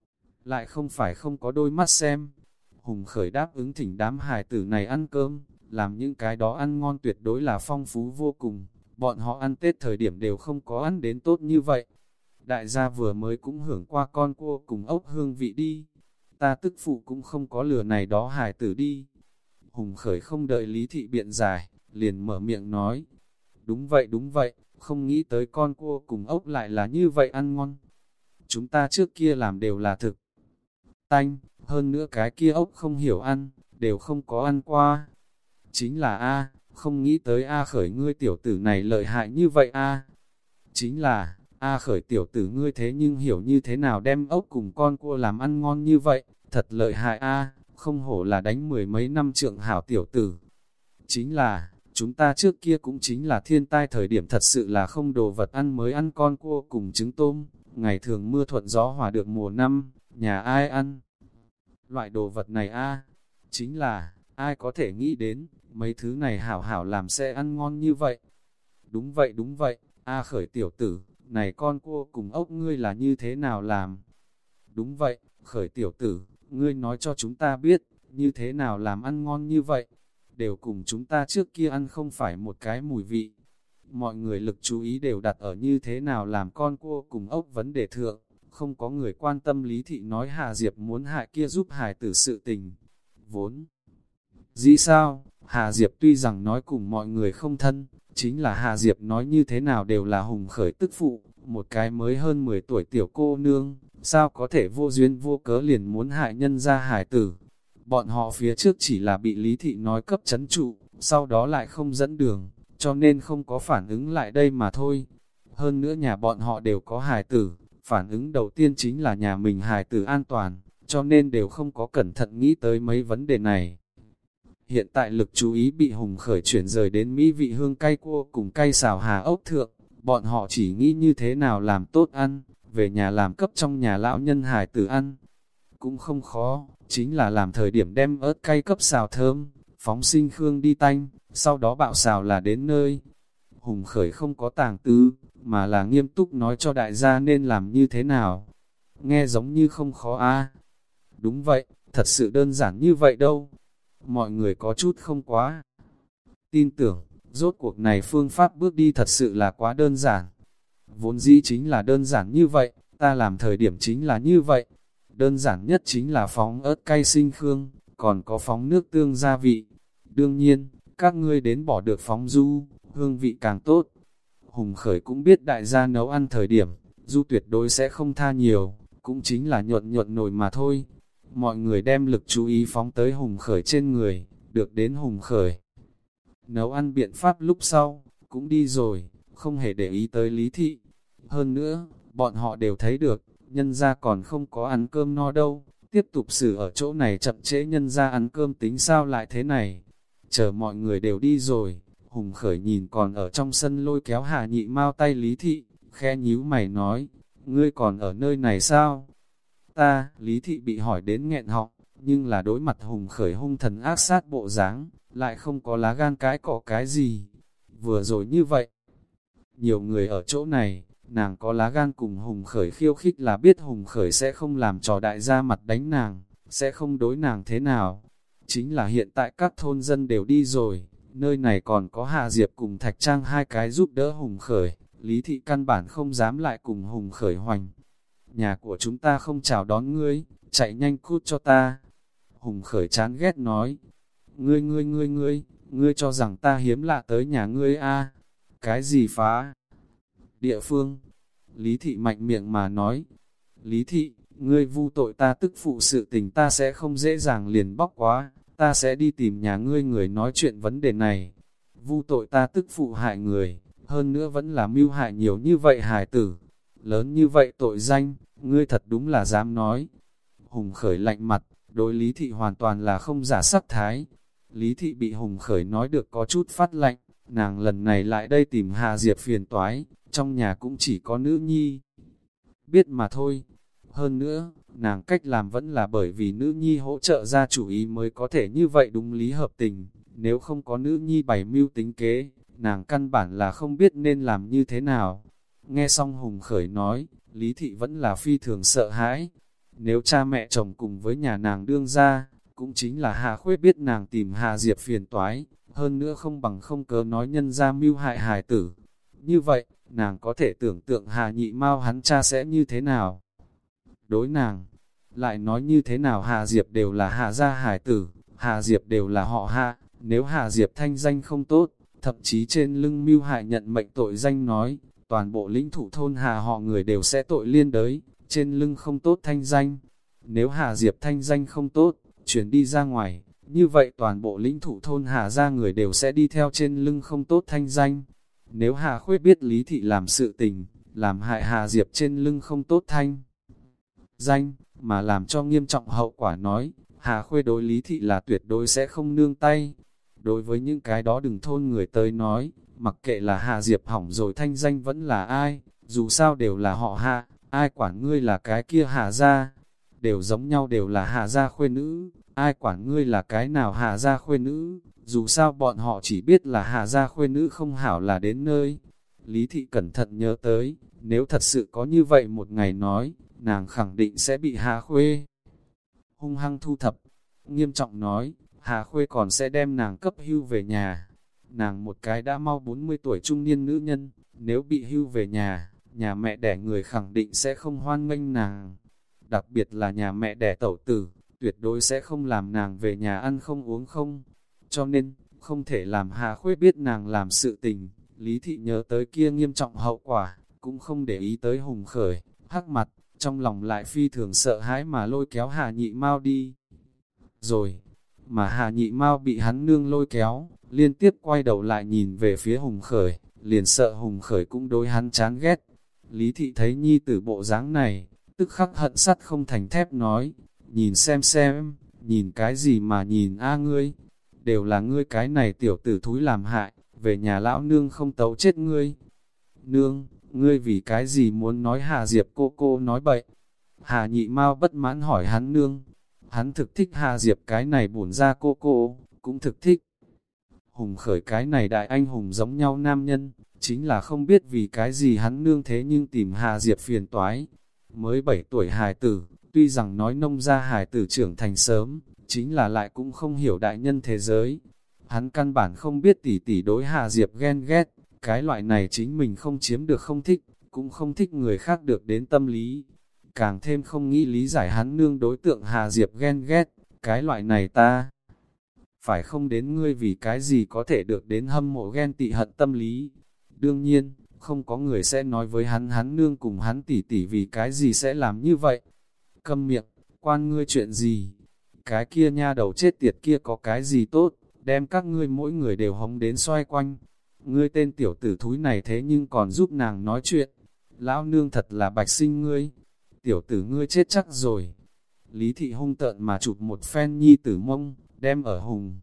lại không phải không có đôi mắt xem. Hùng Khởi đáp ứng thỉnh đám hải tử này ăn cơm, làm những cái đó ăn ngon tuyệt đối là phong phú vô cùng, bọn họ ăn Tết thời điểm đều không có ăn đến tốt như vậy. Đại gia vừa mới cũng hưởng qua con cua cùng ốc hương vị đi, ta tức phụ cũng không có lừa này đó hài tử đi. Hùng Khởi không đợi Lý Thị biện giải, liền mở miệng nói, đúng vậy đúng vậy, không nghĩ tới con cua cùng ốc lại là như vậy ăn ngon. Chúng ta trước kia làm đều là thực tanh, hơn nữa cái kia ốc không hiểu ăn, đều không có ăn qua. Chính là A, Không nghĩ tới A Khởi ngươi tiểu tử này lợi hại như vậy a. Chính là, A Khởi tiểu tử ngươi thế nhưng hiểu như thế nào đem ốc cùng con cua làm ăn ngon như vậy, thật lợi hại a, không hổ là đánh mười mấy năm trượng hảo tiểu tử. Chính là, chúng ta trước kia cũng chính là thiên tai thời điểm thật sự là không đồ vật ăn mới ăn con cua cùng trứng tôm, ngày thường mưa thuận gió hòa được mùa năm, nhà ai ăn loại đồ vật này a. Chính là, ai có thể nghĩ đến, mấy thứ này hảo hảo làm sẽ ăn ngon như vậy. Đúng vậy đúng vậy, A Khởi tiểu tử, này con cua cùng ốc ngươi là như thế nào làm? Đúng vậy, Khởi tiểu tử, ngươi nói cho chúng ta biết, như thế nào làm ăn ngon như vậy? Đều cùng chúng ta trước kia ăn không phải một cái mùi vị. Mọi người lực chú ý đều đặt ở như thế nào làm con cua cùng ốc vấn đề thượng, không có người quan tâm Lý Thị nói Hà Diệp muốn hại kia giúp hài tử sự tình. Vốn dĩ sao, Hà Diệp tuy rằng nói cùng mọi người không thân, chính là Hà Diệp nói như thế nào đều là Hùng Khởi tức phụ, một cái mới hơn mười tuổi tiểu cô nương, sao có thể vô duyên vô cớ liền muốn hại nhân ra hài tử. Bọn họ phía trước chỉ là bị Lý Thị nói cấp chấn trụ, sau đó lại không dẫn đường, cho nên không có phản ứng lại đây mà thôi. Hơn nữa nhà bọn họ đều có hài tử, phản ứng đầu tiên chính là nhà mình hài tử an toàn, cho nên đều không có cẩn thận nghĩ tới mấy vấn đề này. Hiện tại lực chú ý bị Hùng Khởi chuyển rời đến mỹ vị hương cay cua cùng cay xào hà ốc thượng, bọn họ chỉ nghĩ như thế nào làm tốt ăn, về nhà làm cấp trong nhà lão nhân hài tử ăn. Cũng không khó, chính là làm thời điểm đem ớt cay cấp xào thơm, phóng sinh khương đi tanh, sau đó bạo xào là đến nơi. Hùng Khởi không có tàng tư, mà là nghiêm túc nói cho đại gia nên làm như thế nào. Nghe giống như không khó a. Đúng vậy, thật sự đơn giản như vậy đâu. Mọi người có chút không quá tin tưởng, rốt cuộc này phương pháp bước đi thật sự là quá đơn giản. Vốn dĩ chính là đơn giản như vậy, ta làm thời điểm chính là như vậy. Đơn giản nhất chính là phóng ớt cay sinh khương, còn có phóng nước tương gia vị. Đương nhiên, các ngươi đến bỏ được phóng du, hương vị càng tốt. Hùng Khởi cũng biết đại gia nấu ăn thời điểm, du tuyệt đối sẽ không tha nhiều, cũng chính là nhuận nhuận nổi mà thôi. Mọi người đem lực chú ý phóng tới Hùng Khởi trên người, được đến Hùng Khởi. Nấu ăn biện pháp lúc sau, cũng đi rồi, không hề để ý tới Lý Thị. Hơn nữa, bọn họ đều thấy được, nhân gia còn không có ăn cơm no đâu, tiếp tục xử ở chỗ này chậm trễ nhân gia ăn cơm tính sao lại thế này. Chờ mọi người đều đi rồi, Hùng Khởi nhìn còn ở trong sân lôi kéo Hà Nhị Mao tay Lý Thị, khe nhíu mày nói, ngươi còn ở nơi này sao? Ta, Lý Thị bị hỏi đến nghẹn họng, nhưng là đối mặt Hùng Khởi hung thần ác sát bộ dáng, lại không có lá gan cái cọ cái gì. Vừa rồi như vậy, nhiều người ở chỗ này, nàng có lá gan cùng Hùng Khởi khiêu khích là biết Hùng Khởi sẽ không làm trò đại gia mặt đánh nàng, sẽ không đối nàng thế nào. Chính là hiện tại các thôn dân đều đi rồi, nơi này còn có Hà Diệp cùng Thạch Trang hai cái giúp đỡ Hùng Khởi, Lý Thị căn bản không dám lại cùng Hùng Khởi hoành. Nhà của chúng ta không chào đón ngươi, chạy nhanh cút cho ta. Hùng Khởi chán ghét nói, ngươi ngươi ngươi ngươi, ngươi cho rằng ta hiếm lạ tới nhà ngươi a? Cái gì phá địa phương? Lý Thị mạnh miệng mà nói, Lý Thị, ngươi vu tội ta tức phụ sự tình ta sẽ không dễ dàng liền bóc quá, ta sẽ đi tìm nhà ngươi người nói chuyện vấn đề này. Vu tội ta tức phụ hại người, hơn nữa vẫn là mưu hại nhiều như vậy hài tử. Lớn như vậy tội danh, ngươi thật đúng là dám nói. Hùng Khởi lạnh mặt, đối Lý Thị hoàn toàn là không giả sắc thái. Lý Thị bị Hùng Khởi nói được có chút phát lạnh, nàng lần này lại đây tìm Hà Diệp phiền toái, trong nhà cũng chỉ có nữ nhi. Biết mà thôi. Hơn nữa, nàng cách làm vẫn là bởi vì nữ nhi hỗ trợ ra chủ ý mới có thể như vậy đúng lý hợp tình. Nếu không có nữ nhi bày mưu tính kế, nàng căn bản là không biết nên làm như thế nào. Nghe xong Hùng Khởi nói, Lý Thị vẫn là phi thường sợ hãi. Nếu cha mẹ chồng cùng với nhà nàng đương ra, cũng chính là Hà Khuê biết nàng tìm Hà Diệp phiền toái, hơn nữa không bằng không cớ nói nhân ra mưu hại hài tử. Như vậy, nàng có thể tưởng tượng Hà Nhị Mao hắn cha sẽ như thế nào? Đối nàng, lại nói như thế nào Hà Diệp đều là Hà gia hài tử, Hà Diệp đều là họ Hà, nếu Hà Diệp thanh danh không tốt, thậm chí trên lưng mưu hại nhận mệnh tội danh nói, toàn bộ lĩnh thủ thôn Hà họ người đều sẽ tội liên đới, trên lưng không tốt thanh danh. Nếu Hà Diệp thanh danh không tốt, chuyển đi ra ngoài, như vậy toàn bộ lĩnh thủ thôn Hà gia người đều sẽ đi theo trên lưng không tốt thanh danh. Nếu Hà Khuê biết Lý Thị làm sự tình, làm hại Hà Diệp trên lưng không tốt thanh danh, mà làm cho nghiêm trọng hậu quả nói, Hà Khuê đối Lý Thị là tuyệt đối sẽ không nương tay. Đối với những cái đó đừng thôn người tới nói, mặc kệ là Hà Diệp hỏng rồi thanh danh vẫn là ai, dù sao đều là họ Hà, ai quản ngươi là cái kia Hà gia, đều giống nhau đều là Hà gia khuê nữ, ai quản ngươi là cái nào Hà gia khuê nữ, dù sao bọn họ chỉ biết là Hà gia khuê nữ không hảo là đến nơi. Lý Thị cẩn thận nhớ tới, nếu thật sự có như vậy một ngày nói, nàng khẳng định sẽ bị Hà Khuê hung hăng thu thập. Nghiêm trọng nói, Hà Khuê còn sẽ đem nàng cấp hưu về nhà. Nàng một cái đã mau bốn mươi tuổi trung niên nữ nhân, nếu bị hưu về nhà, nhà mẹ đẻ người khẳng định sẽ không hoan nghênh nàng. Đặc biệt là nhà mẹ đẻ tẩu tử, tuyệt đối sẽ không làm nàng về nhà ăn không uống không. Cho nên, không thể làm Hà Khuê biết nàng làm sự tình. Lý Thị nhớ tới kia nghiêm trọng hậu quả, cũng không để ý tới Hùng Khởi, hắc mặt, trong lòng lại phi thường sợ hãi mà lôi kéo Hà Nhị Mao đi. Rồi, mà Hà Nhị Mao bị hắn nương lôi kéo, liên tiếp quay đầu lại nhìn về phía Hùng Khởi, liền sợ Hùng Khởi cũng đối hắn chán ghét. Lý Thị thấy nhi tử bộ dáng này, tức khắc hận sắt không thành thép nói, nhìn xem xem, nhìn cái gì mà nhìn a ngươi, đều là ngươi cái này tiểu tử thúi làm hại, về nhà lão nương không tấu chết ngươi. Nương, ngươi vì cái gì muốn nói Hà Diệp cô cô nói bậy? Hà Nhị Mao bất mãn hỏi hắn nương, hắn thực thích Hà Diệp cái này bổn ra cô cô, cũng thực thích Hùng Khởi cái này đại anh hùng giống nhau nam nhân, chính là không biết vì cái gì hắn nương thế nhưng tìm Hà Diệp phiền toái. Mới bảy tuổi hài tử, tuy rằng nói nông gia hài tử trưởng thành sớm, chính là lại cũng không hiểu đại nhân thế giới. Hắn căn bản không biết tỷ tỷ đối Hà Diệp ghen ghét, cái loại này chính mình không chiếm được không thích, cũng không thích người khác được đến tâm lý. Càng thêm không nghĩ lý giải hắn nương đối tượng Hà Diệp ghen ghét, cái loại này ta. Phải không đến ngươi vì cái gì có thể được đến hâm mộ ghen tị hận tâm lý. Đương nhiên, không có người sẽ nói với hắn hắn nương cùng hắn tỷ tỷ vì cái gì sẽ làm như vậy. Câm miệng, quan ngươi chuyện gì? Cái kia nha đầu chết tiệt kia có cái gì tốt, đem các ngươi mỗi người đều hống đến xoay quanh. Ngươi tên tiểu tử thúi này thế nhưng còn giúp nàng nói chuyện. Lão nương thật là bạch sinh ngươi. Tiểu tử ngươi chết chắc rồi. Lý Thị hung tợn mà chụp một phen nhi tử mông, đem ở Hùng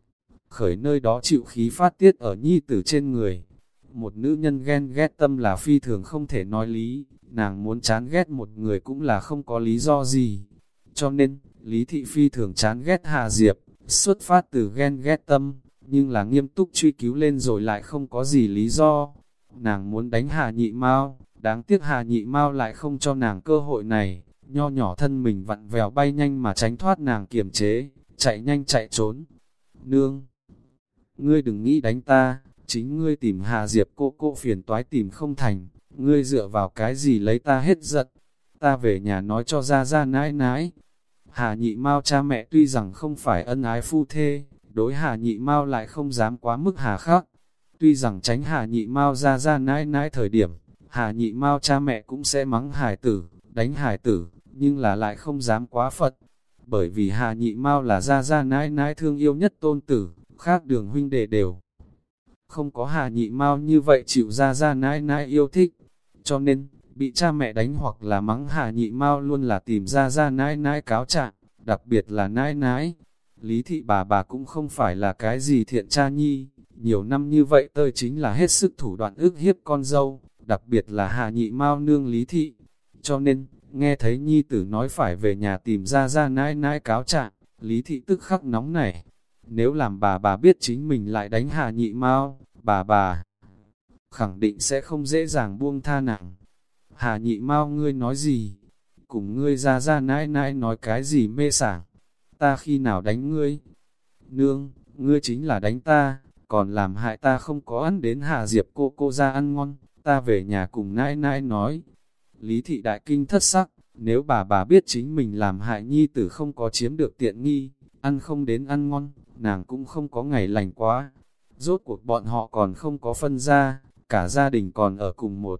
Khởi nơi đó chịu khí phát tiết ở nhi tử trên người. Một nữ nhân ghen ghét tâm là phi thường không thể nói lý, nàng muốn chán ghét một người cũng là không có lý do gì. Cho nên, Lý Thị phi thường chán ghét Hà Diệp, xuất phát từ ghen ghét tâm, nhưng là nghiêm túc truy cứu lên rồi lại không có gì lý do. Nàng muốn đánh Hà Nhị Mao, đáng tiếc Hà Nhị Mao lại không cho nàng cơ hội này, nho nhỏ thân mình vặn vèo bay nhanh mà tránh thoát nàng kiềm chế, chạy nhanh chạy trốn. Nương! Ngươi đừng nghĩ đánh ta, chính ngươi tìm Hà Diệp cô cô phiền toái tìm không thành, ngươi dựa vào cái gì lấy ta hết giận, ta về nhà nói cho ra ra nãi nãi. Hà Nhị Mao cha mẹ tuy rằng không phải ân ái phu thê, đối Hà Nhị Mao lại không dám quá mức hà khắc. Tuy rằng tránh Hà Nhị Mao ra ra nãi nãi thời điểm, Hà Nhị Mao cha mẹ cũng sẽ mắng hài tử, đánh hài tử, nhưng là lại không dám quá phật. Bởi vì Hà Nhị Mao là ra ra nãi nãi thương yêu nhất tôn tử, khác đường huynh đệ đều không có Hà Nhị Mao như vậy chịu ra ra nãi nãi yêu thích. Cho nên, bị cha mẹ đánh hoặc là mắng Hà Nhị Mao luôn là tìm ra ra nãi nãi cáo trạng, đặc biệt là nãi nãi. Lý Thị bà bà cũng không phải là cái gì thiện cha nhi, nhiều năm như vậy tơi chính là hết sức thủ đoạn ức hiếp con dâu, đặc biệt là Hà Nhị Mao nương Lý Thị. Cho nên, nghe thấy nhi tử nói phải về nhà tìm ra ra nãi nãi cáo trạng, Lý Thị tức khắc nóng nảy. Nếu làm bà bà biết chính mình lại đánh Hà Nhị Mao, bà bà khẳng định sẽ không dễ dàng buông tha nàng. Hà Nhị Mao ngươi nói gì? Cùng ngươi ra ra nãi nãi nói cái gì mê sảng? Ta khi nào đánh ngươi? Nương, ngươi chính là đánh ta, còn làm hại ta không có ăn đến Hà Diệp cô cô ra ăn ngon, ta về nhà cùng nãi nãi nói. Lý Thị đại kinh thất sắc, nếu bà bà biết chính mình làm hại nhi tử không có chiếm được tiện nghi, ăn không đến ăn ngon, nàng cũng không có ngày lành quá. Rốt cuộc bọn họ còn không có phân ra, cả gia đình còn ở cùng một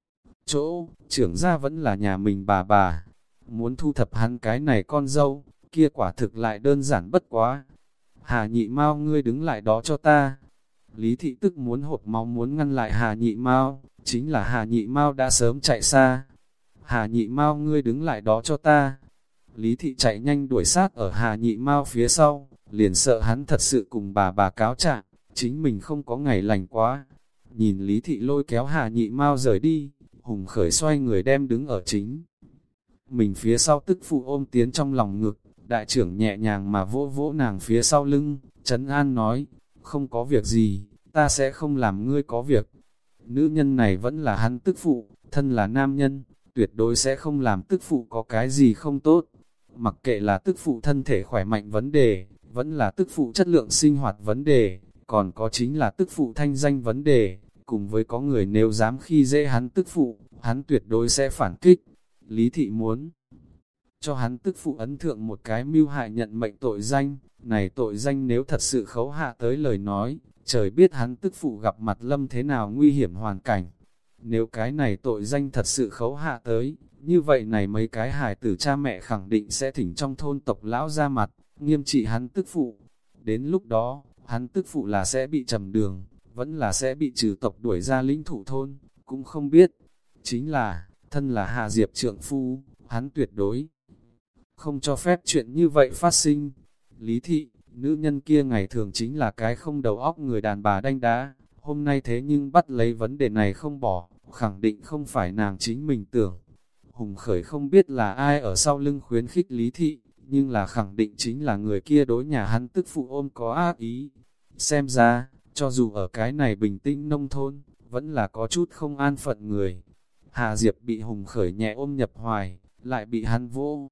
chỗ, trưởng gia vẫn là nhà mình bà bà. Muốn thu thập hắn cái này con dâu, kia quả thực lại đơn giản bất quá. Hà Nhị Mao ngươi đứng lại đó cho ta. Lý thị tức muốn hột máu muốn ngăn lại Hà Nhị Mao, chính là Hà Nhị Mao đã sớm chạy xa. Hà Nhị Mao ngươi đứng lại đó cho ta. Lý thị chạy nhanh đuổi sát ở Hà Nhị Mao phía sau, liền sợ hắn thật sự cùng bà bà cáo trạng, chính mình không có ngày lành quá. Nhìn Lý thị lôi kéo Hà Nhị Mao rời đi, Hùng Khởi xoay người đem đứng ở chính mình phía sau tức phụ ôm tiến trong lòng ngực, đại trưởng nhẹ nhàng mà vỗ vỗ nàng phía sau lưng, trấn an nói, không có việc gì, ta sẽ không làm ngươi có việc. Nữ nhân này vẫn là hắn tức phụ, thân là nam nhân, tuyệt đối sẽ không làm tức phụ có cái gì không tốt. Mặc kệ là tức phụ thân thể khỏe mạnh vấn đề, vẫn là tức phụ chất lượng sinh hoạt vấn đề, còn có chính là tức phụ thanh danh vấn đề, cùng với có người nếu dám khi dễ hắn tức phụ, hắn tuyệt đối sẽ phản kích. Lý thị muốn cho hắn tức phụ ấn thượng một cái mưu hại nhận mệnh tội danh, này tội danh nếu thật sự khấu hạ tới lời nói, trời biết hắn tức phụ gặp mặt lâm thế nào nguy hiểm hoàn cảnh. Nếu cái này tội danh thật sự khấu hạ tới, như vậy này mấy cái hài tử cha mẹ khẳng định sẽ thỉnh trong thôn tộc lão ra mặt, nghiêm trị hắn tức phụ. Đến lúc đó, hắn tức phụ là sẽ bị trầm đường, vẫn là sẽ bị trừ tộc đuổi ra lĩnh thủ thôn, cũng không biết. Chính là, thân là Hà Diệp trượng phu, hắn tuyệt đối không cho phép chuyện như vậy phát sinh. Lý thị, nữ nhân kia ngày thường chính là cái không đầu óc người đàn bà đanh đá, hôm nay thế nhưng bắt lấy vấn đề này không bỏ, khẳng định không phải nàng chính mình tưởng. Hùng Khởi không biết là ai ở sau lưng khuyến khích Lý thị, nhưng là khẳng định chính là người kia đối nhà hắn tức phụ ôm có ác ý. Xem ra, cho dù ở cái này bình tĩnh nông thôn, vẫn là có chút không an phận người. Hà Diệp bị Hùng Khởi nhẹ ôm nhập hoài, lại bị hắn vỗ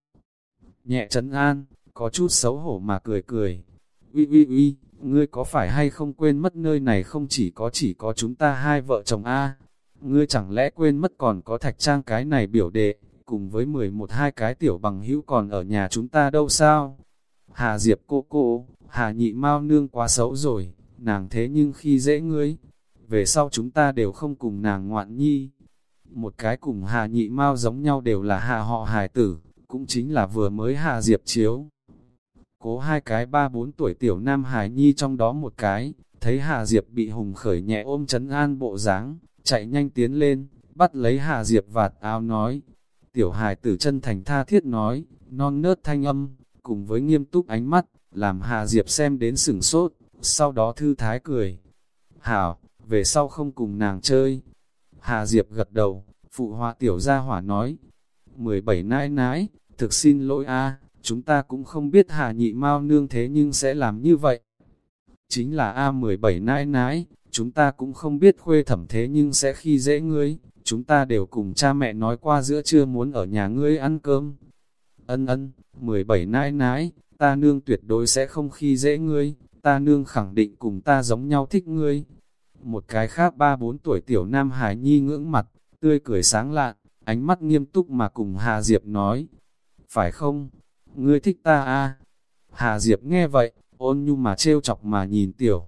nhẹ trấn an, có chút xấu hổ mà cười cười. Uy uy uy, ngươi có phải hay không quên mất nơi này không chỉ có chỉ có chúng ta hai vợ chồng a? Ngươi chẳng lẽ quên mất còn có Thạch Trang cái này biểu đệ, cùng với mười một hai cái tiểu bằng hữu còn ở nhà chúng ta đâu sao? Hà Diệp cô cô, Hà Nhị Mao nương quá xấu rồi, nàng thế nhưng khi dễ ngươi, về sau chúng ta đều không cùng nàng ngoạn nhi. Một cái cùng Hà Nhị Mao giống nhau đều là Hà họ hài tử, cũng chính là vừa mới Hà Diệp chiếu. Cố hai cái ba bốn tuổi tiểu nam hài nhi trong đó một cái, thấy Hà Diệp bị Hùng Khởi nhẹ ôm trấn an bộ dáng, chạy nhanh tiến lên, bắt lấy Hà Diệp vạt áo nói. Tiểu hài tử chân thành tha thiết nói, non nớt thanh âm, cùng với nghiêm túc ánh mắt, làm Hà Diệp xem đến sửng sốt, sau đó thư thái cười. Hảo, về sau không cùng nàng chơi. Hà Diệp gật đầu, phụ họa tiểu gia hỏa nói. mười bảy nãi nãi, thực xin lỗi a, chúng ta cũng không biết Hà Nhị Mao nương thế nhưng sẽ làm như vậy. Chính là A mười bảy nãi nãi, chúng ta cũng không biết khuê thẩm thế nhưng sẽ khi dễ ngươi, chúng ta đều cùng cha mẹ nói qua giữa trưa muốn ở nhà ngươi ăn cơm. Ân ân, mười bảy nãi nãi, ta nương tuyệt đối sẽ không khi dễ ngươi, ta nương khẳng định cùng ta giống nhau thích ngươi. Một cái khác ba bốn tuổi tiểu nam hải nhi ngưỡng mặt, tươi cười sáng lạn, ánh mắt nghiêm túc mà cùng Hà Diệp nói. Phải không? Ngươi thích ta a? Hà Diệp nghe vậy, ôn nhu mà trêu chọc mà nhìn tiểu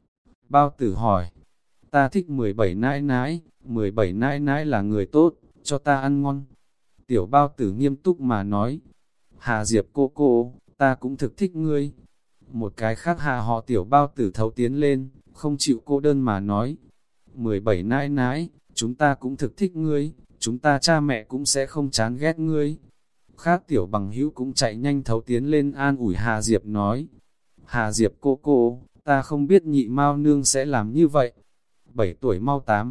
bao tử hỏi. Ta thích mười bảy nãi nãi, mười bảy nãi nãi là người tốt, cho ta ăn ngon. Tiểu bao tử nghiêm túc mà nói. Hà Diệp cô cô, ta cũng thực thích ngươi. Một cái khác Hà họ tiểu bao tử thấu tiến lên, không chịu cô đơn mà nói. mười bảy nãi nãi, chúng ta cũng thực thích ngươi, chúng ta cha mẹ cũng sẽ không chán ghét ngươi. Khác tiểu bằng hữu cũng chạy nhanh thấu tiến lên an ủi Hà Diệp nói. Hà Diệp cô cô, ta không biết Nhị Mao nương sẽ làm như vậy. Bảy tuổi mau tám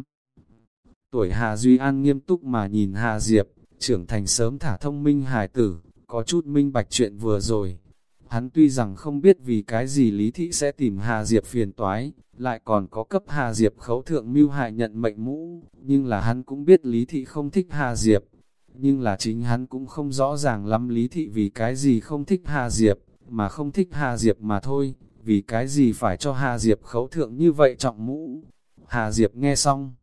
tuổi Hà Duy An nghiêm túc mà nhìn Hà Diệp, trưởng thành sớm thả thông minh hài tử, có chút minh bạch chuyện vừa rồi. Hắn tuy rằng không biết vì cái gì Lý Thị sẽ tìm Hà Diệp phiền toái, lại còn có cấp Hà Diệp khấu thượng mưu hại nhận mệnh mũ, nhưng là hắn cũng biết Lý Thị không thích Hà Diệp. Nhưng là chính hắn cũng không rõ ràng lắm Lý Thị vì cái gì không thích Hà Diệp, mà không thích Hà Diệp mà thôi, vì cái gì phải cho Hà Diệp khấu thượng như vậy trọng mũ. Hà Diệp nghe xong,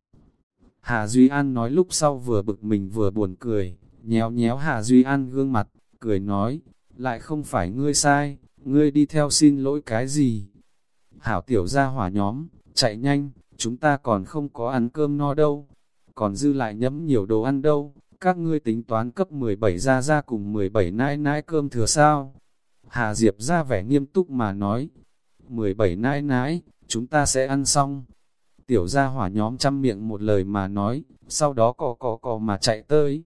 Hà Duy An nói lúc sau vừa bực mình vừa buồn cười, nhéo nhéo Hà Duy An gương mặt, cười nói, lại không phải ngươi sai, ngươi đi theo xin lỗi cái gì. Hảo tiểu gia hỏa nhóm, chạy nhanh, chúng ta còn không có ăn cơm no đâu, còn dư lại nhấm nhiều đồ ăn đâu, các ngươi tính toán cấp mười bảy ra ra cùng mười bảy nãi nãi cơm thừa sao. Hà Diệp ra vẻ nghiêm túc mà nói, mười bảy nãi nãi, chúng ta sẽ ăn xong. Tiểu gia hỏa nhóm trăm miệng một lời mà nói, sau đó cò cò cò mà chạy tới.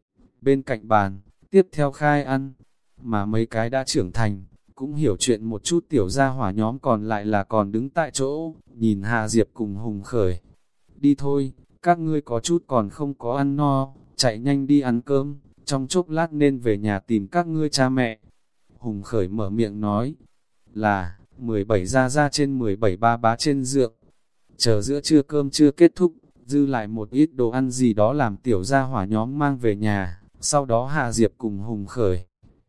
Bên cạnh bàn, tiếp theo khai ăn, mà mấy cái đã trưởng thành, cũng hiểu chuyện một chút tiểu gia hỏa nhóm còn lại là còn đứng tại chỗ, nhìn Hà Diệp cùng Hùng Khởi. Đi thôi, các ngươi có chút còn không có ăn no, chạy nhanh đi ăn cơm, trong chốc lát nên về nhà tìm các ngươi cha mẹ. Hùng Khởi mở miệng nói, là, mười bảy ra ra trên mười bảy ba bá trên dượng. Chờ giữa trưa cơm chưa kết thúc, dư lại một ít đồ ăn gì đó làm tiểu gia hỏa nhóm mang về nhà, sau đó Hà Diệp cùng Hùng Khởi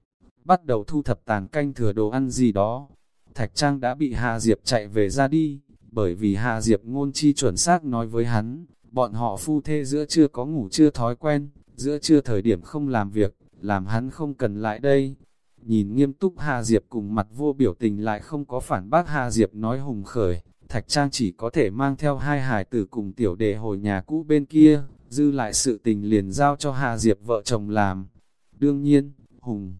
bắt đầu thu thập tàn canh thừa đồ ăn gì đó. Thạch Trang đã bị Hà Diệp chạy về ra đi, bởi vì Hà Diệp ngôn chi chuẩn xác nói với hắn, bọn họ phu thê giữa trưa có ngủ chưa thói quen, giữa trưa thời điểm không làm việc, làm hắn không cần lại đây. Nhìn nghiêm túc Hà Diệp cùng mặt vô biểu tình lại không có phản bác Hà Diệp nói Hùng Khởi, Thạch Trang chỉ có thể mang theo hai hải tử cùng tiểu đệ hồi nhà cũ bên kia, dư lại sự tình liền giao cho Hà Diệp vợ chồng làm. Đương nhiên, Hùng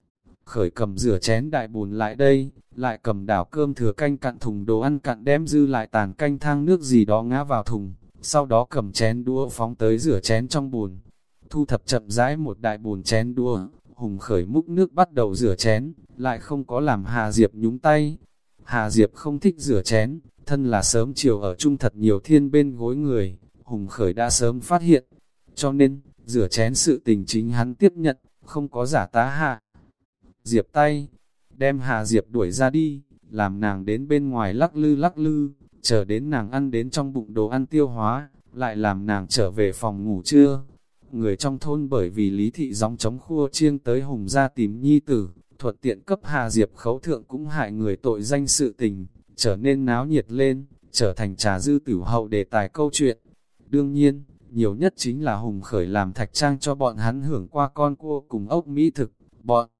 Khởi cầm rửa chén đại bùn lại đây, lại cầm đảo cơm thừa canh cặn thùng đồ ăn cặn đem dư lại tàn canh thang nước gì đó ngã vào thùng, sau đó cầm chén đũa phóng tới rửa chén trong bùn. Thu thập chậm rãi một đại bùn chén đũa, Hùng Khởi múc nước bắt đầu rửa chén, lại không có làm Hà Diệp nhúng tay. Hà Diệp không thích rửa chén, thân là sớm chiều ở chung thật nhiều thiên bên gối người, Hùng Khởi đã sớm phát hiện. Cho nên, rửa chén sự tình chính hắn tiếp nhận, không có giả tá Hà Diệp tay, đem Hà Diệp đuổi ra đi, làm nàng đến bên ngoài lắc lư lắc lư, chờ đến nàng ăn đến trong bụng đồ ăn tiêu hóa, lại làm nàng trở về phòng ngủ trưa. Người trong thôn bởi vì Lý Thị gióng chống khua chiêng tới Hùng ra tìm nhi tử, thuận tiện cấp Hà Diệp khấu thượng cũng hại người tội danh sự tình, trở nên náo nhiệt lên, trở thành trà dư tử hậu đề tài câu chuyện. Đương nhiên, nhiều nhất chính là Hùng Khởi làm Thạch Trang cho bọn hắn hưởng qua con cua cùng ốc mỹ thực, bọn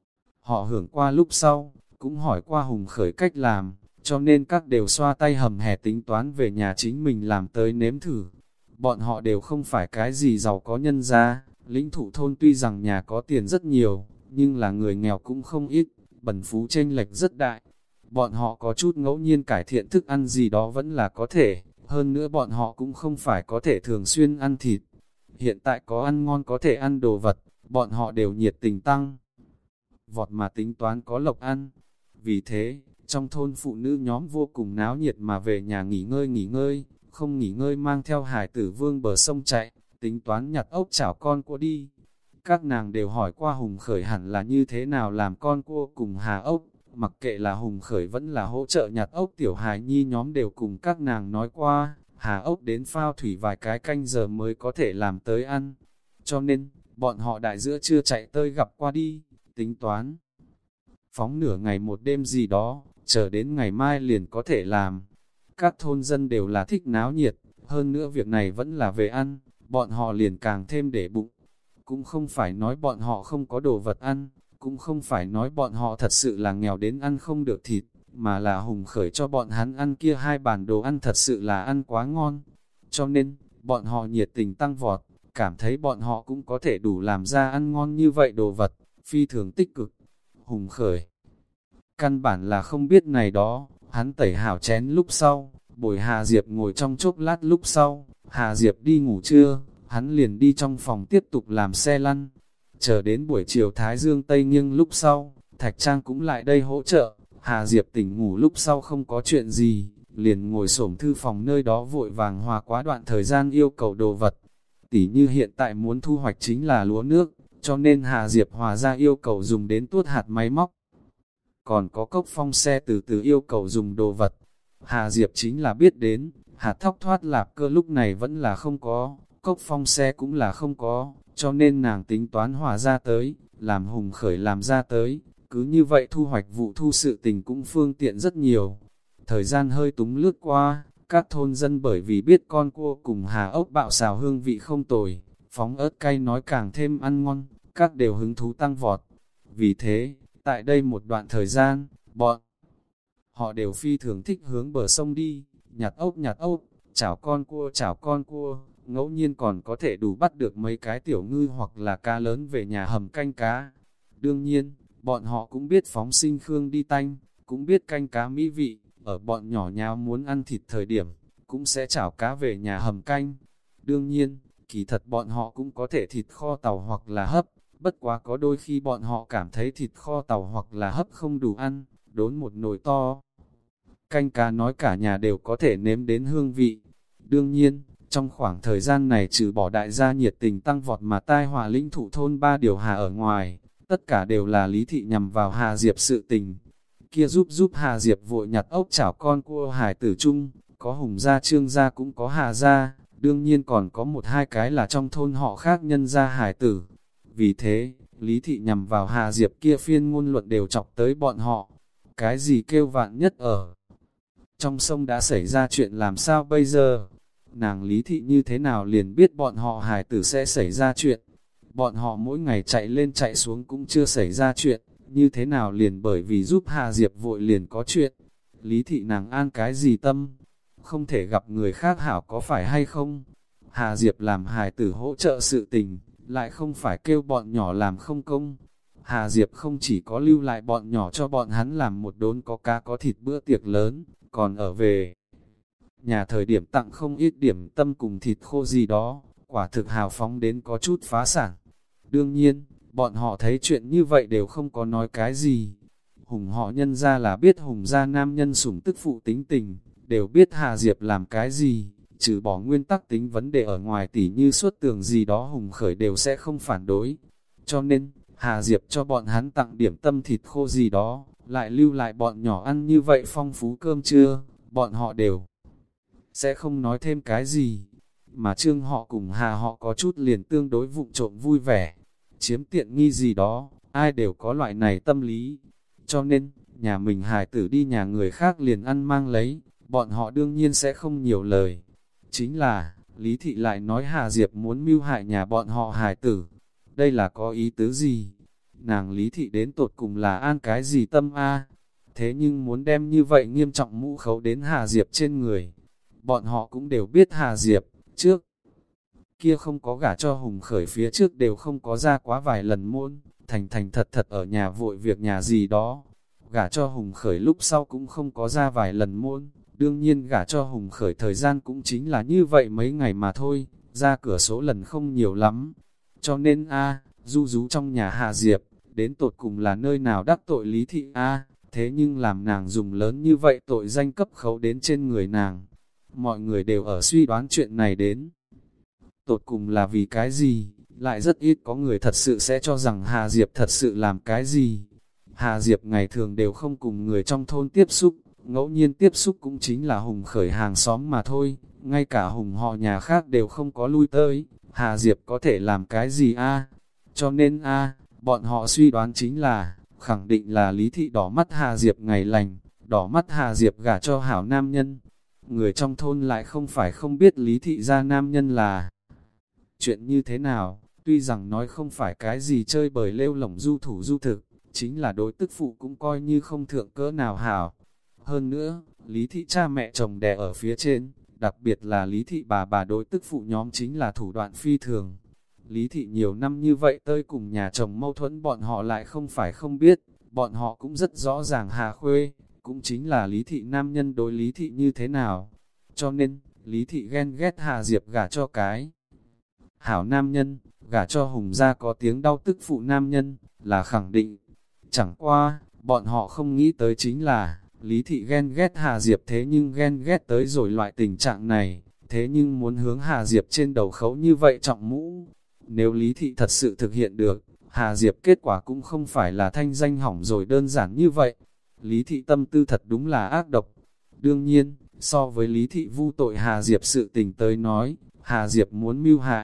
họ hưởng qua lúc sau, cũng hỏi qua Hùng Khởi cách làm, cho nên các đều xoa tay hầm hè tính toán về nhà chính mình làm tới nếm thử. Bọn họ đều không phải cái gì giàu có nhân gia, lĩnh thủ thôn tuy rằng nhà có tiền rất nhiều, nhưng là người nghèo cũng không ít, bần phú chênh lệch rất đại. Bọn họ có chút ngẫu nhiên cải thiện thức ăn gì đó vẫn là có thể, hơn nữa bọn họ cũng không phải có thể thường xuyên ăn thịt. Hiện tại có ăn ngon có thể ăn đồ vật, bọn họ đều nhiệt tình tăng vọt mà tính toán có lộc ăn. Vì thế, trong thôn phụ nữ nhóm vô cùng náo nhiệt mà về nhà nghỉ ngơi nghỉ ngơi, không nghỉ ngơi mang theo hải tử vương bờ sông chạy, tính toán nhặt ốc chảo con cua đi. Các nàng đều hỏi qua Hùng Khởi hẳn là như thế nào làm con cua cùng hà ốc, mặc kệ là Hùng Khởi vẫn là hỗ trợ nhặt ốc tiểu hài nhi nhóm đều cùng các nàng nói qua, hà ốc đến phao thủy vài cái canh giờ mới có thể làm tới ăn. Cho nên, bọn họ đại giữa trưa chạy tới gặp qua đi, tính toán. Phóng nửa ngày một đêm gì đó, chờ đến ngày mai liền có thể làm. Các thôn dân đều là thích náo nhiệt, hơn nữa việc này vẫn là về ăn, bọn họ liền càng thêm để bụng. Cũng không phải nói bọn họ không có đồ vật ăn, cũng không phải nói bọn họ thật sự là nghèo đến ăn không được thịt, mà là Hùng Khởi cho bọn hắn ăn kia hai bàn đồ ăn thật sự là ăn quá ngon. Cho nên, bọn họ nhiệt tình tăng vọt, cảm thấy bọn họ cũng có thể đủ làm ra ăn ngon như vậy đồ vật, phi thường tích cực. Hùng Khởi căn bản là không biết này đó, hắn tẩy hảo chén lúc sau, bồi Hà Diệp ngồi trong chốc lát lúc sau, Hà Diệp đi ngủ trưa, hắn liền đi trong phòng tiếp tục làm xe lăn. Chờ đến buổi chiều Thái Dương Tây nghiêng lúc sau, Thạch Trang cũng lại đây hỗ trợ, Hà Diệp tỉnh ngủ lúc sau không có chuyện gì, liền ngồi xổm thư phòng nơi đó vội vàng hòa quá đoạn thời gian yêu cầu đồ vật. Tỉ như hiện tại muốn thu hoạch chính là lúa nước, cho nên Hà Diệp hòa ra yêu cầu dùng đến tuốt hạt máy móc. Còn có cốc phong xe từ từ yêu cầu dùng đồ vật. Hà Diệp chính là biết đến, hạt thóc thoát lạp cơ lúc này vẫn là không có, cốc phong xe cũng là không có, cho nên nàng tính toán hòa ra tới, làm Hùng Khởi làm ra tới, cứ như vậy thu hoạch vụ thu sự tình cũng phương tiện rất nhiều. Thời gian hơi túng lướt qua, các thôn dân bởi vì biết con cua cùng hà ốc bạo xào hương vị không tồi, phóng ớt cay nói càng thêm ăn ngon, các đều hứng thú tăng vọt. Vì thế, tại đây một đoạn thời gian, bọn họ đều phi thường thích hướng bờ sông đi, nhặt ốc nhặt ốc, chảo con cua chảo con cua, ngẫu nhiên còn có thể đủ bắt được mấy cái tiểu ngư hoặc là cá lớn về nhà hầm canh cá. Đương nhiên, bọn họ cũng biết phóng sinh khương đi tanh, cũng biết canh cá mỹ vị, ở bọn nhỏ nháo muốn ăn thịt thời điểm, cũng sẽ chảo cá về nhà hầm canh. Đương nhiên, kỳ thật bọn họ cũng có thể thịt kho tàu hoặc là hấp, bất quá có đôi khi bọn họ cảm thấy thịt kho tàu hoặc là hấp không đủ ăn, đốn một nồi to. Canh cá nói cả nhà đều có thể nếm đến hương vị. Đương nhiên, trong khoảng thời gian này trừ bỏ đại gia nhiệt tình tăng vọt mà tai họa lĩnh thủ thôn ba điều Hà ở ngoài, tất cả đều là Lý Thị nhằm vào Hà Diệp sự tình. Kia giúp giúp Hà Diệp vội nhặt ốc chảo con cua hải tử chung, có Hùng gia Trương gia cũng có Hà gia, đương nhiên còn có một hai cái là trong thôn họ khác nhân gia hải tử. Vì thế, Lý Thị nhằm vào Hà Diệp kia phiên ngôn luận đều chọc tới bọn họ. Cái gì kêu vạn nhất ở trong sông đã xảy ra chuyện làm sao bây giờ? Nàng Lý Thị như thế nào liền biết bọn họ hài tử sẽ xảy ra chuyện? Bọn họ mỗi ngày chạy lên chạy xuống cũng chưa xảy ra chuyện, như thế nào liền bởi vì giúp Hà Diệp vội liền có chuyện? Lý Thị nàng an cái gì tâm? Không thể gặp người khác hảo có phải hay không? Hà Diệp làm hài tử hỗ trợ sự tình, lại không phải kêu bọn nhỏ làm không công. Hà Diệp không chỉ có lưu lại bọn nhỏ cho bọn hắn làm một đốn có cá có thịt bữa tiệc lớn, còn ở về nhà thời điểm tặng không ít điểm tâm cùng thịt khô gì đó, quả thực hào phóng đến có chút phá sản. Đương nhiên, bọn họ thấy chuyện như vậy đều không có nói cái gì. Hùng họ nhân ra là biết Hùng gia nam nhân sủng tức phụ tính tình, đều biết Hà Diệp làm cái gì, trừ bỏ nguyên tắc tính vấn đề ở ngoài tỉ như suốt tường gì đó Hùng khởi đều sẽ không phản đối. Cho nên, Hà Diệp cho bọn hắn tặng điểm tâm thịt khô gì đó, lại lưu lại bọn nhỏ ăn như vậy phong phú cơm trưa, bọn họ đều sẽ không nói thêm cái gì. Mà Trương họ cùng Hà họ có chút liền tương đối vụng trộm vui vẻ, chiếm tiện nghi gì đó, ai đều có loại này tâm lý. Cho nên, nhà mình hài tử đi nhà người khác liền ăn mang lấy, bọn họ đương nhiên sẽ không nhiều lời. Chính là, Lý Thị lại nói Hà Diệp muốn mưu hại nhà bọn họ hài tử. Đây là có ý tứ gì? Nàng Lý Thị đến tột cùng là an cái gì tâm a? Thế nhưng muốn đem như vậy nghiêm trọng mũ khấu đến Hà Diệp trên người. Bọn họ cũng đều biết Hà Diệp, trước kia không có gả cho Hùng khởi phía trước đều không có ra quá vài lần môn, thành thành thật thật ở nhà vội việc nhà gì đó. Gả cho Hùng khởi lúc sau cũng không có ra vài lần môn, đương nhiên gả cho Hùng khởi thời gian cũng chính là như vậy mấy ngày mà thôi, ra cửa số lần không nhiều lắm. Cho nên a du rú trong nhà Hà Diệp, đến tột cùng là nơi nào đắc tội Lý Thị a thế nhưng làm nàng dùng lớn như vậy tội danh cấp khấu đến trên người nàng. Mọi người đều ở suy đoán chuyện này đến tột cùng là vì cái gì, lại rất ít có người thật sự sẽ cho rằng Hà Diệp thật sự làm cái gì. Hà Diệp ngày thường đều không cùng người trong thôn tiếp xúc, ngẫu nhiên tiếp xúc cũng chính là Hùng khởi hàng xóm mà thôi, ngay cả Hùng họ nhà khác đều không có lui tới, Hà Diệp có thể làm cái gì a? Cho nên a bọn họ suy đoán chính là, khẳng định là Lý Thị đỏ mắt Hà Diệp ngày lành, đỏ mắt Hà Diệp gả cho hảo nam nhân. Người trong thôn lại không phải không biết Lý Thị gia nam nhân là chuyện như thế nào, tuy rằng nói không phải cái gì chơi bời lêu lỏng du thủ du thực, chính là đối tức phụ cũng coi như không thượng cỡ nào hảo. Hơn nữa, Lý Thị cha mẹ chồng đè ở phía trên, đặc biệt là Lý Thị bà bà đối tức phụ nhóm chính là thủ đoạn phi thường. Lý Thị nhiều năm như vậy tơi cùng nhà chồng mâu thuẫn bọn họ lại không phải không biết, bọn họ cũng rất rõ ràng Hà Khuê, cũng chính là Lý Thị nam nhân đối Lý Thị như thế nào. Cho nên, Lý Thị ghen ghét Hà Diệp gả cho cái hảo nam nhân, gả cho Hùng gia có tiếng đau tức phụ nam nhân, là khẳng định. Chẳng qua, bọn họ không nghĩ tới chính là, Lý Thị ghen ghét Hà Diệp thế nhưng ghen ghét tới rồi loại tình trạng này, thế nhưng muốn hướng Hà Diệp trên đầu khấu như vậy trọng mũ. Nếu Lý Thị thật sự thực hiện được, Hà Diệp kết quả cũng không phải là thanh danh hỏng rồi đơn giản như vậy. Lý Thị tâm tư thật đúng là ác độc. Đương nhiên, so với Lý Thị vu tội Hà Diệp sự tình tới nói, Hà Diệp muốn mưu hại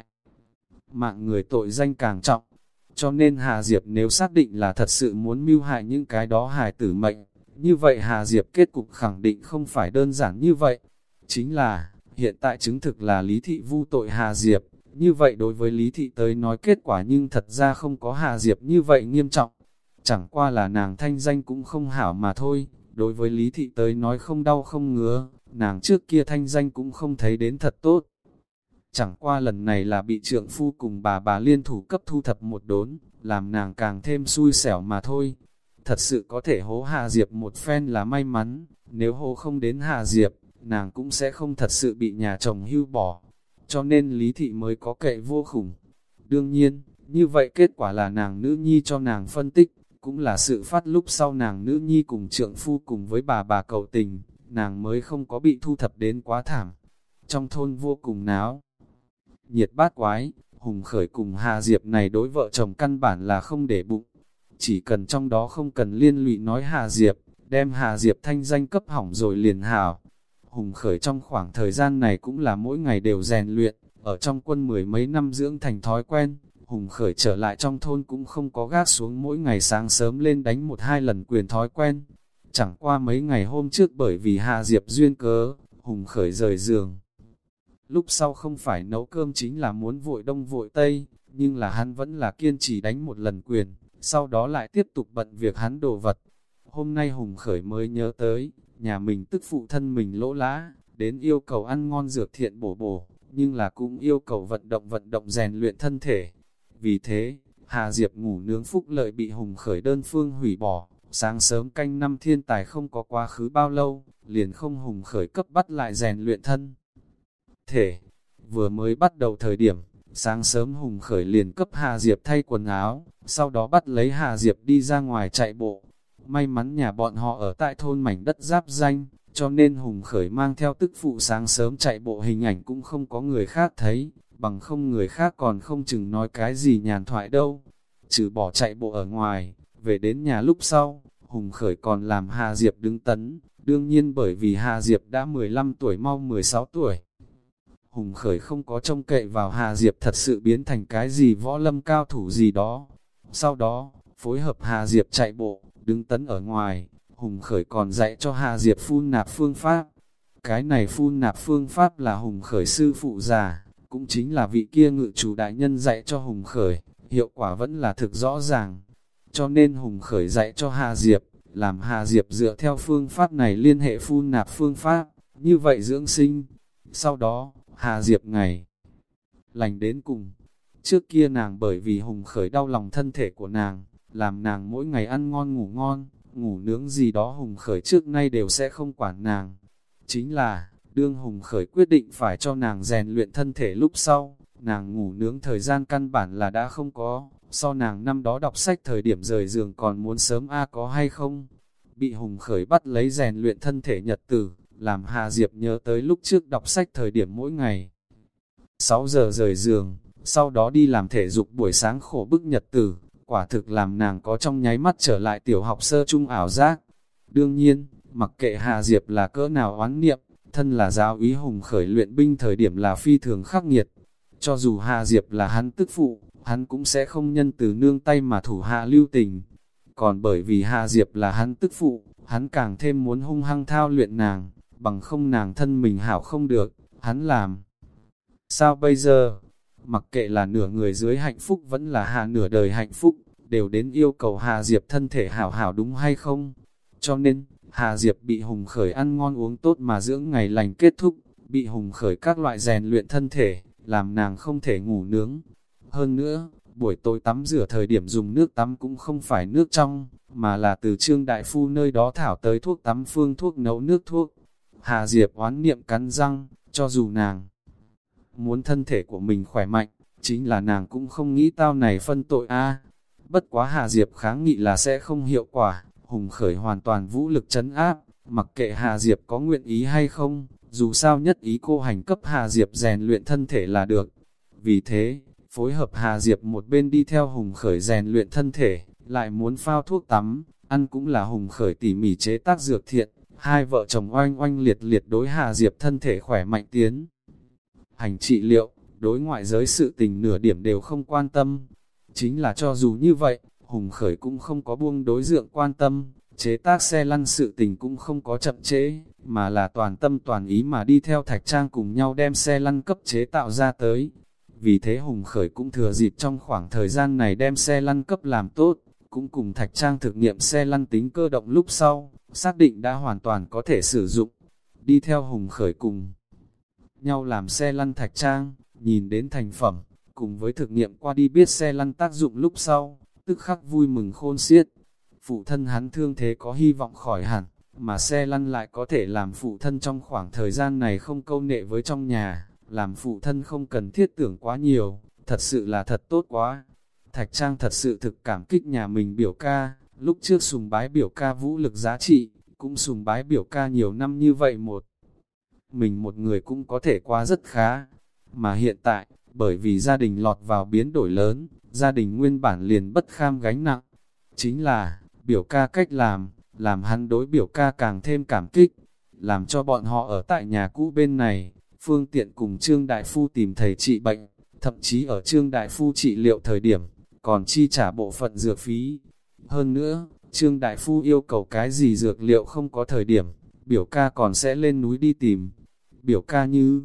mạng người tội danh càng trọng. Cho nên Hà Diệp nếu xác định là thật sự muốn mưu hại những cái đó hài tử mệnh, như vậy Hà Diệp kết cục khẳng định không phải đơn giản như vậy. Chính là, hiện tại chứng thực là Lý Thị vu tội Hà Diệp, như vậy đối với Lý Thị tới nói kết quả nhưng thật ra không có Hà Diệp như vậy nghiêm trọng. Chẳng qua là nàng thanh danh cũng không hảo mà thôi, đối với Lý Thị tới nói không đau không ngứa, nàng trước kia thanh danh cũng không thấy đến thật tốt. Chẳng qua lần này là bị trượng phu cùng bà bà liên thủ cấp thu thập một đốn, làm nàng càng thêm xui xẻo mà thôi. thật sự có thể hố Hà Diệp một phen là may mắn, nếu hố không đến Hà Diệp, nàng cũng sẽ không thật sự bị nhà chồng hưu bỏ, cho nên Lý Thị mới có kệ vô khủng. Đương nhiên, như vậy kết quả là nàng nữ nhi cho nàng phân tích, cũng là sự phát lúc sau nàng nữ nhi cùng trượng phu cùng với bà bà cầu tình, nàng mới không có bị thu thập đến quá thảm. Trong thôn vô cùng náo nhiệt bát quái, Hùng Khởi cùng Hà Diệp này đối vợ chồng căn bản là không để bụng. Chỉ cần trong đó không cần liên lụy nói Hà Diệp, đem Hà Diệp thanh danh cấp hỏng rồi liền hảo. Hùng Khởi trong khoảng thời gian này cũng là mỗi ngày đều rèn luyện, ở trong quân mười mấy năm dưỡng thành thói quen. Hùng Khởi trở lại trong thôn cũng không có gác xuống mỗi ngày sáng sớm lên đánh một hai lần quyền thói quen. Chẳng qua mấy ngày hôm trước bởi vì Hà Diệp duyên cớ, Hùng Khởi rời giường. Lúc sau không phải nấu cơm chính là muốn vội đông vội tây, nhưng là hắn vẫn là kiên trì đánh một lần quyền, sau đó lại tiếp tục bận việc hắn đồ vật. Hôm nay Hùng Khởi mới nhớ tới, nhà mình tức phụ thân mình lỗ lã, đến yêu cầu ăn ngon dược thiện bổ bổ, nhưng là cũng yêu cầu vận động vận động rèn luyện thân thể. Vì thế, Hà Diệp ngủ nướng phúc lợi bị Hùng Khởi đơn phương hủy bỏ, sáng sớm canh năm thiên tài không có quá khứ bao lâu, liền không Hùng Khởi cấp bắt lại rèn luyện thân thể. Vừa mới bắt đầu thời điểm, sáng sớm Hùng Khởi liền cấp Hà Diệp thay quần áo, sau đó bắt lấy Hà Diệp đi ra ngoài chạy bộ. May mắn nhà bọn họ ở tại thôn mảnh đất giáp danh, cho nên Hùng Khởi mang theo tức phụ sáng sớm chạy bộ hình ảnh cũng không có người khác thấy, bằng không người khác còn không chừng nói cái gì nhàn thoại đâu. Trừ bỏ chạy bộ ở ngoài, về đến nhà lúc sau, Hùng Khởi còn làm Hà Diệp đứng tấn, đương nhiên bởi vì Hà Diệp đã mười lăm tuổi mau mười sáu tuổi. Hùng Khởi không có trông cậy vào Hà Diệp thật sự biến thành cái gì võ lâm cao thủ gì đó. Sau đó, phối hợp Hà Diệp chạy bộ, đứng tấn ở ngoài, Hùng Khởi còn dạy cho Hà Diệp phun nạp phương pháp. Cái này phun nạp phương pháp là Hùng Khởi sư phụ già, cũng chính là vị kia ngự chủ đại nhân dạy cho Hùng Khởi, hiệu quả vẫn là thực rõ ràng. Cho nên Hùng Khởi dạy cho Hà Diệp, làm Hà Diệp dựa theo phương pháp này liên hệ phun nạp phương pháp, như vậy dưỡng sinh. Sau đó, Hà Diệp ngày lành đến cùng. Trước kia nàng bởi vì Hùng Khởi đau lòng thân thể của nàng, làm nàng mỗi ngày ăn ngon ngủ ngon, ngủ nướng gì đó Hùng Khởi trước nay đều sẽ không quản nàng. Chính là, đương Hùng Khởi quyết định phải cho nàng rèn luyện thân thể lúc sau, nàng ngủ nướng thời gian căn bản là đã không có, so nàng năm đó đọc sách thời điểm rời giường còn muốn sớm a có hay không. Bị Hùng Khởi bắt lấy rèn luyện thân thể nhật tử, làm Hà Diệp nhớ tới lúc trước đọc sách thời điểm mỗi ngày sáu giờ rời giường, sau đó đi làm thể dục buổi sáng khổ bức nhật tử, quả thực làm nàng có trong nháy mắt trở lại tiểu học sơ trung ảo giác. Đương nhiên, mặc kệ Hà Diệp là cỡ nào oán niệm, thân là giáo úy Hùng Khởi luyện binh thời điểm là phi thường khắc nghiệt. Cho dù Hà Diệp là hắn tức phụ, hắn cũng sẽ không nhân từ nương tay mà thủ hạ lưu tình. Còn bởi vì Hà Diệp là hắn tức phụ, hắn càng thêm muốn hung hăng thao luyện nàng, bằng không nàng thân mình hảo không được, hắn làm. Sao bây giờ? Mặc kệ là nửa người dưới hạnh phúc vẫn là hạ nửa đời hạnh phúc, đều đến yêu cầu Hà Diệp thân thể hảo hảo đúng hay không? Cho nên, Hà Diệp bị Hùng Khởi ăn ngon uống tốt mà dưỡng ngày lành kết thúc, bị Hùng Khởi các loại rèn luyện thân thể, làm nàng không thể ngủ nướng. Hơn nữa, buổi tối tắm rửa thời điểm dùng nước tắm cũng không phải nước trong, mà là từ Trương Đại Phu nơi đó thảo tới thuốc tắm phương thuốc nấu nước thuốc. Hà Diệp oán niệm cắn răng, cho dù nàng muốn thân thể của mình khỏe mạnh, chính là nàng cũng không nghĩ tao này phân tội a. Bất quá Hà Diệp kháng nghị là sẽ không hiệu quả, Hùng Khởi hoàn toàn vũ lực trấn áp, mặc kệ Hà Diệp có nguyện ý hay không, dù sao nhất ý cô hành cấp Hà Diệp rèn luyện thân thể là được. Vì thế, phối hợp Hà Diệp một bên đi theo Hùng Khởi rèn luyện thân thể, lại muốn phao thuốc tắm, ăn cũng là Hùng Khởi tỉ mỉ chế tác dược thiện, hai vợ chồng oanh oanh liệt liệt đối Hà Diệp thân thể khỏe mạnh tiến hành trị liệu, đối ngoại giới sự tình nửa điểm đều không quan tâm. Chính là cho dù như vậy, Hùng Khởi cũng không có buông đối dượng quan tâm, chế tác xe lăn sự tình cũng không có chậm chế, mà là toàn tâm toàn ý mà đi theo Thạch Trang cùng nhau đem xe lăn cấp chế tạo ra tới. Vì thế Hùng Khởi cũng thừa dịp trong khoảng thời gian này đem xe lăn cấp làm tốt, cũng cùng Thạch Trang thực nghiệm xe lăn tính cơ động lúc sau, xác định đã hoàn toàn có thể sử dụng. Đi theo Hùng Khởi cùng nhau làm xe lăn Thạch Trang, nhìn đến thành phẩm, cùng với thực nghiệm qua đi biết xe lăn tác dụng lúc sau, tức khắc vui mừng khôn xiết. phụ thân hắn thương thế có hy vọng khỏi hẳn, mà xe lăn lại có thể làm phụ thân trong khoảng thời gian này không câu nệ với trong nhà, làm phụ thân không cần thiết tưởng quá nhiều, thật sự là thật tốt quá. Thạch Trang thật sự thực cảm kích nhà mình biểu ca, lúc trước sùng bái biểu ca vũ lực giá trị, cũng sùng bái biểu ca nhiều năm như vậy một. Mình một người cũng có thể qua rất khá, mà hiện tại, bởi vì gia đình lọt vào biến đổi lớn, gia đình nguyên bản liền bất kham gánh nặng. Chính là, biểu ca cách làm, làm hắn đối biểu ca càng thêm cảm kích, làm cho bọn họ ở tại nhà cũ bên này, phương tiện cùng Trương Đại Phu tìm thầy trị bệnh, thậm chí ở Trương Đại Phu trị liệu thời điểm, còn chi trả bộ phận dược phí. Hơn nữa, Trương Đại Phu yêu cầu cái gì dược liệu không có thời điểm, biểu ca còn sẽ lên núi đi tìm. Biểu ca như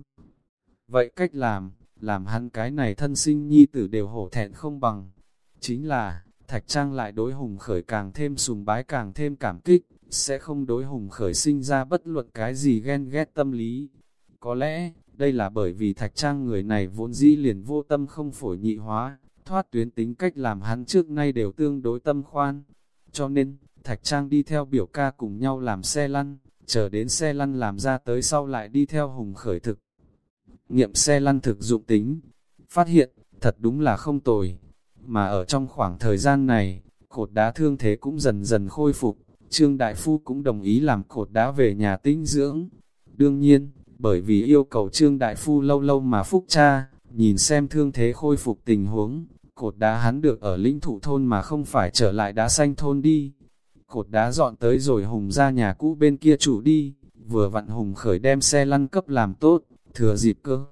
vậy cách làm, làm hắn cái này thân sinh nhi tử đều hổ thẹn không bằng. Chính là, Thạch Trang lại đối Hùng Khởi càng thêm sùng bái càng thêm cảm kích, sẽ không đối Hùng Khởi sinh ra bất luận cái gì ghen ghét tâm lý. Có lẽ, đây là bởi vì Thạch Trang người này vốn dĩ liền vô tâm không phổi nhị hóa, thoát tuyến tính cách làm hắn trước nay đều tương đối tâm khoan. Cho nên, Thạch Trang đi theo biểu ca cùng nhau làm xe lăn, chờ đến xe lăn làm ra tới sau lại đi theo Hùng Khởi thực. Nghiệm xe lăn thực dụng tính, phát hiện, thật đúng là không tồi. Mà ở trong khoảng thời gian này, cột đá thương thế cũng dần dần khôi phục, Trương Đại Phu cũng đồng ý làm cột đá về nhà tĩnh dưỡng. Đương nhiên, bởi vì yêu cầu Trương Đại Phu lâu lâu mà phúc tra, nhìn xem thương thế khôi phục tình huống, cột đá hắn được ở Linh Thụ thôn mà không phải trở lại Đá Xanh thôn đi. Cột đá dọn tới rồi Hùng ra nhà cũ bên kia chủ đi, vừa vặn Hùng Khởi đem xe lăn cấp làm tốt, thừa dịp cơ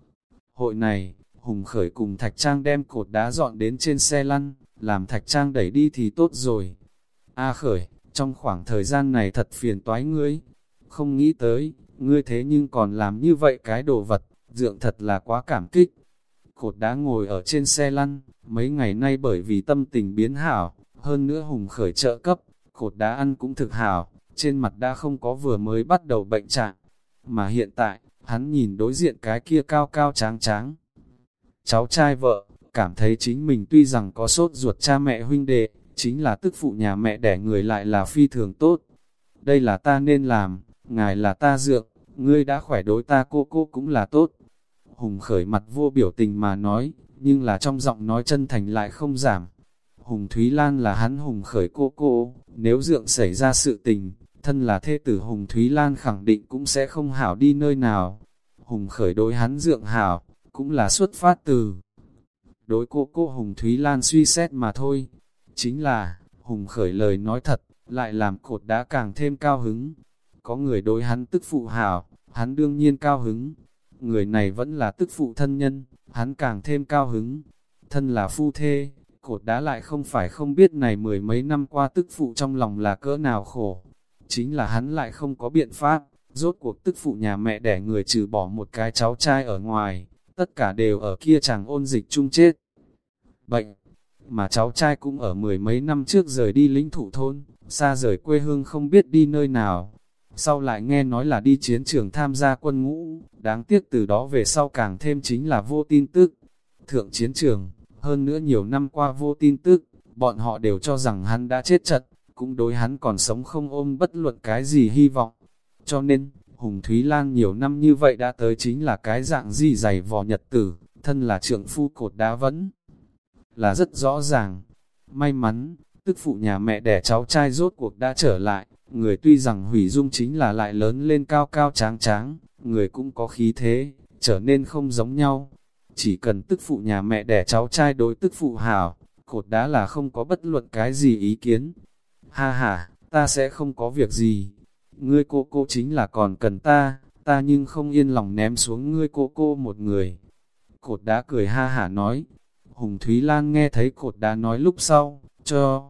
hội này, Hùng Khởi cùng Thạch Trang đem cột đá dọn đến trên xe lăn, làm Thạch Trang đẩy đi thì tốt rồi. A Khởi, trong khoảng thời gian này thật phiền toái ngươi, không nghĩ tới, ngươi thế nhưng còn làm như vậy cái đồ vật, dượng thật là quá cảm kích. Cột đá ngồi ở trên xe lăn, mấy ngày nay bởi vì tâm tình biến hảo, hơn nữa Hùng Khởi trợ cấp, cột đá ăn cũng thực hảo, trên mặt đã không có vừa mới bắt đầu bệnh trạng. Mà hiện tại, hắn nhìn đối diện cái kia cao cao tráng tráng cháu trai vợ, cảm thấy chính mình tuy rằng có sốt ruột cha mẹ huynh đệ, chính là tức phụ nhà mẹ đẻ người lại là phi thường tốt. Đây là ta nên làm, ngài là ta dượng, ngươi đã khỏe đối ta cô cô cũng là tốt. Hùng Khởi mặt vô biểu tình mà nói, nhưng là trong giọng nói chân thành lại không giảm. Hùng Thúy Lan là hắn Hùng Khởi cô cô, nếu dượng xảy ra sự tình, thân là thê tử Hùng Thúy Lan khẳng định cũng sẽ không hảo đi nơi nào. Hùng Khởi đối hắn dượng hảo, cũng là xuất phát từ đối cô cô Hùng Thúy Lan suy xét mà thôi. Chính là, Hùng Khởi lời nói thật, lại làm cột đá càng thêm cao hứng. Có người đối hắn tức phụ hảo, hắn đương nhiên cao hứng. Người này vẫn là tức phụ thân nhân, hắn càng thêm cao hứng. Thân là phu thê, cột đá lại không phải không biết này mười mấy năm qua tức phụ trong lòng là cỡ nào khổ. Chính là hắn lại không có biện pháp, rốt cuộc tức phụ nhà mẹ đẻ người trừ bỏ một cái cháu trai ở ngoài, tất cả đều ở kia chàng ôn dịch chung chết. Bệnh, mà cháu trai cũng ở mười mấy năm trước rời đi Lĩnh Thụ thôn, xa rời quê hương không biết đi nơi nào. Sau lại nghe nói là đi chiến trường tham gia quân ngũ, đáng tiếc từ đó về sau càng thêm chính là vô tin tức. Thượng chiến trường, hơn nữa nhiều năm qua vô tin tức, bọn họ đều cho rằng hắn đã chết trận, cũng đối hắn còn sống không ôm bất luận cái gì hy vọng. Cho nên, Hùng Thúy Lan nhiều năm như vậy đã tới chính là cái dạng gì dày vò nhật tử, thân là trượng phu cột đá vẫn là rất rõ ràng. May mắn, tức phụ nhà mẹ đẻ cháu trai rốt cuộc đã trở lại, người tuy rằng hủy dung chính là lại lớn lên cao cao tráng tráng, người cũng có khí thế, trở nên không giống nhau. Chỉ cần tức phụ nhà mẹ đẻ cháu trai đối tức phụ hảo, cột đá là không có bất luận cái gì ý kiến. Ha ha, ta sẽ không có việc gì. Ngươi cô cô chính là còn cần ta, ta nhưng không yên lòng ném xuống ngươi cô cô một người. Cột đá cười ha hả nói. Hùng Thúy Lan nghe thấy cột đá nói lúc sau, cho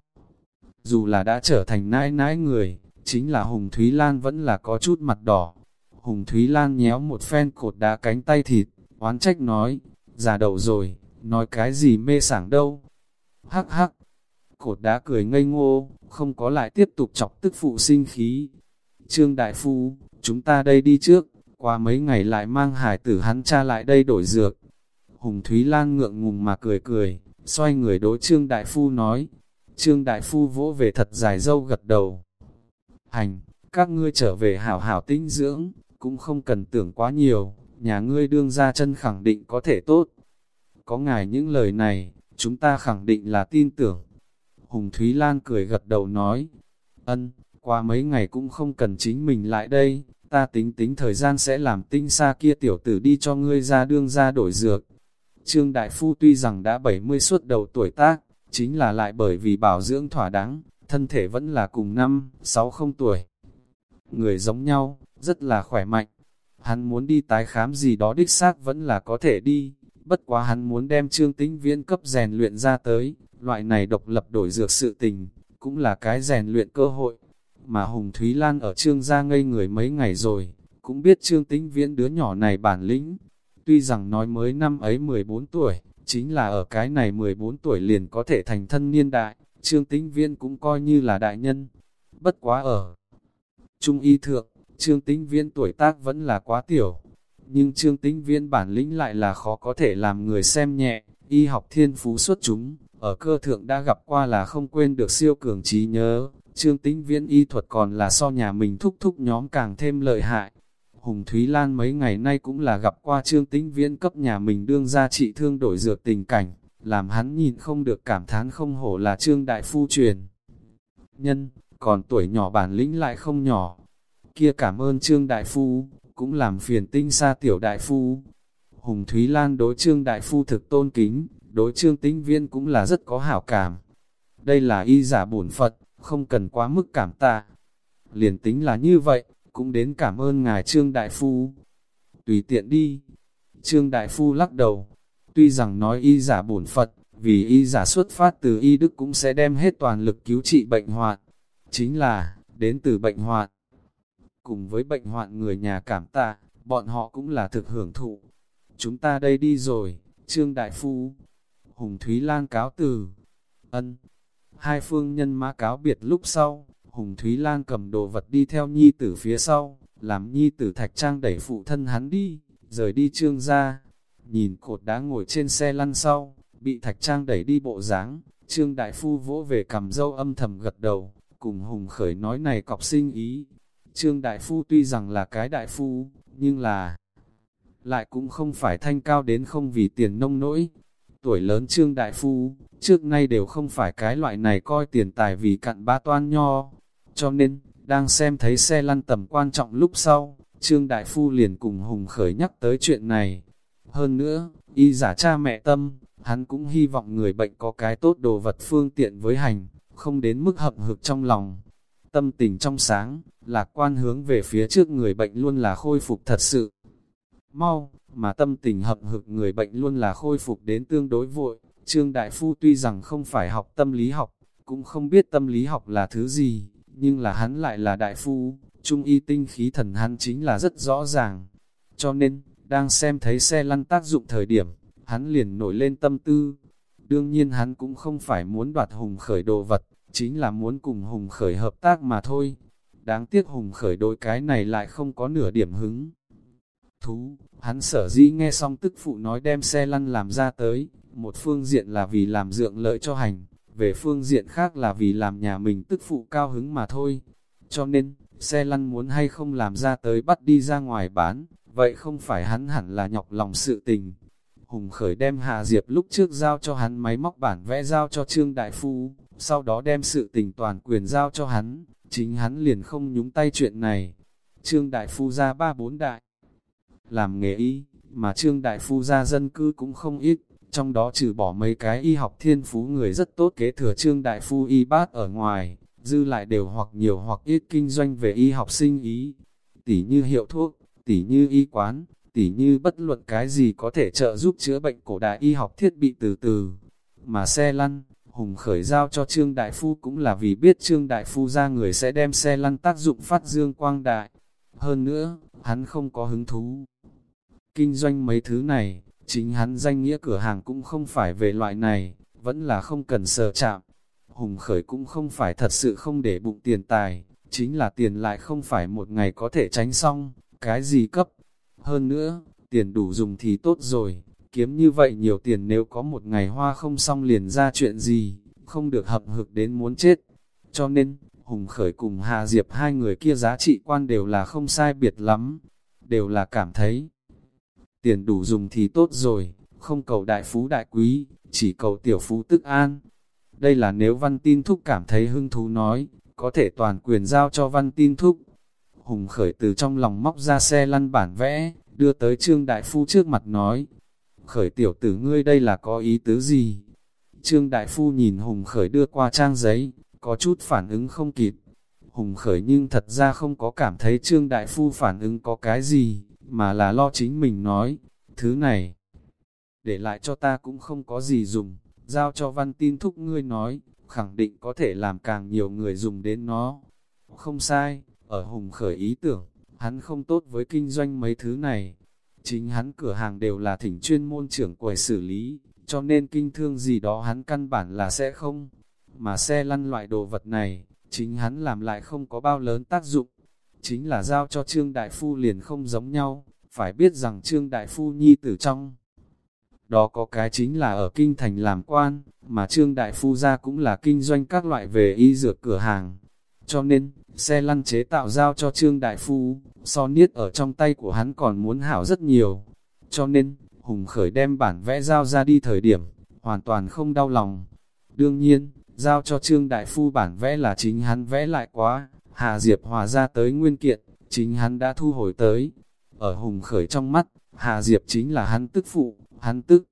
dù là đã trở thành nãi nãi người, chính là Hùng Thúy Lan vẫn là có chút mặt đỏ. Hùng Thúy Lan nhéo một phen cột đá cánh tay thịt, oán trách nói, già đầu rồi, nói cái gì mê sảng đâu. Hắc hắc, cột đá cười ngây ngô, không có lại tiếp tục chọc tức phụ sinh khí. Trương Đại Phu, chúng ta đây đi trước, qua mấy ngày lại mang hải tử hắn cha lại đây đổi dược. Hùng Thúy Lan ngượng ngùng mà cười cười, xoay người đối Trương Đại Phu nói, Trương Đại Phu vỗ về thật dài râu gật đầu. Hành, các ngươi trở về hảo hảo tinh dưỡng, cũng không cần tưởng quá nhiều, nhà ngươi đương ra chân khẳng định có thể tốt. Có ngài những lời này, chúng ta khẳng định là tin tưởng. Hùng Thúy Lan cười gật đầu nói, ân, qua mấy ngày cũng không cần chính mình lại đây, ta tính tính thời gian sẽ làm Tinh Sa kia tiểu tử đi cho ngươi ra đương ra đổi dược. Trương Đại Phu tuy rằng đã bảy mươi suốt đầu tuổi tác, chính là lại bởi vì bảo dưỡng thỏa đáng, thân thể vẫn là cùng năm, sáu không tuổi. Người giống nhau, rất là khỏe mạnh. Hắn muốn đi tái khám gì đó đích xác vẫn là có thể đi, bất quá hắn muốn đem Trương Tĩnh Viễn cấp rèn luyện ra tới, loại này độc lập đổi dược sự tình, cũng là cái rèn luyện cơ hội. Mà Hùng Thúy Lan ở Trương gia ngây người mấy ngày rồi, cũng biết Trương Tĩnh Viễn đứa nhỏ này bản lĩnh. Tuy rằng nói mới năm ấy mười bốn tuổi, chính là ở cái này mười bốn tuổi liền có thể thành thân niên đại, Trương Tĩnh Viễn cũng coi như là đại nhân. Bất quá ở Trung y thượng, Trương Tĩnh Viễn tuổi tác vẫn là quá tiểu, nhưng Trương Tĩnh Viễn bản lĩnh lại là khó có thể làm người xem nhẹ, y học thiên phú xuất chúng, ở cơ thượng đã gặp qua là không quên được siêu cường trí nhớ, Trương Tĩnh Viễn y thuật còn là so nhà mình thúc thúc nhóm càng thêm lợi hại. Hùng Thúy Lan mấy ngày nay cũng là gặp qua Trương Tĩnh Viễn cấp nhà mình đương ra trị thương đổi dược tình cảnh, làm hắn nhìn không được cảm thán không hổ là Trương Đại Phu truyền nhân, còn tuổi nhỏ bản lĩnh lại không nhỏ. Kia cảm ơn Trương Đại Phu, cũng làm phiền Tinh Sa tiểu Đại Phu. Hùng Thúy Lan đối Trương Đại Phu thực tôn kính, đối Trương Tĩnh Viễn cũng là rất có hảo cảm. Đây là y giả bổn Phật, không cần quá mức cảm tạ. Liền tính là như vậy, cũng đến cảm ơn ngài Trương Đại Phu. Tùy tiện đi. Trương Đại Phu lắc đầu. Tuy rằng nói y giả bổn Phật, vì y giả xuất phát từ y đức cũng sẽ đem hết toàn lực cứu trị bệnh hoạn. Chính là, đến từ bệnh hoạn. Cùng với bệnh hoạn người nhà cảm tạ, bọn họ cũng là thực hưởng thụ. Chúng ta đây đi rồi, Trương Đại Phu. Hùng Thúy Lan cáo từ. Ân. Hai phương nhân mã cáo biệt lúc sau, Hùng Thúy Lan cầm đồ vật đi theo nhi tử phía sau, làm nhi tử Thạch Trang đẩy phụ thân hắn đi, rời đi Trương gia. Nhìn cột đá ngồi trên xe lăn sau, bị Thạch Trang đẩy đi bộ dáng, Trương Đại Phu vỗ về cầm dâu âm thầm gật đầu, cùng Hùng Khởi nói này cọc sinh ý. Trương Đại Phu tuy rằng là cái đại phu, nhưng là lại cũng không phải thanh cao đến không vì tiền nông nỗi. Tuổi lớn Trương Đại Phu, trước nay đều không phải cái loại này coi tiền tài vì cặn ba toan nho. Cho nên, đang xem thấy xe lăn tầm quan trọng lúc sau, Trương Đại Phu liền cùng Hùng Khởi nhắc tới chuyện này. Hơn nữa, y giả cha mẹ tâm, hắn cũng hy vọng người bệnh có cái tốt đồ vật phương tiện với hành, không đến mức hậm hực trong lòng. Tâm tình trong sáng, lạc quan hướng về phía trước người bệnh luôn là khôi phục thật sự mau, mà tâm tình hậm hực người bệnh luôn là khôi phục đến tương đối vội. Trương Đại Phu tuy rằng không phải học tâm lý học, cũng không biết tâm lý học là thứ gì, nhưng là hắn lại là đại phu, trung y tinh khí thần hắn chính là rất rõ ràng. Cho nên, đang xem thấy xe lăn tác dụng thời điểm, hắn liền nổi lên tâm tư. Đương nhiên hắn cũng không phải muốn đoạt Hùng Khởi đồ vật, chính là muốn cùng Hùng Khởi hợp tác mà thôi. Đáng tiếc Hùng Khởi đối cái này lại không có nửa điểm hứng thú. Hắn sở dĩ nghe xong tức phụ nói đem xe lăn làm ra tới, một phương diện là vì làm dượng lợi cho hành, về phương diện khác là vì làm nhà mình tức phụ cao hứng mà thôi. Cho nên, xe lăn muốn hay không làm ra tới bắt đi ra ngoài bán, vậy không phải hắn hẳn là nhọc lòng sự tình. Hùng Khởi đem Hà Diệp lúc trước giao cho hắn máy móc bản vẽ giao cho Trương Đại Phu, sau đó đem sự tình toàn quyền giao cho hắn, chính hắn liền không nhúng tay chuyện này. Trương Đại Phu ra ba bốn đại, làm nghề y, mà Trương Đại Phu ra dân cư cũng không ít, trong đó trừ bỏ mấy cái y học thiên phú người rất tốt kế thừa Trương Đại Phu y bát ở ngoài, dư lại đều hoặc nhiều hoặc ít kinh doanh về y học sinh ý, tỉ như hiệu thuốc, tỉ như y quán, tỉ như bất luận cái gì có thể trợ giúp chữa bệnh cổ đại y học thiết bị từ từ. Mà xe lăn, Hùng Khởi giao cho Trương Đại Phu cũng là vì biết Trương Đại Phu ra người sẽ đem xe lăn tác dụng phát dương quang đại. Hơn nữa, hắn không có hứng thú kinh doanh mấy thứ này, chính hắn danh nghĩa cửa hàng cũng không phải về loại này, vẫn là không cần sờ chạm. Hùng Khởi cũng không phải thật sự không để bụng tiền tài, chính là tiền lại không phải một ngày có thể tránh xong, cái gì cấp. Hơn nữa, tiền đủ dùng thì tốt rồi, kiếm như vậy nhiều tiền nếu có một ngày hoa không xong liền ra chuyện gì, không được hậm hực đến muốn chết. Cho nên, Hùng Khởi cùng Hà Diệp hai người kia giá trị quan đều là không sai biệt lắm, đều là cảm thấy tiền đủ dùng thì tốt rồi, không cầu đại phú đại quý, chỉ cầu tiểu phú tức an. Đây là nếu Văn Tin Thúc cảm thấy hứng thú nói, có thể toàn quyền giao cho Văn Tin Thúc. Hùng Khởi từ trong lòng móc ra xe lăn bản vẽ, đưa tới Trương Đại Phu trước mặt nói, Khởi tiểu tử ngươi đây là có ý tứ gì? Trương Đại Phu nhìn Hùng Khởi đưa qua trang giấy, có chút phản ứng không kịp. Hùng Khởi nhưng thật ra không có cảm thấy Trương Đại Phu phản ứng có cái gì, mà là lo chính mình nói, thứ này, để lại cho ta cũng không có gì dùng, giao cho Văn Tin Thúc ngươi nói, khẳng định có thể làm càng nhiều người dùng đến nó. Không sai, ở Hùng Khởi ý tưởng, hắn không tốt với kinh doanh mấy thứ này. Chính hắn cửa hàng đều là thỉnh chuyên môn trưởng quầy xử lý, cho nên kinh thương gì đó hắn căn bản là sẽ không. Mà xe lăn loại đồ vật này, chính hắn làm lại không có bao lớn tác dụng. Chính là giao cho Trương Đại Phu liền không giống nhau, phải biết rằng Trương Đại Phu nhi tử trong. Đó có cái chính là ở Kinh Thành làm quan, mà Trương Đại Phu ra cũng là kinh doanh các loại về y dược cửa hàng. Cho nên, xe lăn chế tạo giao cho Trương Đại Phu, so niết ở trong tay của hắn còn muốn hảo rất nhiều. Cho nên, Hùng Khởi đem bản vẽ giao ra đi thời điểm, hoàn toàn không đau lòng. Đương nhiên, giao cho Trương Đại Phu bản vẽ là chính hắn vẽ lại quá, Hà Diệp hòa ra tới nguyên kiện, chính hắn đã thu hồi tới. Ở Hùng Khởi trong mắt, Hà Diệp chính là hắn tức phụ, hắn tức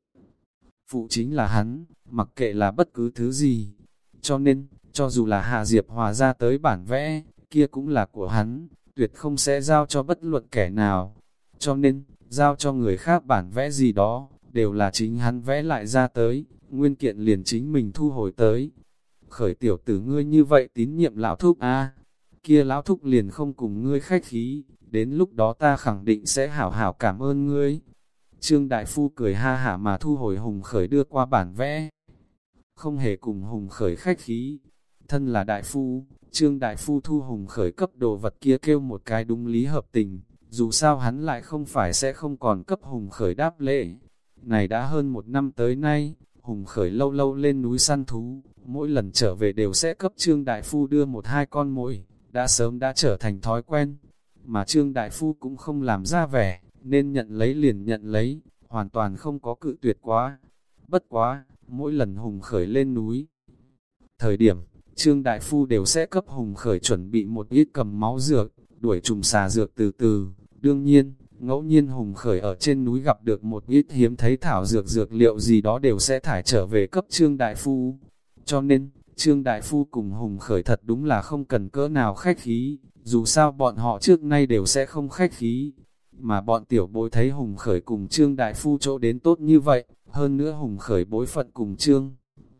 phụ chính là hắn, mặc kệ là bất cứ thứ gì. Cho nên, cho dù là Hà Diệp hòa ra tới bản vẽ, kia cũng là của hắn, tuyệt không sẽ giao cho bất luận kẻ nào. Cho nên, giao cho người khác bản vẽ gì đó, đều là chính hắn vẽ lại ra tới, nguyên kiện liền chính mình thu hồi tới. Khởi tiểu tử ngươi như vậy tín nhiệm lão thúc a, kia lão thúc liền không cùng ngươi khách khí, đến lúc đó ta khẳng định sẽ hảo hảo cảm ơn ngươi. Trương Đại Phu cười ha hả mà thu hồi Hùng Khởi đưa qua bản vẽ, không hề cùng Hùng Khởi khách khí. Thân là Đại Phu, Trương Đại Phu thu Hùng Khởi cấp đồ vật kia kêu một cái đúng lý hợp tình, dù sao hắn lại không phải sẽ không còn cấp Hùng Khởi đáp lễ. Này đã hơn một năm tới nay, Hùng Khởi lâu lâu lên núi săn thú, mỗi lần trở về đều sẽ cấp Trương Đại Phu đưa một hai con mồi, đã sớm đã trở thành thói quen. Mà Trương Đại Phu cũng không làm ra vẻ, nên nhận lấy liền nhận lấy, hoàn toàn không có cự tuyệt quá. Bất quá, mỗi lần Hùng Khởi lên núi, thời điểm, Trương Đại Phu đều sẽ cấp Hùng Khởi chuẩn bị một ít cầm máu dược, đuổi trùng xà dược từ từ. Đương nhiên, ngẫu nhiên Hùng Khởi ở trên núi gặp được một ít hiếm thấy thảo dược dược liệu gì đó đều sẽ thải trở về cấp Trương Đại Phu. Cho nên, Trương Đại Phu cùng Hùng Khởi thật đúng là không cần cỡ nào khách khí, dù sao bọn họ trước nay đều sẽ không khách khí. Mà bọn tiểu bối thấy Hùng Khởi cùng Trương Đại Phu chỗ đến tốt như vậy, hơn nữa Hùng Khởi bối phận cùng Trương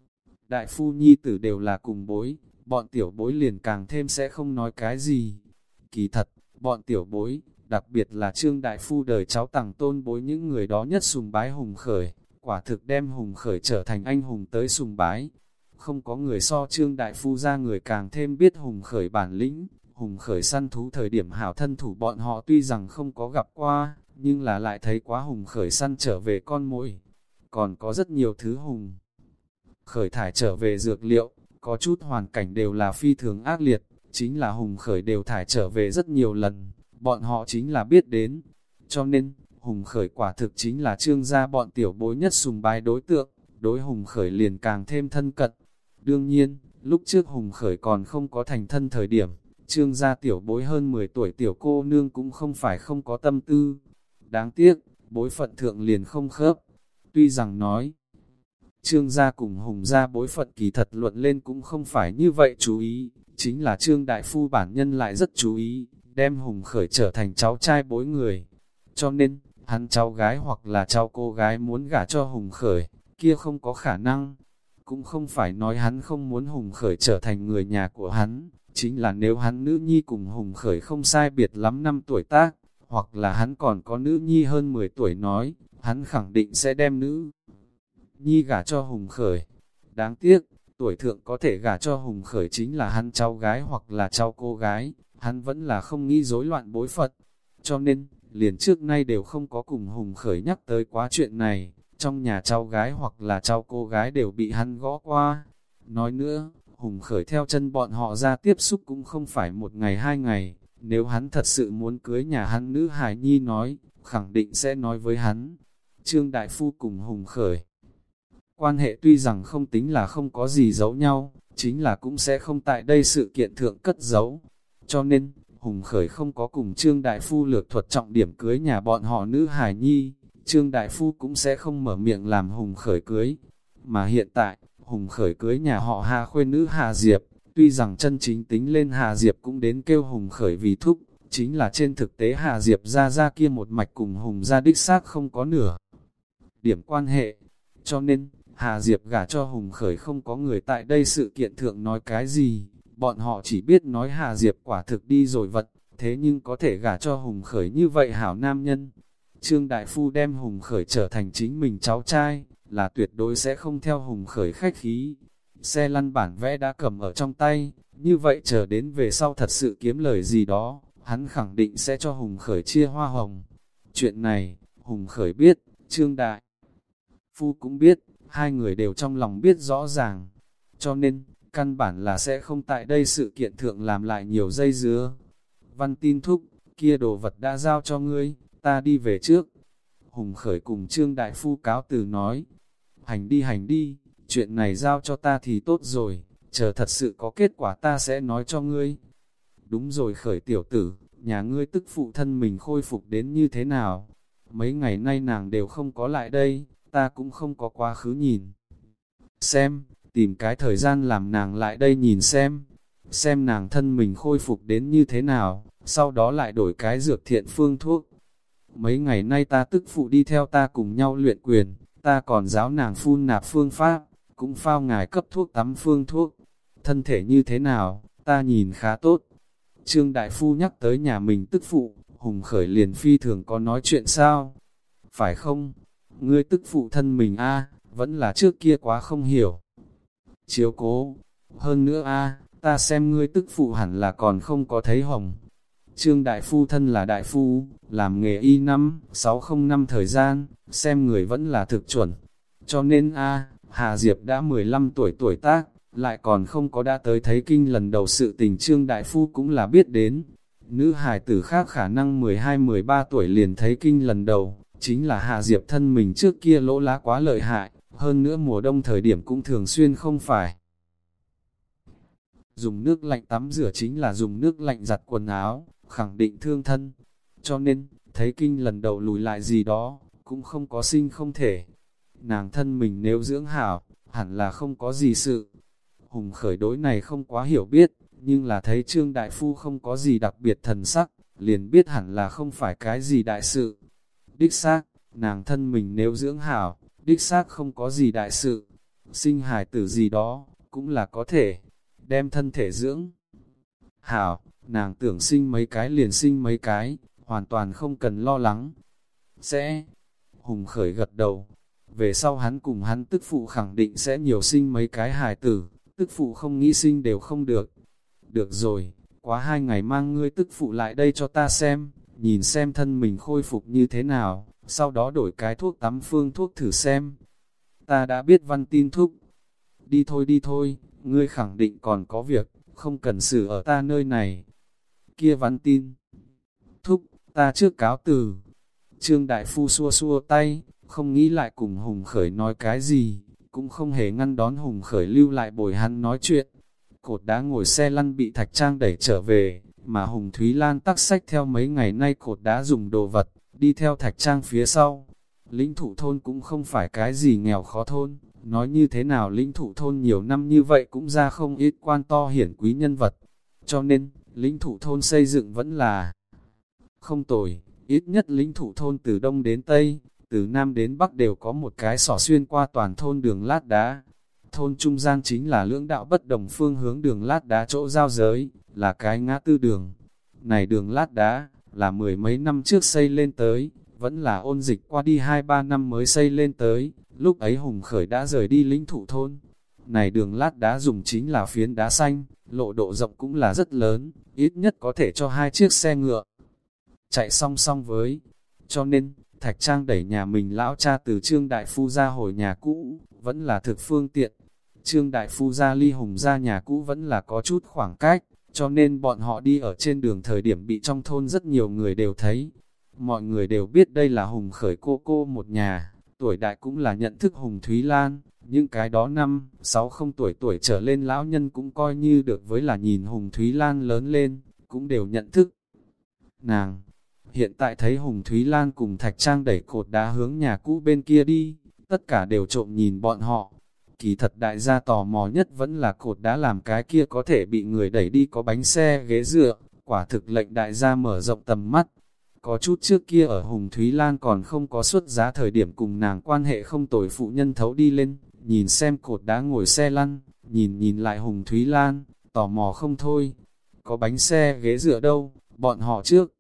Đại Phu nhi tử đều là cùng bối, bọn tiểu bối liền càng thêm sẽ không nói cái gì. Kỳ thật, bọn tiểu bối, đặc biệt là Trương Đại Phu đời cháu tàng tôn bối những người đó nhất sùng bái Hùng Khởi, quả thực đem Hùng Khởi trở thành anh hùng tới sùng bái. Không có người so Trương Đại Phu ra người càng thêm biết Hùng Khởi bản lĩnh. Hùng Khởi săn thú thời điểm hảo thân thủ bọn họ tuy rằng không có gặp qua, nhưng là lại thấy quá Hùng Khởi săn trở về con mồi. Còn có rất nhiều thứ Hùng Khởi thải trở về dược liệu, có chút hoàn cảnh đều là phi thường ác liệt, chính là Hùng Khởi đều thải trở về rất nhiều lần, bọn họ chính là biết đến. Cho nên, Hùng Khởi quả thực chính là Trương gia bọn tiểu bối nhất sùng bái đối tượng, đối Hùng Khởi liền càng thêm thân cận. Đương nhiên, lúc trước Hùng Khởi còn không có thành thân thời điểm, Trương gia tiểu bối hơn mười tuổi tiểu cô nương cũng không phải không có tâm tư. Đáng tiếc, bối phận thượng liền không khớp. Tuy rằng nói, Trương gia cùng Hùng gia bối phận kỳ thật luận lên cũng không phải như vậy chú ý, chính là Trương Đại Phu bản nhân lại rất chú ý, đem Hùng Khởi trở thành cháu trai bối người. Cho nên, hắn cháu gái hoặc là cháu cô gái muốn gả cho Hùng Khởi, kia không có khả năng. Cũng không phải nói hắn không muốn Hùng Khởi trở thành người nhà của hắn, chính là nếu hắn nữ nhi cùng Hùng Khởi không sai biệt lắm năm tuổi tác, hoặc là hắn còn có nữ nhi hơn mười tuổi nói, hắn khẳng định sẽ đem nữ nhi gả cho Hùng Khởi. Đáng tiếc, tuổi thượng có thể gả cho Hùng Khởi chính là hắn cháu gái hoặc là cháu cô gái, hắn vẫn là không nghĩ rối loạn bối phận. Cho nên, liền trước nay đều không có cùng Hùng Khởi nhắc tới quá chuyện này, trong nhà cháu gái hoặc là cháu cô gái đều bị hắn gõ qua. Nói nữa, Hùng Khởi theo chân bọn họ ra tiếp xúc cũng không phải một ngày hai ngày, nếu hắn thật sự muốn cưới nhà hắn nữ hài nhi nói, khẳng định sẽ nói với hắn. Trương Đại Phu cùng Hùng Khởi quan hệ tuy rằng không tính là không có gì giấu nhau, chính là cũng sẽ không tại đây sự kiện thượng cất giấu. Cho nên, Hùng Khởi không có cùng Trương Đại Phu lược thuật trọng điểm cưới nhà bọn họ nữ hài nhi, Trương Đại Phu cũng sẽ không mở miệng làm Hùng Khởi cưới. Mà hiện tại, Hùng Khởi cưới nhà họ Hà khuê nữ Hà Diệp, tuy rằng chân chính tính lên Hà Diệp cũng đến kêu Hùng Khởi vì thúc, chính là trên thực tế Hà Diệp ra ra kia một mạch cùng Hùng gia đích xác không có nửa điểm quan hệ. Cho nên, Hà Diệp gả cho Hùng Khởi không có người tại đây sự kiện thượng nói cái gì, bọn họ chỉ biết nói Hà Diệp quả thực đi rồi vật, thế nhưng có thể gả cho Hùng Khởi như vậy hảo nam nhân. Trương Đại Phu đem Hùng Khởi trở thành chính mình cháu trai, là tuyệt đối sẽ không theo Hùng Khởi khách khí. Xe lăn bản vẽ đã cầm ở trong tay, như vậy chờ đến về sau thật sự kiếm lời gì đó, hắn khẳng định sẽ cho Hùng Khởi chia hoa hồng. Chuyện này, Hùng Khởi biết, Trương Đại Phu cũng biết, hai người đều trong lòng biết rõ ràng. Cho nên, căn bản là sẽ không tại đây sự kiện thượng làm lại nhiều dây dứa. Văn Tin thúc, kia đồ vật đã giao cho ngươi, ta đi về trước. Hùng Khởi cùng Trương Đại Phu cáo từ nói, hành đi hành đi, chuyện này giao cho ta thì tốt rồi, chờ thật sự có kết quả ta sẽ nói cho ngươi. Đúng rồi Khởi tiểu tử, nhà ngươi tức phụ thân mình khôi phục đến như thế nào? Mấy ngày nay nàng đều không có lại đây, ta cũng không có quá khứ nhìn. Xem, tìm cái thời gian làm nàng lại đây nhìn xem, xem nàng thân mình khôi phục đến như thế nào, sau đó lại đổi cái dược thiện phương thuốc. Mấy ngày nay ta tức phụ đi theo ta cùng nhau luyện quyền, ta còn giáo nàng phun nạp phương pháp, cũng phao ngài cấp thuốc tắm phương thuốc. Thân thể như thế nào, ta nhìn khá tốt. Trương Đại Phu nhắc tới nhà mình tức phụ, Hùng Khởi liền phi thường có nói chuyện sao? Phải không? Ngươi tức phụ thân mình a vẫn là trước kia quá không hiểu. Chiếu cố, hơn nữa a ta xem ngươi tức phụ hẳn là còn không có thấy hồng. Trương Đại Phu thân là Đại Phu, làm nghề y năm, sáu không năm thời gian, xem người vẫn là thực chuẩn. Cho nên a Hà Diệp đã mười lăm tuổi tuổi tác, lại còn không có đã tới thấy kinh lần đầu sự tình Trương Đại Phu cũng là biết đến. Nữ hài tử khác khả năng mười hai mười ba tuổi liền thấy kinh lần đầu, chính là Hà Diệp thân mình trước kia lỗ lá quá lợi hại, hơn nữa mùa đông thời điểm cũng thường xuyên không phải. Dùng nước lạnh tắm rửa chính là dùng nước lạnh giặt quần áo, khẳng định thương thân. Cho nên, thấy kinh lần đầu lùi lại gì đó, cũng không có sinh không thể. Nàng thân mình nếu dưỡng hảo, hẳn là không có gì sự. Hùng Khởi đối này không quá hiểu biết, nhưng là thấy Trương Đại Phu không có gì đặc biệt thần sắc, liền biết hẳn là không phải cái gì đại sự. Đích xác, nàng thân mình nếu dưỡng hảo, đích xác không có gì đại sự. Sinh hài tử gì đó, cũng là có thể, đem thân thể dưỡng hảo, nàng tưởng sinh mấy cái liền sinh mấy cái, hoàn toàn không cần lo lắng. Sẽ, Hùng Khởi gật đầu, về sau hắn cùng hắn tức phụ khẳng định sẽ nhiều sinh mấy cái hài tử, tức phụ không nghĩ sinh đều không được. Được rồi, quá hai ngày mang ngươi tức phụ lại đây cho ta xem, nhìn xem thân mình khôi phục như thế nào, sau đó đổi cái thuốc tắm phương thuốc thử xem. Ta đã biết Văn Tin thúc. Đi thôi đi thôi, ngươi khẳng định còn có việc, không cần xử ở ta nơi này. Kia Văn Tin thúc, ta trước cáo từ. Trương Đại Phu xua xua tay, không nghĩ lại cùng Hùng Khởi nói cái gì, cũng không hề ngăn đón Hùng Khởi lưu lại bồi hắn nói chuyện. Cột đá ngồi xe lăn bị Thạch Trang đẩy trở về, mà Hùng Thúy Lan tắc sách theo mấy ngày nay cột đá dùng đồ vật, đi theo Thạch Trang phía sau. Lĩnh Thụ thôn cũng không phải cái gì nghèo khó thôn, nói như thế nào Lĩnh Thụ thôn nhiều năm như vậy cũng ra không ít quan to hiển quý nhân vật. Cho nên, Lĩnh Thụ thôn xây dựng vẫn là không tồi, ít nhất Lĩnh Thụ thôn từ Đông đến Tây, từ Nam đến Bắc đều có một cái xỏ xuyên qua toàn thôn đường lát đá. Thôn trung gian chính là lưỡng đạo bất đồng phương hướng đường lát đá chỗ giao giới, là cái ngã tư đường. Này đường lát đá, là mười mấy năm trước xây lên tới, vẫn là ôn dịch qua đi hai ba năm mới xây lên tới, lúc ấy Hùng Khởi đã rời đi Lĩnh Thụ thôn. Này đường lát đá dùng chính là phiến đá xanh, lộ độ rộng cũng là rất lớn, ít nhất có thể cho hai chiếc xe ngựa chạy song song với. Cho nên, Thạch Trang đẩy nhà mình lão cha từ Trương Đại Phu ra hồi nhà cũ, vẫn là thực phương tiện. Trương Đại Phu gia ly Hùng gia nhà cũ vẫn là có chút khoảng cách, cho nên bọn họ đi ở trên đường thời điểm bị trong thôn rất nhiều người đều thấy. Mọi người đều biết đây là Hùng Khởi cô cô một nhà, tuổi đại cũng là nhận thức Hùng Thúy Lan, những cái đó năm, sáu không tuổi tuổi trở lên lão nhân cũng coi như được với là nhìn Hùng Thúy Lan lớn lên, cũng đều nhận thức nàng. Hiện tại thấy Hùng Thúy Lan cùng Thạch Trang đẩy cột đá hướng nhà cũ bên kia đi, tất cả đều trộm nhìn bọn họ. Kỳ thật đại gia tò mò nhất vẫn là cột đá làm cái kia có thể bị người đẩy đi có bánh xe ghế dựa, quả thực lệnh đại gia mở rộng tầm mắt. Có chút trước kia ở Hùng Thúy Lan còn không có xuất giá thời điểm cùng nàng quan hệ không tồi phụ nhân thấu đi lên, nhìn xem cột đá ngồi xe lăn, nhìn nhìn lại Hùng Thúy Lan, tò mò không thôi. Có bánh xe ghế dựa đâu, bọn họ trước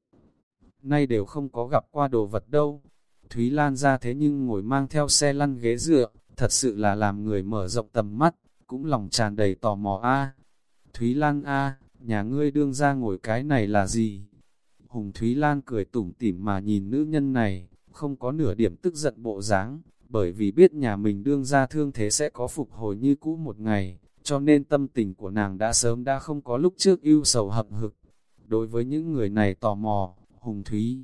nay đều không có gặp qua đồ vật đâu. Thúy Lan ra thế nhưng ngồi mang theo xe lăn ghế dựa, thật sự là làm người mở rộng tầm mắt, cũng lòng tràn đầy tò mò a. Thúy Lan a, nhà ngươi đương ra ngồi cái này là gì? Hùng Thúy Lan cười tủm tỉm mà nhìn nữ nhân này, không có nửa điểm tức giận bộ dáng, bởi vì biết nhà mình đương ra thương thế sẽ có phục hồi như cũ một ngày, cho nên tâm tình của nàng đã sớm đã không có lúc trước ưu sầu hậm hực. Đối với những người này tò mò, Hùng Thúy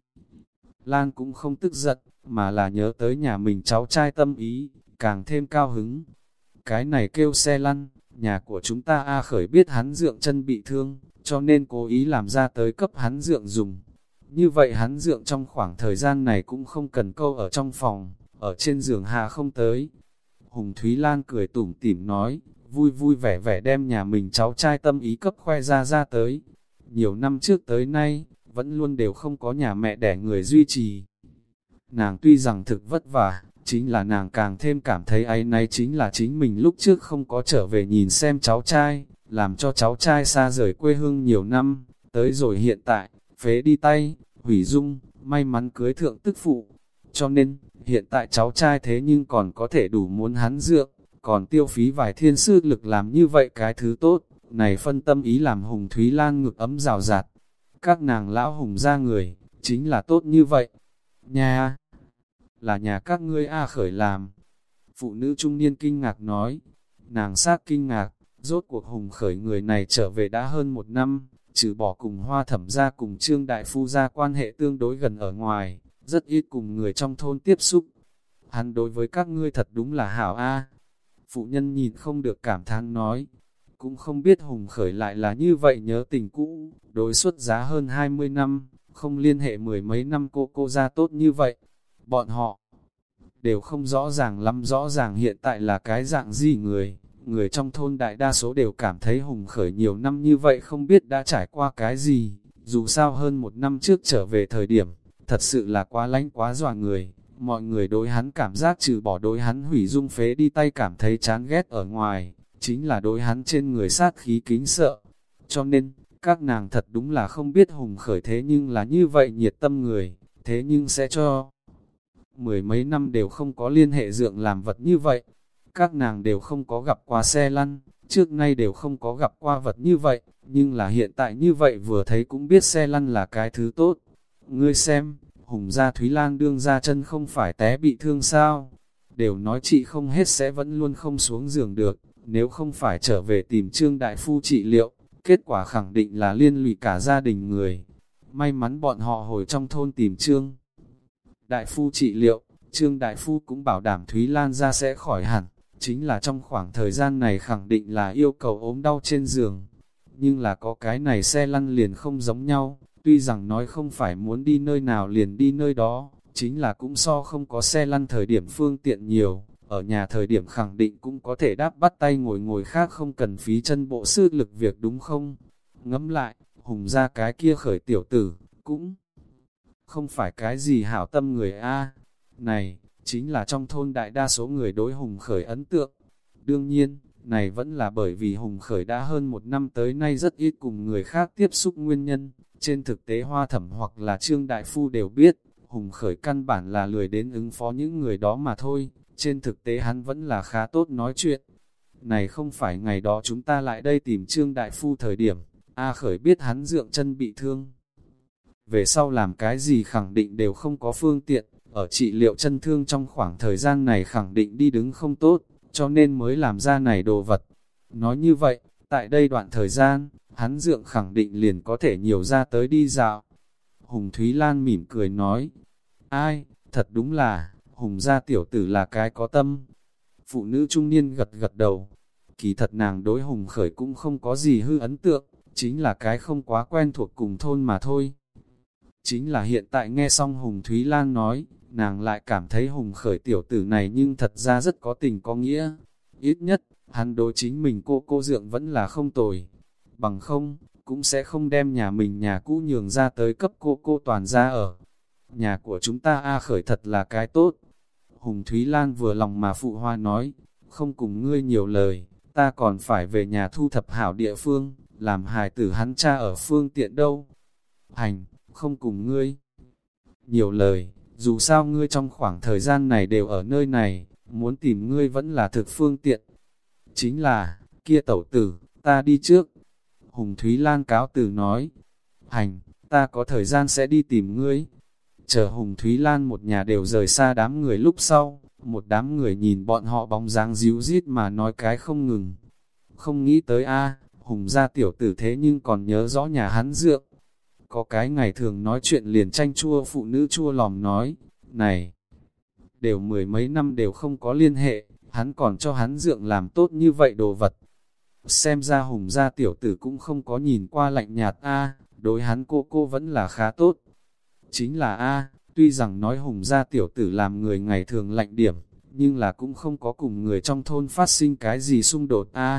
Lan cũng không tức giận, mà là nhớ tới nhà mình cháu trai tâm ý, càng thêm cao hứng. Cái này kêu xe lăn, nhà của chúng ta A Khởi biết hắn dượng chân bị thương, cho nên cố ý làm ra tới cấp hắn dượng dùng. Như vậy hắn dượng trong khoảng thời gian này cũng không cần câu ở trong phòng, ở trên giường hạ không tới. Hùng Thúy Lan cười tủm tỉm nói, vui vui vẻ vẻ đem nhà mình cháu trai tâm ý cấp khoe ra ra tới. Nhiều năm trước tới nay, vẫn luôn đều không có nhà mẹ đẻ người duy trì. Nàng tuy rằng thực vất vả, chính là nàng càng thêm cảm thấy áy náy chính là chính mình lúc trước không có trở về nhìn xem cháu trai, làm cho cháu trai xa rời quê hương nhiều năm, tới rồi hiện tại, phế đi tay, hủy dung, may mắn cưới thượng tức phụ. Cho nên, hiện tại cháu trai thế nhưng còn có thể đủ muốn hắn dượng, còn tiêu phí vài thiên sư lực làm như vậy cái thứ tốt, này phân tâm ý làm Hùng Thúy Lan ngực ấm rào rạt. Các nàng lão Hùng ra người, chính là tốt như vậy. Nhà, là nhà các ngươi A Khởi làm. Phụ nữ trung niên kinh ngạc nói, nàng xác kinh ngạc, rốt cuộc Hùng Khởi người này trở về đã hơn một năm, trừ bỏ cùng Hoa Thẩm gia cùng Trương Đại Phu gia quan hệ tương đối gần ở ngoài, rất ít cùng người trong thôn tiếp xúc. Hắn đối với các ngươi thật đúng là hảo a. Phụ nhân nhìn không được cảm thán nói, cũng không biết Hùng Khởi lại là như vậy nhớ tình cũ, đối xuất giá hơn hai mươi năm, không liên hệ mười mấy năm cô cô ra tốt như vậy. Bọn họ đều không rõ ràng lắm rõ ràng hiện tại là cái dạng gì người. Người trong thôn đại đa số đều cảm thấy Hùng Khởi nhiều năm như vậy không biết đã trải qua cái gì. Dù sao hơn một năm trước trở về thời điểm, thật sự là quá lánh quá dọa người. Mọi người đối hắn cảm giác trừ bỏ đối hắn hủy dung phế đi tay cảm thấy chán ghét ở ngoài, chính là đối hắn trên người sát khí kính sợ. Cho nên, các nàng thật đúng là không biết Hùng Khởi thế nhưng là như vậy nhiệt tâm người, thế nhưng sẽ cho mười mấy năm đều không có liên hệ dượng làm vật như vậy. Các nàng đều không có gặp qua xe lăn, trước nay đều không có gặp qua vật như vậy, nhưng là hiện tại như vậy vừa thấy cũng biết xe lăn là cái thứ tốt. Ngươi xem, Hùng gia Thúy Lan đương ra chân không phải té bị thương sao? Đều nói chị không hết sẽ vẫn luôn không xuống giường được, nếu không phải trở về tìm Trương Đại Phu trị liệu, kết quả khẳng định là liên lụy cả gia đình người. May mắn bọn họ hồi trong thôn tìm Trương Đại Phu trị liệu, Trương Đại Phu cũng bảo đảm Thúy Lan ra sẽ khỏi hẳn, chính là trong khoảng thời gian này khẳng định là yêu cầu ốm đau trên giường. Nhưng là có cái này xe lăn liền không giống nhau, tuy rằng nói không phải muốn đi nơi nào liền đi nơi đó, chính là cũng so không có xe lăn thời điểm phương tiện nhiều, ở nhà thời điểm khẳng định cũng có thể đáp bắt tay ngồi ngồi khác không cần phí chân bộ sức lực việc đúng không? Ngẫm lại, Hùng ra cái kia Khởi tiểu tử, cũng không phải cái gì hảo tâm người a. Này, chính là trong thôn đại đa số người đối Hùng Khởi ấn tượng. Đương nhiên, này vẫn là bởi vì Hùng Khởi đã hơn một năm tới nay rất ít cùng người khác tiếp xúc nguyên nhân. Trên thực tế Hoa Thẩm hoặc là Trương Đại Phu đều biết, Hùng Khởi căn bản là lười đến ứng phó những người đó mà thôi. Trên thực tế hắn vẫn là khá tốt nói chuyện. Này không phải ngày đó chúng ta lại đây tìm Trương Đại Phu thời điểm, A Khởi biết hắn dượng chân bị thương. Về sau làm cái gì khẳng định đều không có phương tiện, ở trị liệu chân thương trong khoảng thời gian này khẳng định đi đứng không tốt, cho nên mới làm ra này đồ vật. Nói như vậy, tại đây đoạn thời gian, hắn dượng khẳng định liền có thể nhiều ra tới đi dạo. Hùng Thúy Lan mỉm cười nói, ai, thật đúng là, Hùng gia tiểu tử là cái có tâm. Phụ nữ trung niên gật gật đầu, kỳ thật nàng đối Hùng Khởi cũng không có gì hư ấn tượng, chính là cái không quá quen thuộc cùng thôn mà thôi. Chính là hiện tại nghe xong Hùng Thúy Lan nói, nàng lại cảm thấy Hùng Khởi tiểu tử này nhưng thật ra rất có tình có nghĩa. Ít nhất, hắn đối chính mình cô cô dượng vẫn là không tồi. Bằng không, cũng sẽ không đem nhà mình nhà cũ nhường ra tới cấp cô cô toàn ra ở. Nhà của chúng ta A Khởi thật là cái tốt. Hùng Thúy Lan vừa lòng mà phụ hoa nói, không cùng ngươi nhiều lời, ta còn phải về nhà thu thập hảo địa phương, làm hài tử hắn cha ở phương tiện đâu. Hành, không cùng ngươi nhiều lời, dù sao ngươi trong khoảng thời gian này đều ở nơi này, muốn tìm ngươi vẫn là thực phương tiện. Chính là, kia tẩu tử, ta đi trước. Hùng Thúy Lan cáo từ nói, hành, ta có thời gian sẽ đi tìm ngươi. Chờ Hùng Thúy Lan một nhà đều rời xa đám người lúc sau, một đám người nhìn bọn họ bóng dáng díu dít mà nói cái không ngừng. Không nghĩ tới a Hùng gia tiểu tử thế nhưng còn nhớ rõ nhà hắn dượng. Có cái ngày thường nói chuyện liền tranh chua phụ nữ chua lòm nói, này, đều mười mấy năm đều không có liên hệ, hắn còn cho hắn dượng làm tốt như vậy đồ vật. Xem ra Hùng gia tiểu tử cũng không có nhìn qua lạnh nhạt a đối hắn cô cô vẫn là khá tốt. Chính là a tuy rằng nói Hùng gia tiểu tử làm người ngày thường lạnh điểm, nhưng là cũng không có cùng người trong thôn phát sinh cái gì xung đột a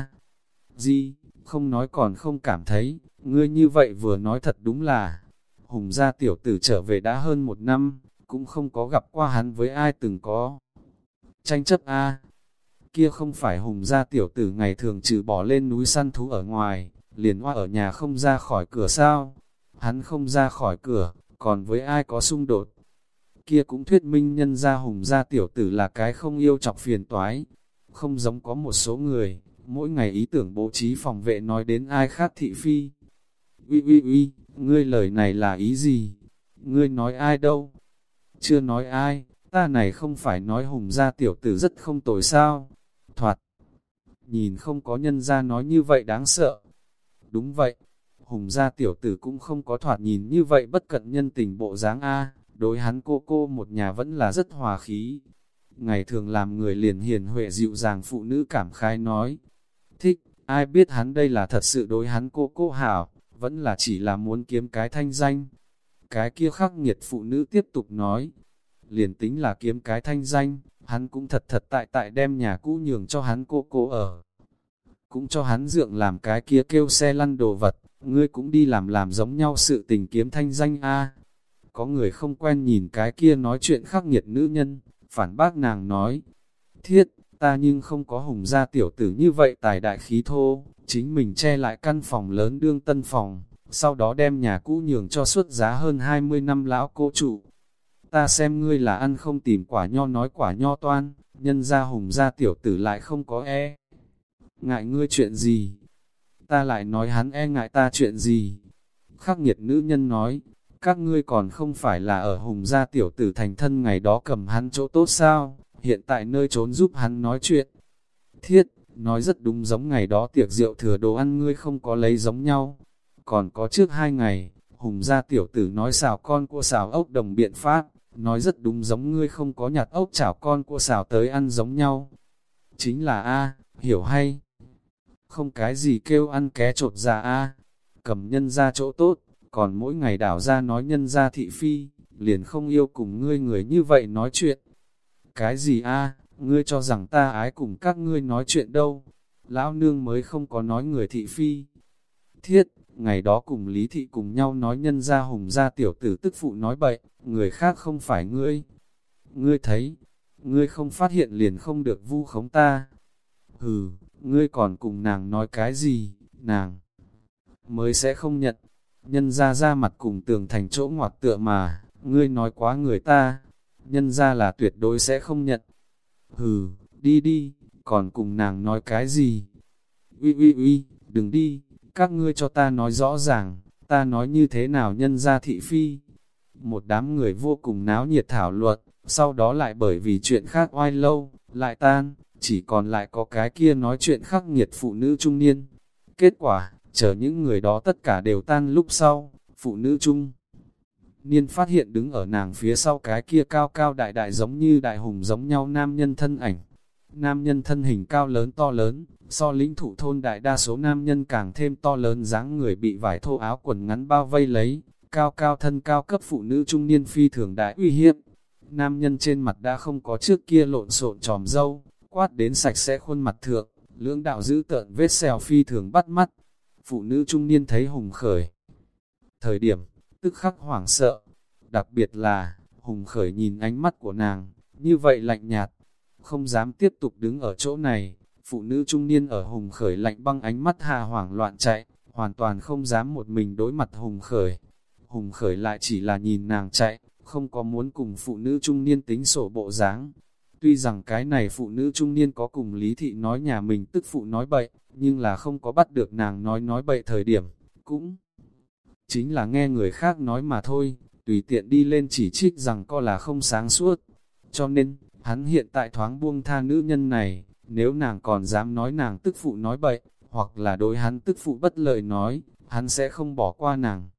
Gì, không nói còn không cảm thấy, ngươi như vậy vừa nói thật đúng là, Hùng gia tiểu tử trở về đã hơn một năm, cũng không có gặp qua hắn với ai từng có tranh chấp a Kia không phải Hùng gia tiểu tử ngày thường trừ bỏ lên núi săn thú ở ngoài, liền hoa ở nhà không ra khỏi cửa sao? Hắn không ra khỏi cửa, còn với ai có xung đột? Kia cũng thuyết minh nhân gia Hùng gia tiểu tử là cái không yêu chọc phiền toái. Không giống có một số người, mỗi ngày ý tưởng bố trí phòng vệ nói đến ai khác thị phi. Uy uy uy, ngươi lời này là ý gì? Ngươi nói ai đâu? Chưa nói ai, ta này không phải nói Hùng gia tiểu tử rất không tồi sao? Thoạt, nhìn không có nhân gia nói như vậy đáng sợ. Đúng vậy, Hùng gia tiểu tử cũng không có thoạt nhìn như vậy bất cận nhân tình bộ dáng A, đối hắn cô cô một nhà vẫn là rất hòa khí. Ngày thường làm người liền hiền huệ dịu dàng phụ nữ cảm khai nói. Thích, ai biết hắn đây là thật sự đối hắn cô cô hảo, vẫn là chỉ là muốn kiếm cái thanh danh. Cái kia khắc nghiệt phụ nữ tiếp tục nói, liền tính là kiếm cái thanh danh, hắn cũng thật thật tại tại đem nhà cũ nhường cho hắn cô cô ở. Cũng cho hắn dượng làm cái kia kêu xe lăn đồ vật, ngươi cũng đi làm làm giống nhau sự tình kiếm thanh danh a. Có người không quen nhìn cái kia nói chuyện khắc nghiệt nữ nhân, phản bác nàng nói, thiết, ta nhưng không có Hùng gia tiểu tử như vậy tài đại khí thô, chính mình che lại căn phòng lớn đương tân phòng, sau đó đem nhà cũ nhường cho suốt giá hơn hai mươi năm lão cô trụ. Ta xem ngươi là ăn không tìm quả nho nói quả nho toan, nhân gia Hùng gia tiểu tử lại không có e. Ngại ngươi chuyện gì? Ta lại nói hắn e ngại ta chuyện gì? Khắc nghiệt nữ nhân nói, các ngươi còn không phải là ở Hùng gia tiểu tử thành thân ngày đó cầm hắn chỗ tốt sao? Hiện tại nơi trốn giúp hắn nói chuyện. Thiết, nói rất đúng giống ngày đó tiệc rượu thừa đồ ăn ngươi không có lấy giống nhau. Còn có trước hai ngày, Hùng gia tiểu tử nói xào con cua xào ốc đồng biện pháp, nói rất đúng giống ngươi không có nhặt ốc chảo con cua xào tới ăn giống nhau. Chính là A, hiểu hay? Không cái gì kêu ăn ké trột ra A, cầm nhân ra chỗ tốt, còn mỗi ngày đảo ra nói nhân ra thị phi, liền không yêu cùng ngươi người như vậy nói chuyện. Cái gì A, ngươi cho rằng ta ái cùng các ngươi nói chuyện đâu, lão nương mới không có nói người thị phi. Thiết, ngày đó cùng Lý Thị cùng nhau nói nhân gia Hùng gia tiểu tử tức phụ nói bậy, người khác không phải ngươi. Ngươi thấy, ngươi không phát hiện liền không được vu khống ta. Hừ, ngươi còn cùng nàng nói cái gì, nàng mới sẽ không nhận. Nhân gia ra mặt cùng tường thành chỗ ngoặt tựa mà, ngươi nói quá người ta, nhân gia là tuyệt đối sẽ không nhận. Hừ, đi đi, còn cùng nàng nói cái gì? Uy uy uy, đừng đi. Các ngươi cho ta nói rõ ràng, ta nói như thế nào nhân gia thị phi. Một đám người vô cùng náo nhiệt thảo luận, sau đó lại bởi vì chuyện khác oai lâu, lại tan, chỉ còn lại có cái kia nói chuyện khắc nghiệt phụ nữ trung niên. Kết quả, chờ những người đó tất cả đều tan lúc sau, phụ nữ trung niên phát hiện đứng ở nàng phía sau cái kia cao cao đại đại giống như đại hùng giống nhau nam nhân thân ảnh. Nam nhân thân hình cao lớn to lớn, so lĩnh thụ thôn đại đa số nam nhân càng thêm to lớn, dáng người bị vải thô áo quần ngắn bao vây lấy, cao cao thân cao cấp phụ nữ trung niên phi thường đại uy hiếp. Nam nhân trên mặt đã không có trước kia lộn xộn tròm râu, quát đến sạch sẽ khuôn mặt thượng, lưỡng đạo giữ tợn vết sẹo phi thường bắt mắt. Phụ nữ trung niên thấy Hùng Khởi thời điểm, tức khắc hoảng sợ, đặc biệt là, Hùng Khởi nhìn ánh mắt của nàng, như vậy lạnh nhạt, không dám tiếp tục đứng ở chỗ này. Phụ nữ trung niên ở Hùng Khởi lạnh băng ánh mắt hạ hoảng loạn chạy, hoàn toàn không dám một mình đối mặt Hùng Khởi. Hùng Khởi lại chỉ là nhìn nàng chạy, không có muốn cùng phụ nữ trung niên tính sổ bộ dáng. Tuy rằng cái này phụ nữ trung niên có cùng Lý Thị nói nhà mình tức phụ nói bậy, nhưng là không có bắt được nàng nói nói bậy thời điểm, cũng chính là nghe người khác nói mà thôi, tùy tiện đi lên chỉ trích rằng co là không sáng suốt. Cho nên, hắn hiện tại thoáng buông tha nữ nhân này, nếu nàng còn dám nói nàng tức phụ nói bậy, hoặc là đối hắn tức phụ bất lợi nói, hắn sẽ không bỏ qua nàng.